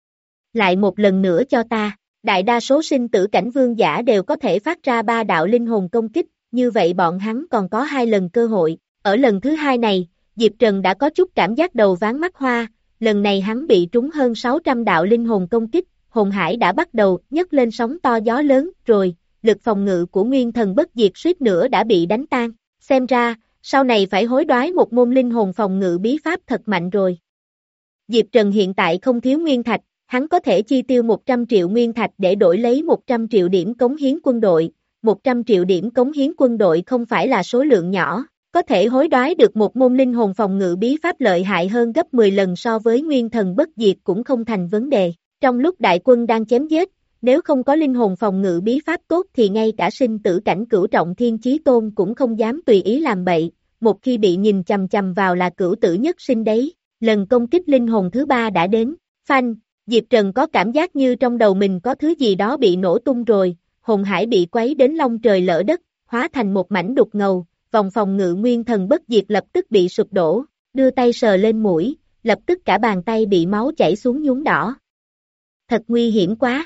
Lại một lần nữa cho ta, đại đa số sinh tử cảnh vương giả đều có thể phát ra ba đạo linh hồn công kích, như vậy bọn hắn còn có hai lần cơ hội, ở lần thứ hai này, Diệp Trần đã có chút cảm giác đầu ván mắt hoa, lần này hắn bị trúng hơn sáu trăm đạo linh hồn công kích, hồn hải đã bắt đầu nhấc lên sóng to gió lớn rồi. Lực phòng ngự của nguyên thần bất diệt suýt nữa đã bị đánh tan, xem ra, sau này phải hối đoái một môn linh hồn phòng ngự bí pháp thật mạnh rồi. Diệp Trần hiện tại không thiếu nguyên thạch, hắn có thể chi tiêu một trăm triệu nguyên thạch để đổi lấy một trăm triệu điểm cống hiến quân đội, một trăm triệu điểm cống hiến quân đội không phải là số lượng nhỏ, có thể hối đoái được một môn linh hồn phòng ngự bí pháp lợi hại hơn gấp mười lần so với nguyên thần bất diệt cũng không thành vấn đề. Trong lúc đại quân đang chém giết, nếu không có linh hồn phòng ngự bí pháp tốt thì ngay cả sinh tử cảnh cửu trọng thiên chí tôn cũng không dám tùy ý làm bậy, một khi bị nhìn chằm chằm vào là cửu tử nhất sinh đấy. Lần công kích linh hồn thứ ba đã đến, phanh, Diệp Trần có cảm giác như trong đầu mình có thứ gì đó bị nổ tung rồi, hồn hải bị quấy đến long trời lỡ đất, hóa thành một mảnh đục ngầu, vòng phòng ngự nguyên thần bất diệt lập tức bị sụp đổ, đưa tay sờ lên mũi, lập tức cả bàn tay bị máu chảy xuống nhuốm đỏ. Thật nguy hiểm quá.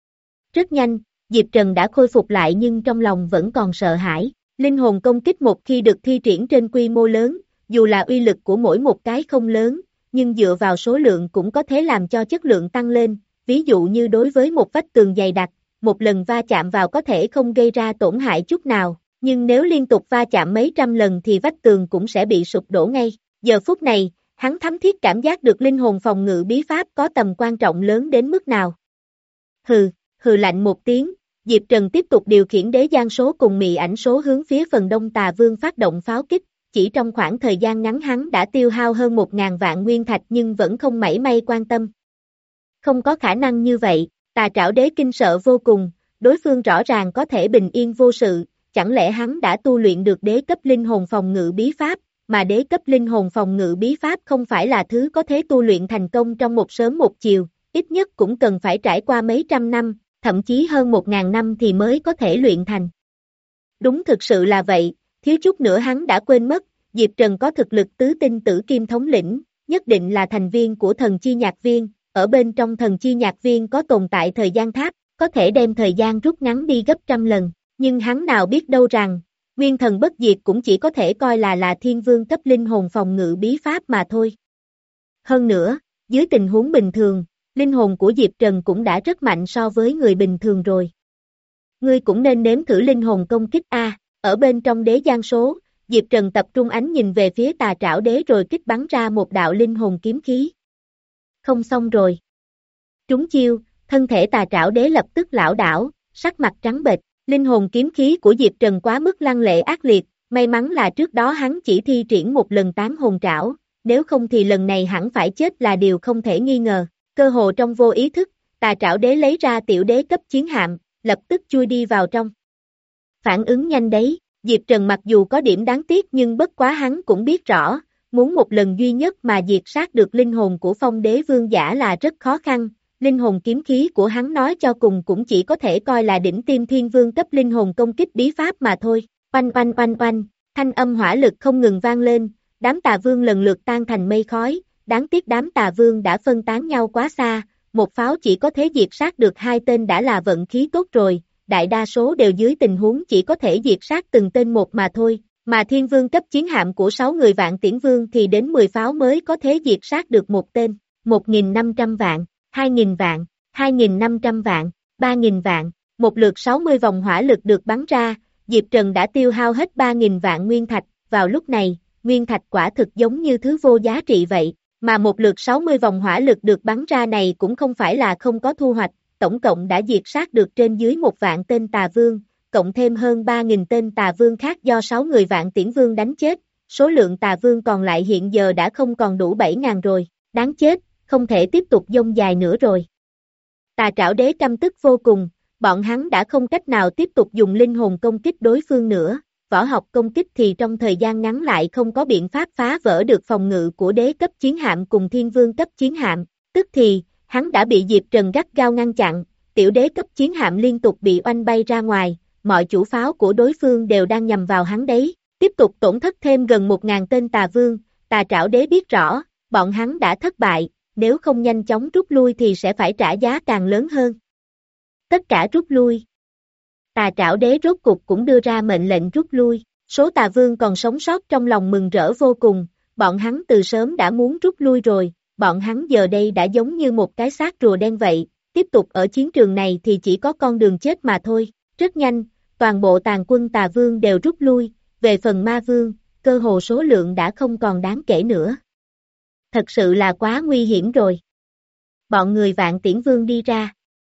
Rất nhanh, Diệp Trần đã khôi phục lại nhưng trong lòng vẫn còn sợ hãi. Linh hồn công kích một khi được thi triển trên quy mô lớn, dù là uy lực của mỗi một cái không lớn, nhưng dựa vào số lượng cũng có thể làm cho chất lượng tăng lên. Ví dụ như đối với một vách tường dày đặc, một lần va chạm vào có thể không gây ra tổn hại chút nào, nhưng nếu liên tục va chạm mấy trăm lần thì vách tường cũng sẽ bị sụp đổ ngay. Giờ phút này, hắn thấm thiết cảm giác được linh hồn phòng ngự bí pháp có tầm quan trọng lớn đến mức nào. Hừ. Hừ lạnh một tiếng, Diệp Trần tiếp tục điều khiển đế giang số cùng mị ảnh số hướng phía phần đông tà vương phát động pháo kích, chỉ trong khoảng thời gian ngắn hắn đã tiêu hao hơn một ngàn vạn nguyên thạch nhưng vẫn không mảy may quan tâm. Không có khả năng như vậy, Tà Trảo Đế kinh sợ vô cùng, đối phương rõ ràng có thể bình yên vô sự, chẳng lẽ hắn đã tu luyện được đế cấp linh hồn phòng ngự bí pháp, mà đế cấp linh hồn phòng ngự bí pháp không phải là thứ có thể tu luyện thành công trong một sớm một chiều, ít nhất cũng cần phải trải qua mấy trăm năm. Thậm chí hơn một ngàn năm thì mới có thể luyện thành. Đúng thực sự là vậy, thiếu chút nữa hắn đã quên mất, Diệp Trần có thực lực tứ tinh tử kim thống lĩnh, nhất định là thành viên của thần chi nhạc viên, ở bên trong thần chi nhạc viên có tồn tại thời gian tháp, có thể đem thời gian rút ngắn đi gấp trăm lần, nhưng hắn nào biết đâu rằng, nguyên thần bất diệt cũng chỉ có thể coi là là thiên vương cấp linh hồn phòng ngự bí pháp mà thôi. Hơn nữa, dưới tình huống bình thường, linh hồn của Diệp Trần cũng đã rất mạnh so với người bình thường rồi. Ngươi cũng nên nếm thử linh hồn công kích A, ở bên trong đế giang số, Diệp Trần tập trung ánh nhìn về phía Tà Trảo Đế rồi kích bắn ra một đạo linh hồn kiếm khí. Không xong rồi. Trúng chiêu, thân thể Tà Trảo Đế lập tức lảo đảo, sắc mặt trắng bệch, linh hồn kiếm khí của Diệp Trần quá mức lăng lệ ác liệt, may mắn là trước đó hắn chỉ thi triển một lần tán hồn trảo, nếu không thì lần này hẳn phải chết là điều không thể nghi ngờ. Cơ hồ trong vô ý thức, Tà Trảo Đế lấy ra tiểu đế cấp chiến hạm, lập tức chui đi vào trong. Phản ứng nhanh đấy, Diệp Trần mặc dù có điểm đáng tiếc nhưng bất quá hắn cũng biết rõ, muốn một lần duy nhất mà diệt sát được linh hồn của Phong Đế Vương giả là rất khó khăn, linh hồn kiếm khí của hắn nói cho cùng cũng chỉ có thể coi là đỉnh tiêm thiên vương cấp linh hồn công kích bí pháp mà thôi. Oanh oanh oanh oanh, thanh âm hỏa lực không ngừng vang lên, đám tà vương lần lượt tan thành mây khói, đáng tiếc đám tà vương đã phân tán nhau quá xa, một pháo chỉ có thể diệt sát được hai tên đã là vận khí tốt rồi, đại đa số đều dưới tình huống chỉ có thể diệt sát từng tên một mà thôi, mà thiên vương cấp chiến hạm của sáu người Vạn Tiễn Vương thì đến mười pháo mới có thể diệt sát được một tên, một nghìn năm trăm vạn, hai nghìn vạn, hai nghìn năm trăm vạn, ba nghìn vạn, một lượt sáu mươi vòng hỏa lực được bắn ra, Diệp Trần đã tiêu hao hết ba nghìn vạn nguyên thạch, vào lúc này, nguyên thạch quả thực giống như thứ vô giá trị vậy, mà một lượt sáu mươi vòng hỏa lực được bắn ra này cũng không phải là không có thu hoạch, tổng cộng đã diệt sát được trên dưới một vạn tên tà vương, cộng thêm hơn ba nghìn tên tà vương khác do sáu người Vạn Tiễn Vương đánh chết, số lượng tà vương còn lại hiện giờ đã không còn đủ bảy nghìn rồi, đáng chết, không thể tiếp tục dông dài nữa rồi. Tà Trảo Đế căm tức vô cùng, bọn hắn đã không cách nào tiếp tục dùng linh hồn công kích đối phương nữa, võ học công kích thì trong thời gian ngắn lại không có biện pháp phá vỡ được phòng ngự của đế cấp chiến hạm cùng thiên vương cấp chiến hạm, tức thì, hắn đã bị Diệp Trần gắt gao ngăn chặn, tiểu đế cấp chiến hạm liên tục bị oanh bay ra ngoài, mọi chủ pháo của đối phương đều đang nhằm vào hắn đấy, tiếp tục tổn thất thêm gần một nghìn tên tà vương, Tà Trảo Đế biết rõ, bọn hắn đã thất bại, nếu không nhanh chóng rút lui thì sẽ phải trả giá càng lớn hơn. Tất cả rút lui. Tà Trảo Đế rốt cục cũng đưa ra mệnh lệnh rút lui, số tà vương còn sống sót trong lòng mừng rỡ vô cùng, bọn hắn từ sớm đã muốn rút lui rồi, bọn hắn giờ đây đã giống như một cái xác rùa đen vậy, tiếp tục ở chiến trường này thì chỉ có con đường chết mà thôi, rất nhanh, toàn bộ tàn quân tà vương đều rút lui, về phần ma vương, cơ hồ số lượng đã không còn đáng kể nữa. Thật sự là quá nguy hiểm rồi. Bọn người Vạn Tiễn Vương đi ra.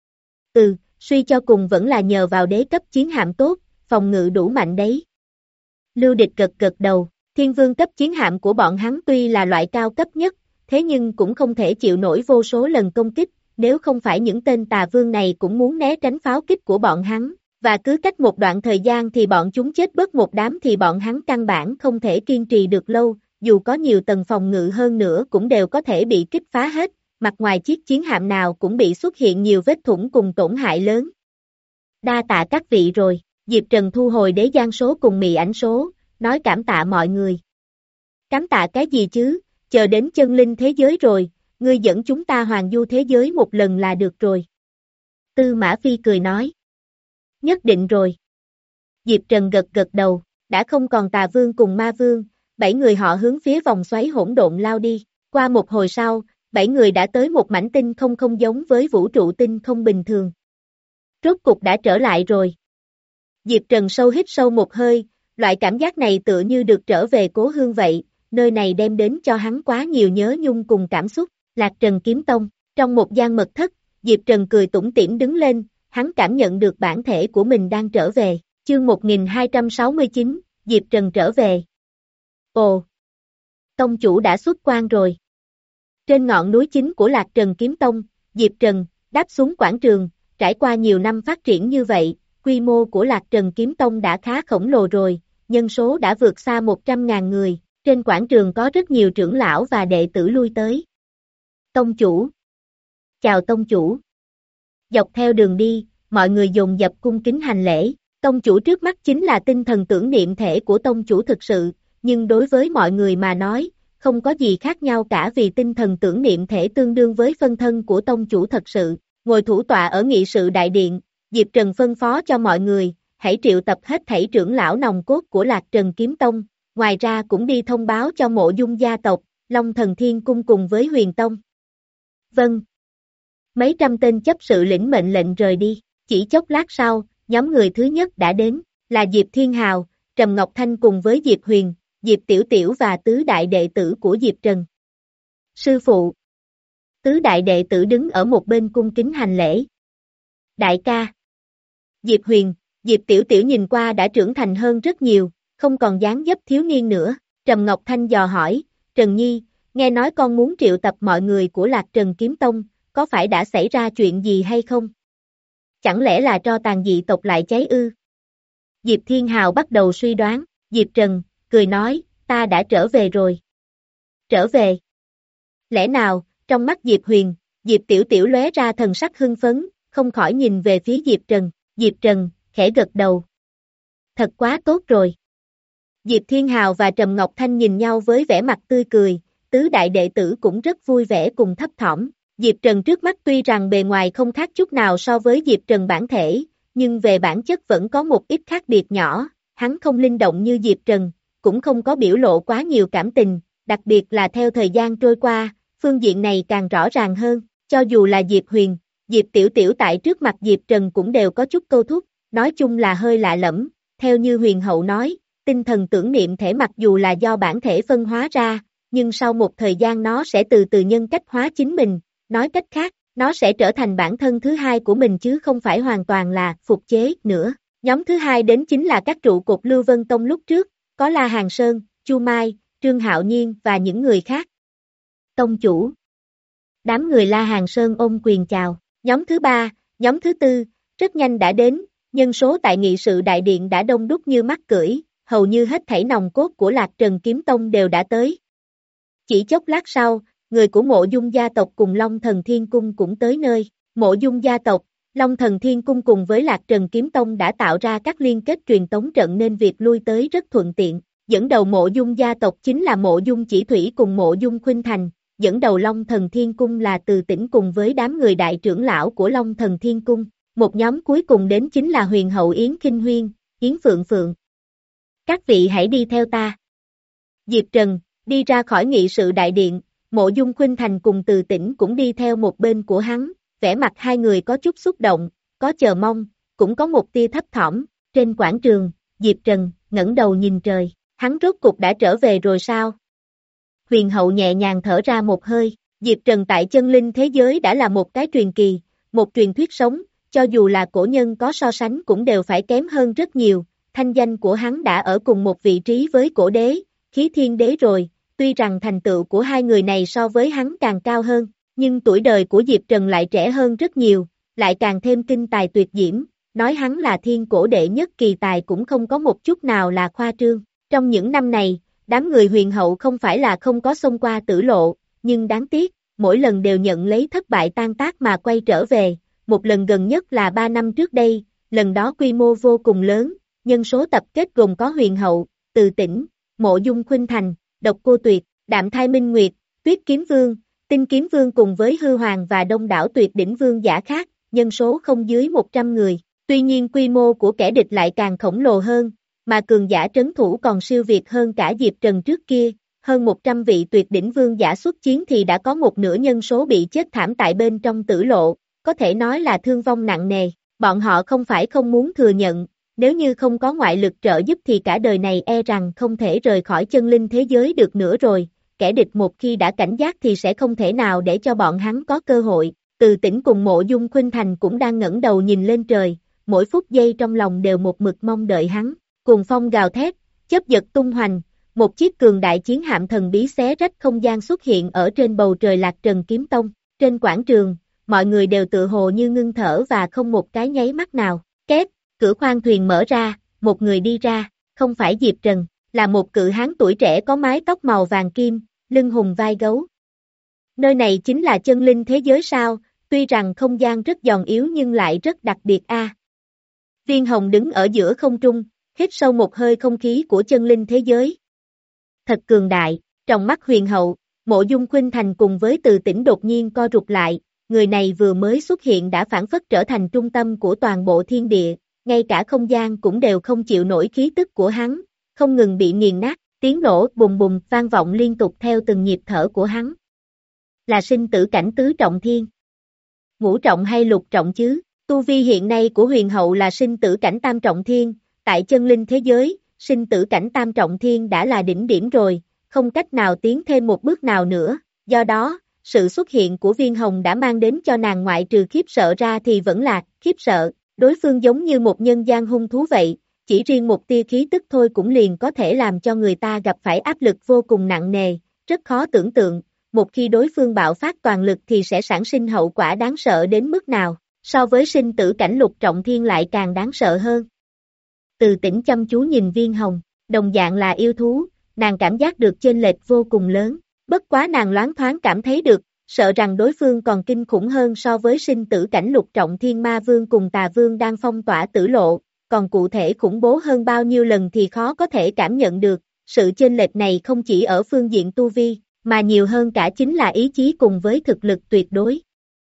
Ừ, suy cho cùng vẫn là nhờ vào đế cấp chiến hạm tốt, phòng ngự đủ mạnh đấy. Lưu Địch gật gật đầu, thiên vương cấp chiến hạm của bọn hắn tuy là loại cao cấp nhất, thế nhưng cũng không thể chịu nổi vô số lần công kích, nếu không phải những tên tà vương này cũng muốn né tránh pháo kích của bọn hắn, và cứ cách một đoạn thời gian thì bọn chúng chết bớt một đám thì bọn hắn căn bản không thể kiên trì được lâu, dù có nhiều tầng phòng ngự hơn nữa cũng đều có thể bị kích phá hết, mặt ngoài chiếc chiến hạm nào cũng bị xuất hiện nhiều vết thủng cùng tổn hại lớn. Đa tạ các vị rồi, Diệp Trần thu hồi đế giang số cùng mị ảnh số, nói cảm tạ mọi người. Cảm tạ cái gì chứ, chờ đến chân linh thế giới rồi, ngươi dẫn chúng ta hoàng du thế giới một lần là được rồi. Tư Mã Phi cười nói. Nhất định rồi. Diệp Trần gật gật đầu, đã không còn tà vương cùng ma vương, bảy người họ hướng phía vòng xoáy hỗn độn lao đi, qua một hồi sau, bảy người đã tới một mảnh tinh không không giống với vũ trụ tinh không bình thường. Rốt cục đã trở lại rồi. Diệp Trần sâu hít sâu một hơi, loại cảm giác này tựa như được trở về cố hương vậy, nơi này đem đến cho hắn quá nhiều nhớ nhung cùng cảm xúc, Lạc Trần Kiếm Tông, trong một gian mật thất, Diệp Trần cười tủm tỉm đứng lên, hắn cảm nhận được bản thể của mình đang trở về, chương một nghìn hai trăm sáu mươi chín, Diệp Trần trở về. Ồ! Tông chủ đã xuất quan rồi. Trên ngọn núi chính của Lạc Trần Kiếm Tông, Diệp Trần, đáp xuống quảng trường, trải qua nhiều năm phát triển như vậy, quy mô của Lạc Trần Kiếm Tông đã khá khổng lồ rồi, nhân số đã vượt xa một trăm nghìn người, trên quảng trường có rất nhiều trưởng lão và đệ tử lui tới. Tông chủ! Chào tông chủ! Dọc theo đường đi, mọi người dồn dập cung kính hành lễ, tông chủ trước mắt chính là tinh thần tưởng niệm thể của tông chủ thực sự, nhưng đối với mọi người mà nói, không có gì khác nhau cả vì tinh thần tưởng niệm thể tương đương với phân thân của tông chủ thật sự. Ngồi thủ tọa ở nghị sự đại điện, Diệp Trần phân phó cho mọi người, hãy triệu tập hết thảy trưởng lão nòng cốt của Lạc Trần Kiếm Tông, ngoài ra cũng đi thông báo cho Mộ Dung gia tộc, Long Thần Thiên Cung cùng với Huyền Tông. Vâng. Mấy trăm tên chấp sự lĩnh mệnh lệnh rời đi, chỉ chốc lát sau, nhóm người thứ nhất đã đến, là Diệp Thiên Hào, Trầm Ngọc Thanh cùng với Diệp Huyền, Diệp Tiểu Tiểu và tứ đại đệ tử của Diệp Trần. Sư phụ. Tứ đại đệ tử đứng ở một bên cung kính hành lễ. Đại ca. Diệp Huyền, Diệp Tiểu Tiểu nhìn qua đã trưởng thành hơn rất nhiều, không còn dáng dấp thiếu niên nữa. Trầm Ngọc Thanh dò hỏi, Trần Nhi, nghe nói con muốn triệu tập mọi người của Lạc Trần Kiếm Tông, có phải đã xảy ra chuyện gì hay không? Chẳng lẽ là tro tàn dị tộc lại cháy ư? Diệp Thiên Hào bắt đầu suy đoán, Diệp Trần, cười nói, ta đã trở về rồi. Trở về? Lẽ nào, trong mắt Diệp Huyền, Diệp Tiểu Tiểu lóe ra thần sắc hưng phấn, không khỏi nhìn về phía Diệp Trần, Diệp Trần, khẽ gật đầu. Thật quá tốt rồi. Diệp Thiên Hào và Trầm Ngọc Thanh nhìn nhau với vẻ mặt tươi cười, tứ đại đệ tử cũng rất vui vẻ cùng thấp thỏm. Diệp Trần trước mắt tuy rằng bề ngoài không khác chút nào so với Diệp Trần bản thể, nhưng về bản chất vẫn có một ít khác biệt nhỏ, hắn không linh động như Diệp Trần, cũng không có biểu lộ quá nhiều cảm tình, đặc biệt là theo thời gian trôi qua, phương diện này càng rõ ràng hơn, cho dù là Diệp Huyền, Diệp Tiểu Tiểu tại trước mặt Diệp Trần cũng đều có chút câu thúc, nói chung là hơi lạ lẫm, theo như Huyền Hậu nói, tinh thần tưởng niệm thể mặc dù là do bản thể phân hóa ra, nhưng sau một thời gian nó sẽ từ từ nhân cách hóa chính mình, nói cách khác, nó sẽ trở thành bản thân thứ hai của mình chứ không phải hoàn toàn là phục chế nữa. Nhóm thứ hai đến chính là các trụ cột Lưu Vân Tông lúc trước, có La Hàng Sơn, Chu Mai, Trương Hạo Nhiên và những người khác. Tông chủ. Đám người La Hàng Sơn ôm quyền chào. Nhóm thứ ba, nhóm thứ tư, rất nhanh đã đến, nhân số tại nghị sự đại điện đã đông đúc như mắt cưỡi, hầu như hết thảy nòng cốt của Lạc Trần Kiếm Tông đều đã tới. Chỉ chốc lát sau, người của Mộ Dung gia tộc cùng Long Thần Thiên Cung cũng tới nơi. Mộ Dung gia tộc, Long Thần Thiên Cung cùng với Lạc Trần Kiếm Tông đã tạo ra các liên kết truyền tống trận nên việc lui tới rất thuận tiện. Dẫn đầu Mộ Dung gia tộc chính là Mộ Dung Chỉ Thủy cùng Mộ Dung Khuynh Thành, dẫn đầu Long Thần Thiên Cung là Từ Tĩnh cùng với đám người đại trưởng lão của Long Thần Thiên Cung. Một nhóm cuối cùng đến chính là Huyền Hậu Yến Kinh Huyên, Yến Phượng Phượng. Các vị hãy đi theo ta. Diệp Trần, đi ra khỏi nghị sự đại điện, Mộ Dung Khuynh Thành cùng Từ Tĩnh cũng đi theo một bên của hắn, vẻ mặt hai người có chút xúc động, có chờ mong, cũng có một tia thấp thỏm. Trên quảng trường, Diệp Trần ngẩng đầu nhìn trời, hắn rốt cục đã trở về rồi sao? Huyền Hậu nhẹ nhàng thở ra một hơi, Diệp Trần tại chân linh thế giới đã là một cái truyền kỳ, một truyền thuyết sống, cho dù là cổ nhân có so sánh cũng đều phải kém hơn rất nhiều, thanh danh của hắn đã ở cùng một vị trí với cổ đế, Khí Thiên Đế rồi, tuy rằng thành tựu của hai người này so với hắn càng cao hơn, nhưng tuổi đời của Diệp Trần lại trẻ hơn rất nhiều, lại càng thêm kinh tài tuyệt diễm, nói hắn là thiên cổ đệ nhất kỳ tài cũng không có một chút nào là khoa trương. Trong những năm này, đám người Huyền Hậu không phải là không có xông qua tử lộ, nhưng đáng tiếc, mỗi lần đều nhận lấy thất bại tan tác mà quay trở về, một lần gần nhất là ba năm trước đây, lần đó quy mô vô cùng lớn, nhân số tập kết gồm có Huyền Hậu, Từ Tĩnh, Mộ Dung Khuynh Thành, Độc Cô Tuyệt, Đạm Thai Minh Nguyệt, Tuyết Kiếm Vương, Tinh Kiếm Vương cùng với Hư Hoàng và đông đảo tuyệt đỉnh vương giả khác, nhân số không dưới một trăm người. Tuy nhiên quy mô của kẻ địch lại càng khổng lồ hơn, mà cường giả trấn thủ còn siêu việt hơn cả Diệp Trần trước kia, hơn một trăm vị tuyệt đỉnh vương giả xuất chiến thì đã có một nửa nhân số bị chết thảm tại bên trong tử lộ, có thể nói là thương vong nặng nề. Bọn họ không phải không muốn thừa nhận, nếu như không có ngoại lực trợ giúp thì cả đời này e rằng không thể rời khỏi chân linh thế giới được nữa rồi, kẻ địch một khi đã cảnh giác thì sẽ không thể nào để cho bọn hắn có cơ hội. Từ Tĩnh cùng Mộ Dung Khuynh Thành cũng đang ngẩng đầu nhìn lên trời, mỗi phút giây trong lòng đều một mực mong đợi hắn. Cuồng phong gào thét, chớp giật tung hoành, một chiếc cường đại chiến hạm thần bí xé rách không gian xuất hiện ở trên bầu trời Lạc Trần Kiếm Tông. Trên quảng trường, mọi người đều tự hồ như ngưng thở và không một cái nháy mắt nào. Két, cửa khoang thuyền mở ra, một người đi ra, không phải Diệp Trần, là một cự hán tuổi trẻ có mái tóc màu vàng kim, lưng hùng vai gấu. Nơi này chính là chân linh thế giới sao, tuy rằng không gian rất giòn yếu nhưng lại rất đặc biệt a. Viên Hồng đứng ở giữa không trung, hít sâu một hơi không khí của chân linh thế giới. Thật cường đại, trong mắt Huyền Hậu, Mộ Dung Khuynh Thành cùng với Từ Tĩnh đột nhiên co rụt lại, người này vừa mới xuất hiện đã phản phất trở thành trung tâm của toàn bộ thiên địa, ngay cả không gian cũng đều không chịu nổi khí tức của hắn, không ngừng bị nghiền nát, tiếng nổ bùng bùng vang vọng liên tục theo từng nhịp thở của hắn. Là sinh tử cảnh tứ trọng thiên. Ngũ trọng hay lục trọng chứ? Tu vi hiện nay của huyền hậu là sinh tử cảnh tam trọng thiên, tại chân linh thế giới, sinh tử cảnh tam trọng thiên đã là đỉnh điểm rồi, không cách nào tiến thêm một bước nào nữa, do đó, sự xuất hiện của Viên Hồng đã mang đến cho nàng ngoại trừ khiếp sợ ra thì vẫn là khiếp sợ, đối phương giống như một nhân gian hung thú vậy, chỉ riêng một tia khí tức thôi cũng liền có thể làm cho người ta gặp phải áp lực vô cùng nặng nề, rất khó tưởng tượng, một khi đối phương bạo phát toàn lực thì sẽ sản sinh hậu quả đáng sợ đến mức nào, so với sinh tử cảnh lục trọng thiên lại càng đáng sợ hơn. Từ Tĩnh chăm chú nhìn Viên Hồng, đồng dạng là yêu thú, nàng cảm giác được chênh lệch vô cùng lớn, bất quá nàng loáng thoáng cảm thấy được, sợ rằng đối phương còn kinh khủng hơn so với sinh tử cảnh lục trọng thiên ma vương cùng tà vương đang phong tỏa tử lộ, còn cụ thể khủng bố hơn bao nhiêu lần thì khó có thể cảm nhận được, sự chênh lệch này không chỉ ở phương diện tu vi, mà nhiều hơn cả chính là ý chí cùng với thực lực tuyệt đối.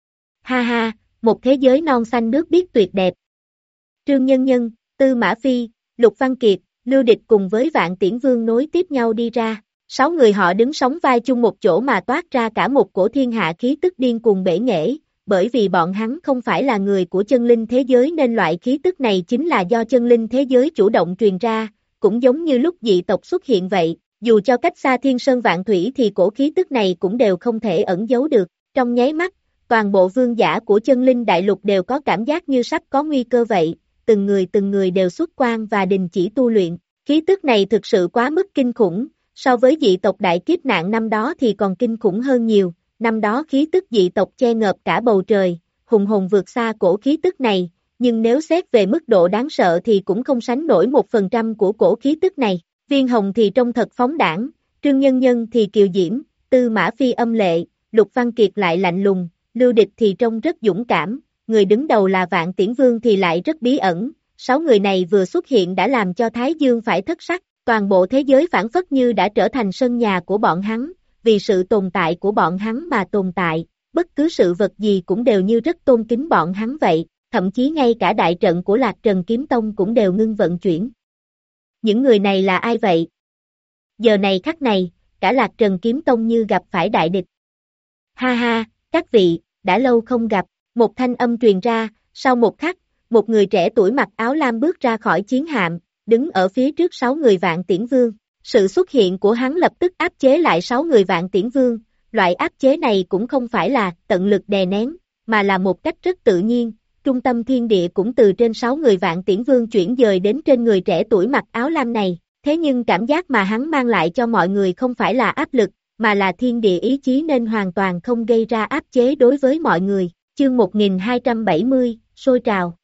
Ha ha, một thế giới non xanh nước biếc tuyệt đẹp. Trương Nhân Nhân, Tư Mã Phi, Lục Văn Kiệt, Lưu Địch cùng với Vạn Tiễn Vương nối tiếp nhau đi ra. Sáu người họ đứng sóng vai chung một chỗ mà toát ra cả một cổ thiên hạ khí tức điên cuồng bể nghệ, bởi vì bọn hắn không phải là người của chân linh thế giới nên loại khí tức này chính là do chân linh thế giới chủ động truyền ra, cũng giống như lúc dị tộc xuất hiện vậy, dù cho cách xa thiên sơn vạn thủy thì cổ khí tức này cũng đều không thể ẩn giấu được, trong nháy mắt, toàn bộ vương giả của chân linh đại lục đều có cảm giác như sắp có nguy cơ vậy, từng người từng người đều xuất quan và đình chỉ tu luyện, khí tức này thực sự quá mức kinh khủng. So với dị tộc đại kiếp nạn năm đó thì còn kinh khủng hơn nhiều, năm đó khí tức dị tộc che ngợp cả bầu trời, hùng hồn vượt xa cổ khí tức này, nhưng nếu xét về mức độ đáng sợ thì cũng không sánh nổi một phần trăm của cổ khí tức này. Viên Hồng thì trông thật phóng đãng, Trương Nhân Nhân thì kiều diễm, Tư Mã Phi âm lệ, Lục Văn Kiệt lại lạnh lùng, Lưu Địch thì trông rất dũng cảm, người đứng đầu là Vạn Tiễn Vương thì lại rất bí ẩn, sáu người này vừa xuất hiện đã làm cho Thái Dương phải thất sắc. Toàn bộ thế giới phản phất như đã trở thành sân nhà của bọn hắn, vì sự tồn tại của bọn hắn mà tồn tại, bất cứ sự vật gì cũng đều như rất tôn kính bọn hắn vậy, thậm chí ngay cả đại trận của Lạc Trần Kiếm Tông cũng đều ngưng vận chuyển. Những người này là ai vậy? Giờ này khắc này, cả Lạc Trần Kiếm Tông như gặp phải đại địch. Ha ha, các vị, đã lâu không gặp, một thanh âm truyền ra, sau một khắc, một người trẻ tuổi mặc áo lam bước ra khỏi chiến hạm, đứng ở phía trước sáu người Vạn Tiễn Vương. Sự xuất hiện của hắn lập tức áp chế lại sáu người Vạn Tiễn Vương, loại áp chế này cũng không phải là tận lực đè nén, mà là một cách rất tự nhiên, trung tâm thiên địa cũng từ trên sáu người Vạn Tiễn Vương chuyển dời đến trên người trẻ tuổi mặc áo lam này, thế nhưng cảm giác mà hắn mang lại cho mọi người không phải là áp lực, mà là thiên địa ý chí nên hoàn toàn không gây ra áp chế đối với mọi người. Chương một nghìn hai trăm bảy mươi, sôi trào.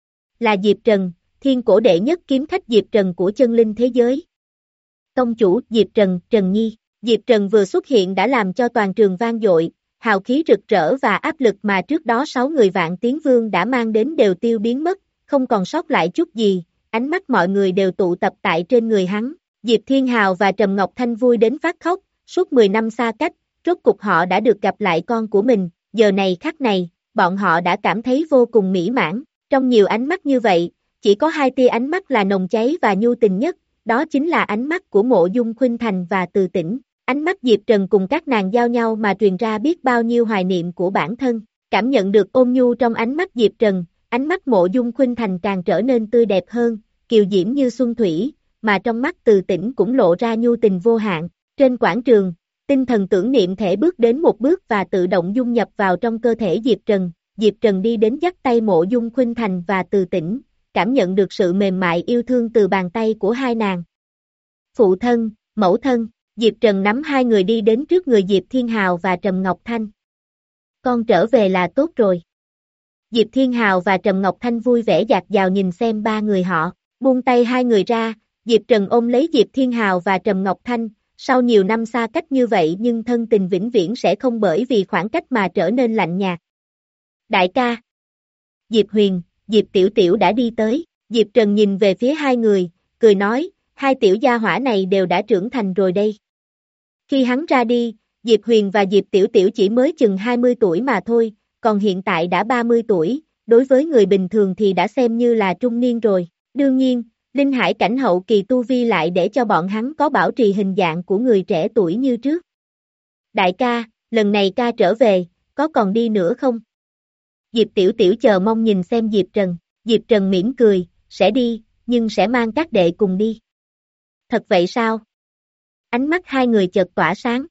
Là Diệp Trần, thiên cổ đệ nhất kiếm khách Diệp Trần của chân linh thế giới. Tông chủ Diệp Trần, Trần Nhi. Diệp Trần vừa xuất hiện đã làm cho toàn trường vang dội, hào khí rực rỡ và áp lực mà trước đó sáu người Vạn Tiễn Vương đã mang đến đều tiêu biến mất, không còn sót lại chút gì, ánh mắt mọi người đều tụ tập tại trên người hắn. Diệp Thiên Hào và Trầm Ngọc Thanh vui đến phát khóc, suốt mười năm xa cách, rốt cục họ đã được gặp lại con của mình, giờ này khắc này, bọn họ đã cảm thấy vô cùng mỹ mãn, trong nhiều ánh mắt như vậy, chỉ có hai tia ánh mắt là nồng cháy và nhu tình nhất, đó chính là ánh mắt của Mộ Dung Khuynh Thành và Từ Tĩnh. Ánh mắt Diệp Trần cùng các nàng giao nhau mà truyền ra biết bao nhiêu hoài niệm của bản thân, cảm nhận được ôn nhu trong ánh mắt Diệp Trần, ánh mắt Mộ Dung Khuynh Thành càng trở nên tươi đẹp hơn, kiều diễm như xuân thủy, mà trong mắt Từ Tĩnh cũng lộ ra nhu tình vô hạn. Trên quảng trường, tinh thần tưởng niệm thể bước đến một bước và tự động dung nhập vào trong cơ thể Diệp Trần. Diệp Trần đi đến dắt tay Mộ Dung Khuynh Thành và Từ Tĩnh, cảm nhận được sự mềm mại yêu thương từ bàn tay của hai nàng. Phụ thân, mẫu thân, Diệp Trần nắm hai người đi đến trước người Diệp Thiên Hào và Trầm Ngọc Thanh. Con trở về là tốt rồi. Diệp Thiên Hào và Trầm Ngọc Thanh vui vẻ dạt dào nhìn xem ba người họ, buông tay hai người ra, Diệp Trần ôm lấy Diệp Thiên Hào và Trầm Ngọc Thanh, sau nhiều năm xa cách như vậy nhưng thân tình vĩnh viễn sẽ không bởi vì khoảng cách mà trở nên lạnh nhạt. Đại ca. Diệp Huyền, Diệp Tiểu Tiểu đã đi tới, Diệp Trần nhìn về phía hai người, cười nói, hai tiểu gia hỏa này đều đã trưởng thành rồi đây. Khi hắn ra đi, Diệp Huyền và Diệp Tiểu Tiểu chỉ mới chừng hai mươi tuổi mà thôi, còn hiện tại đã ba mươi tuổi, đối với người bình thường thì đã xem như là trung niên rồi. Đương nhiên, linh hải cảnh hậu kỳ tu vi lại để cho bọn hắn có bảo trì hình dạng của người trẻ tuổi như trước. Đại ca, lần này ca trở về, có còn đi nữa không? Diệp Tiểu Tiểu chờ mong nhìn xem Diệp Trần. Diệp Trần mỉm cười, sẽ đi, nhưng sẽ mang các đệ cùng đi. Thật vậy sao? Ánh mắt hai người chợt tỏa sáng.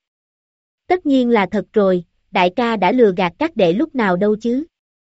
Tất nhiên là thật rồi, đại ca đã lừa gạt các đệ lúc nào đâu chứ.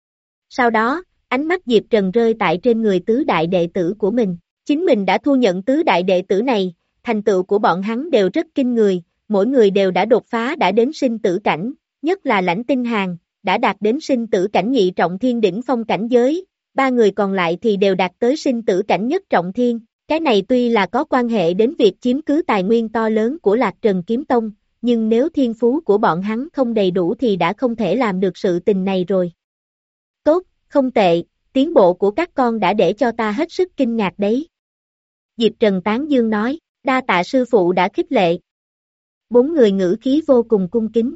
Sau đó, ánh mắt Diệp Trần rơi tại trên người tứ đại đệ tử của mình. Chính mình đã thu nhận tứ đại đệ tử này, thành tựu của bọn hắn đều rất kinh người, mỗi người đều đã đột phá đã đến sinh tử cảnh, nhất là Lãnh Tinh Hàn, đã đạt đến sinh tử cảnh nhị trọng thiên đỉnh phong cảnh giới, ba người còn lại thì đều đạt tới sinh tử cảnh nhất trọng thiên. Cái này tuy là có quan hệ đến việc chiếm cứ tài nguyên to lớn của Lạc Trần Kiếm Tông, nhưng nếu thiên phú của bọn hắn không đầy đủ thì đã không thể làm được sự tình này rồi. Tốt, không tệ, tiến bộ của các con đã để cho ta hết sức kinh ngạc đấy. Diệp Trần tán dương nói, đa tạ sư phụ đã khích lệ. Bốn người ngữ khí vô cùng cung kính.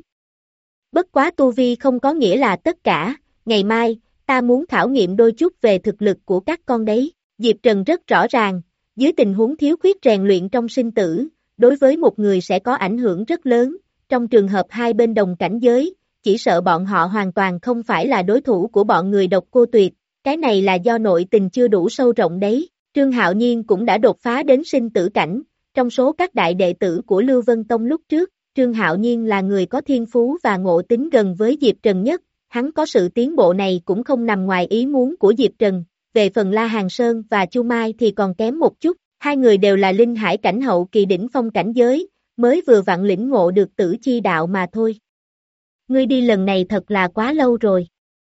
Bất quá tu vi không có nghĩa là tất cả, ngày mai, ta muốn khảo nghiệm đôi chút về thực lực của các con đấy. Diệp Trần rất rõ ràng, dưới tình huống thiếu khuyết rèn luyện trong sinh tử, đối với một người sẽ có ảnh hưởng rất lớn, trong trường hợp hai bên đồng cảnh giới, chỉ sợ bọn họ hoàn toàn không phải là đối thủ của bọn người Độc Cô Tuyệt, cái này là do nội tình chưa đủ sâu rộng đấy. Trương Hạo Nhiên cũng đã đột phá đến sinh tử cảnh, trong số các đại đệ tử của Lưu Vân Tông lúc trước, Trương Hạo Nhiên là người có thiên phú và ngộ tính gần với Diệp Trần nhất, hắn có sự tiến bộ này cũng không nằm ngoài ý muốn của Diệp Trần, về phần La Hàn Sơn và Chu Mai thì còn kém một chút, hai người đều là linh hải cảnh hậu kỳ đỉnh phong cảnh giới, mới vừa vặn lĩnh ngộ được tử chi đạo mà thôi. Ngươi đi lần này thật là quá lâu rồi.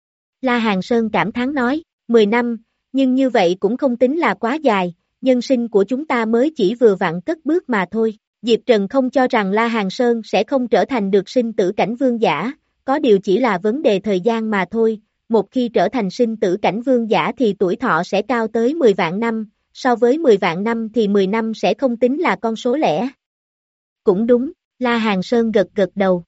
La Hàn Sơn cảm thán nói, mười năm, nhưng như vậy cũng không tính là quá dài, nhân sinh của chúng ta mới chỉ vừa vặn cất bước mà thôi. Diệp Trần không cho rằng La Hàn Sơn sẽ không trở thành được sinh tử cảnh vương giả, có điều chỉ là vấn đề thời gian mà thôi, một khi trở thành sinh tử cảnh vương giả thì tuổi thọ sẽ cao tới mười vạn năm, so với mười vạn năm thì mười năm sẽ không tính là con số lẻ. Cũng đúng, La Hàn Sơn gật gật đầu.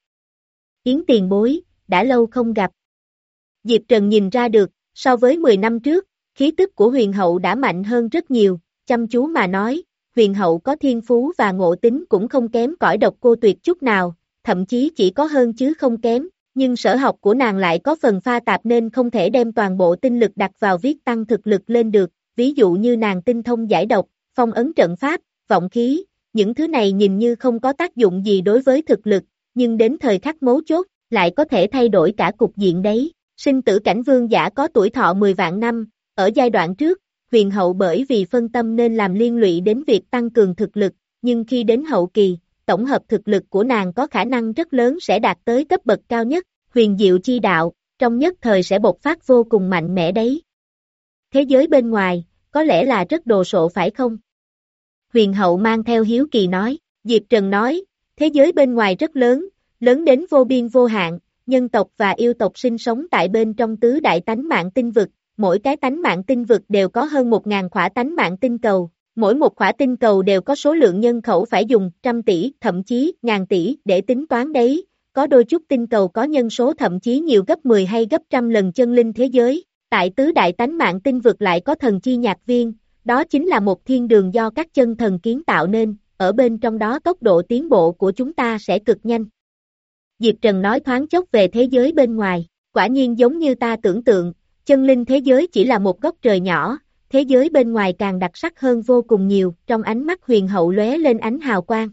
Yến tiền bối, đã lâu không gặp. Diệp Trần nhìn ra được, so với mười năm trước, khí tức của huyền hậu đã mạnh hơn rất nhiều, chăm chú mà nói, huyền hậu có thiên phú và ngộ tính cũng không kém cỏi Độc Cô Tuyệt chút nào, thậm chí chỉ có hơn chứ không kém, nhưng sở học của nàng lại có phần pha tạp nên không thể đem toàn bộ tinh lực đặt vào viết tăng thực lực lên được, ví dụ như nàng tinh thông giải độc, phong ấn trận pháp, vọng khí, những thứ này nhìn như không có tác dụng gì đối với thực lực, nhưng đến thời khắc mấu chốt, lại có thể thay đổi cả cục diện đấy. Sinh tử cảnh vương giả có tuổi thọ mười vạn năm, ở giai đoạn trước, huyền hậu bởi vì phân tâm nên làm liên lụy đến việc tăng cường thực lực, nhưng khi đến hậu kỳ, tổng hợp thực lực của nàng có khả năng rất lớn sẽ đạt tới cấp bậc cao nhất, huyền diệu chi đạo, trong nhất thời sẽ bộc phát vô cùng mạnh mẽ đấy. Thế giới bên ngoài, có lẽ là rất đồ sộ phải không? Huyền hậu mang theo hiếu kỳ nói, Diệp Trần nói, thế giới bên ngoài rất lớn, lớn đến vô biên vô hạn, nhân tộc và yêu tộc sinh sống tại bên trong tứ đại tánh mạng tinh vực, mỗi cái tánh mạng tinh vực đều có hơn một ngàn khỏa tánh mạng tinh cầu, mỗi một khỏa tinh cầu đều có số lượng nhân khẩu phải dùng trăm tỷ, thậm chí ngàn tỷ để tính toán đấy, có đôi chút tinh cầu có nhân số thậm chí nhiều gấp mười hay gấp trăm lần chân linh thế giới, tại tứ đại tánh mạng tinh vực lại có thần chi nhạc viên, đó chính là một thiên đường do các chân thần kiến tạo nên, ở bên trong đó tốc độ tiến bộ của chúng ta sẽ cực nhanh. Diệp Trần nói thoáng chốc về thế giới bên ngoài, quả nhiên giống như ta tưởng tượng, chân linh thế giới chỉ là một góc trời nhỏ, thế giới bên ngoài càng đặc sắc hơn vô cùng nhiều, trong ánh mắt huyền hậu lóe lên ánh hào quang.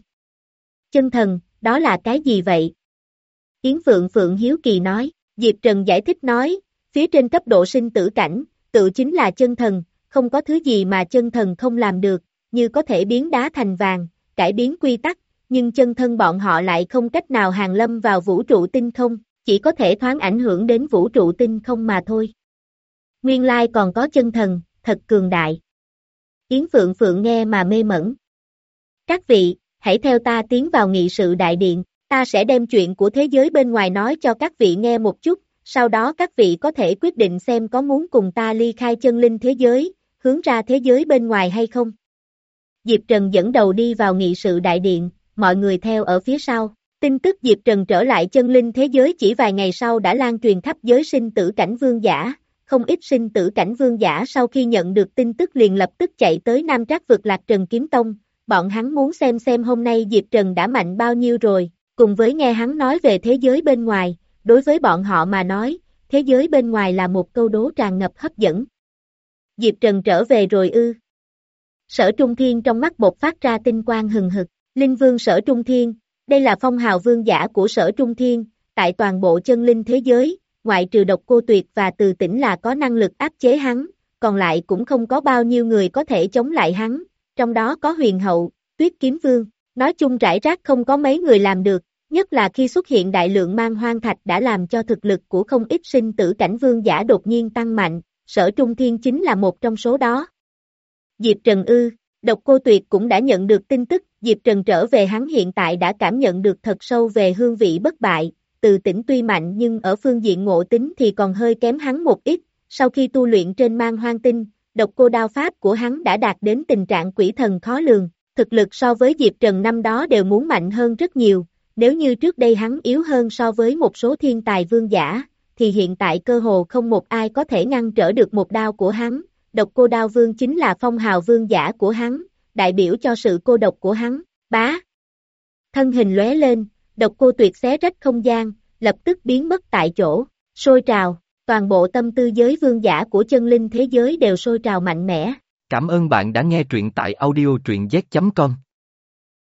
Chân thần, đó là cái gì vậy? Yến Phượng Phượng hiếu kỳ nói, Diệp Trần giải thích nói, phía trên cấp độ sinh tử cảnh, tự chính là chân thần, không có thứ gì mà chân thần không làm được, như có thể biến đá thành vàng, cải biến quy tắc, nhưng chân thân bọn họ lại không cách nào hàng lâm vào vũ trụ tinh không, chỉ có thể thoáng ảnh hưởng đến vũ trụ tinh không mà thôi. Nguyên lai còn có chân thần, thật cường đại. Yến Phượng Phượng nghe mà mê mẩn. Các vị, hãy theo ta tiến vào nghị sự đại điện, ta sẽ đem chuyện của thế giới bên ngoài nói cho các vị nghe một chút, sau đó các vị có thể quyết định xem có muốn cùng ta ly khai chân linh thế giới, hướng ra thế giới bên ngoài hay không. Diệp Trần dẫn đầu đi vào nghị sự đại điện, mọi người theo ở phía sau. Tin tức Diệp Trần trở lại chân linh thế giới chỉ vài ngày sau đã lan truyền khắp giới sinh tử cảnh vương giả, không ít sinh tử cảnh vương giả sau khi nhận được tin tức liền lập tức chạy tới Nam Trác vực Lạc Trần Kiếm Tông, bọn hắn muốn xem xem hôm nay Diệp Trần đã mạnh bao nhiêu rồi, cùng với nghe hắn nói về thế giới bên ngoài, đối với bọn họ mà nói, thế giới bên ngoài là một câu đố tràn ngập hấp dẫn. Diệp Trần trở về rồi ư? Sở Trung Thiên trong mắt bộc phát ra tinh quang hừng hực, Linh Vương Sở Trung Thiên, đây là phong hào vương giả của Sở Trung Thiên, tại toàn bộ chân linh thế giới, ngoại trừ Độc Cô Tuyệt và Từ Tĩnh là có năng lực áp chế hắn, còn lại cũng không có bao nhiêu người có thể chống lại hắn, trong đó có Huyền Hậu, Tuyết Kiếm Vương, nói chung rải rác không có mấy người làm được, nhất là khi xuất hiện đại lượng man hoang thạch đã làm cho thực lực của không ít sinh tử cảnh vương giả đột nhiên tăng mạnh, Sở Trung Thiên chính là một trong số đó. Diệp Trần ư, Độc Cô Tuyệt cũng đã nhận được tin tức, Diệp Trần trở về hắn hiện tại đã cảm nhận được thật sâu về hương vị bất bại, Từ Tĩnh tuy mạnh nhưng ở phương diện ngộ tính thì còn hơi kém hắn một ít, sau khi tu luyện trên man hoang tinh, Độc Cô đao pháp của hắn đã đạt đến tình trạng quỷ thần khó lường, thực lực so với Diệp Trần năm đó đều muốn mạnh hơn rất nhiều, nếu như trước đây hắn yếu hơn so với một số thiên tài vương giả, thì hiện tại cơ hồ không một ai có thể ngăn trở được một đao của hắn, Độc Cô đao vương chính là phong hào vương giả của hắn, đại biểu cho sự cô độc của hắn, bá. Thân hình lóe lên, Độc Cô Tuyệt xé rách không gian, lập tức biến mất tại chỗ, sôi trào, toàn bộ tâm tư giới vương giả của chân linh thế giới đều sôi trào mạnh mẽ. Cảm ơn bạn đã nghe truyện tại audio truyện z chấm com.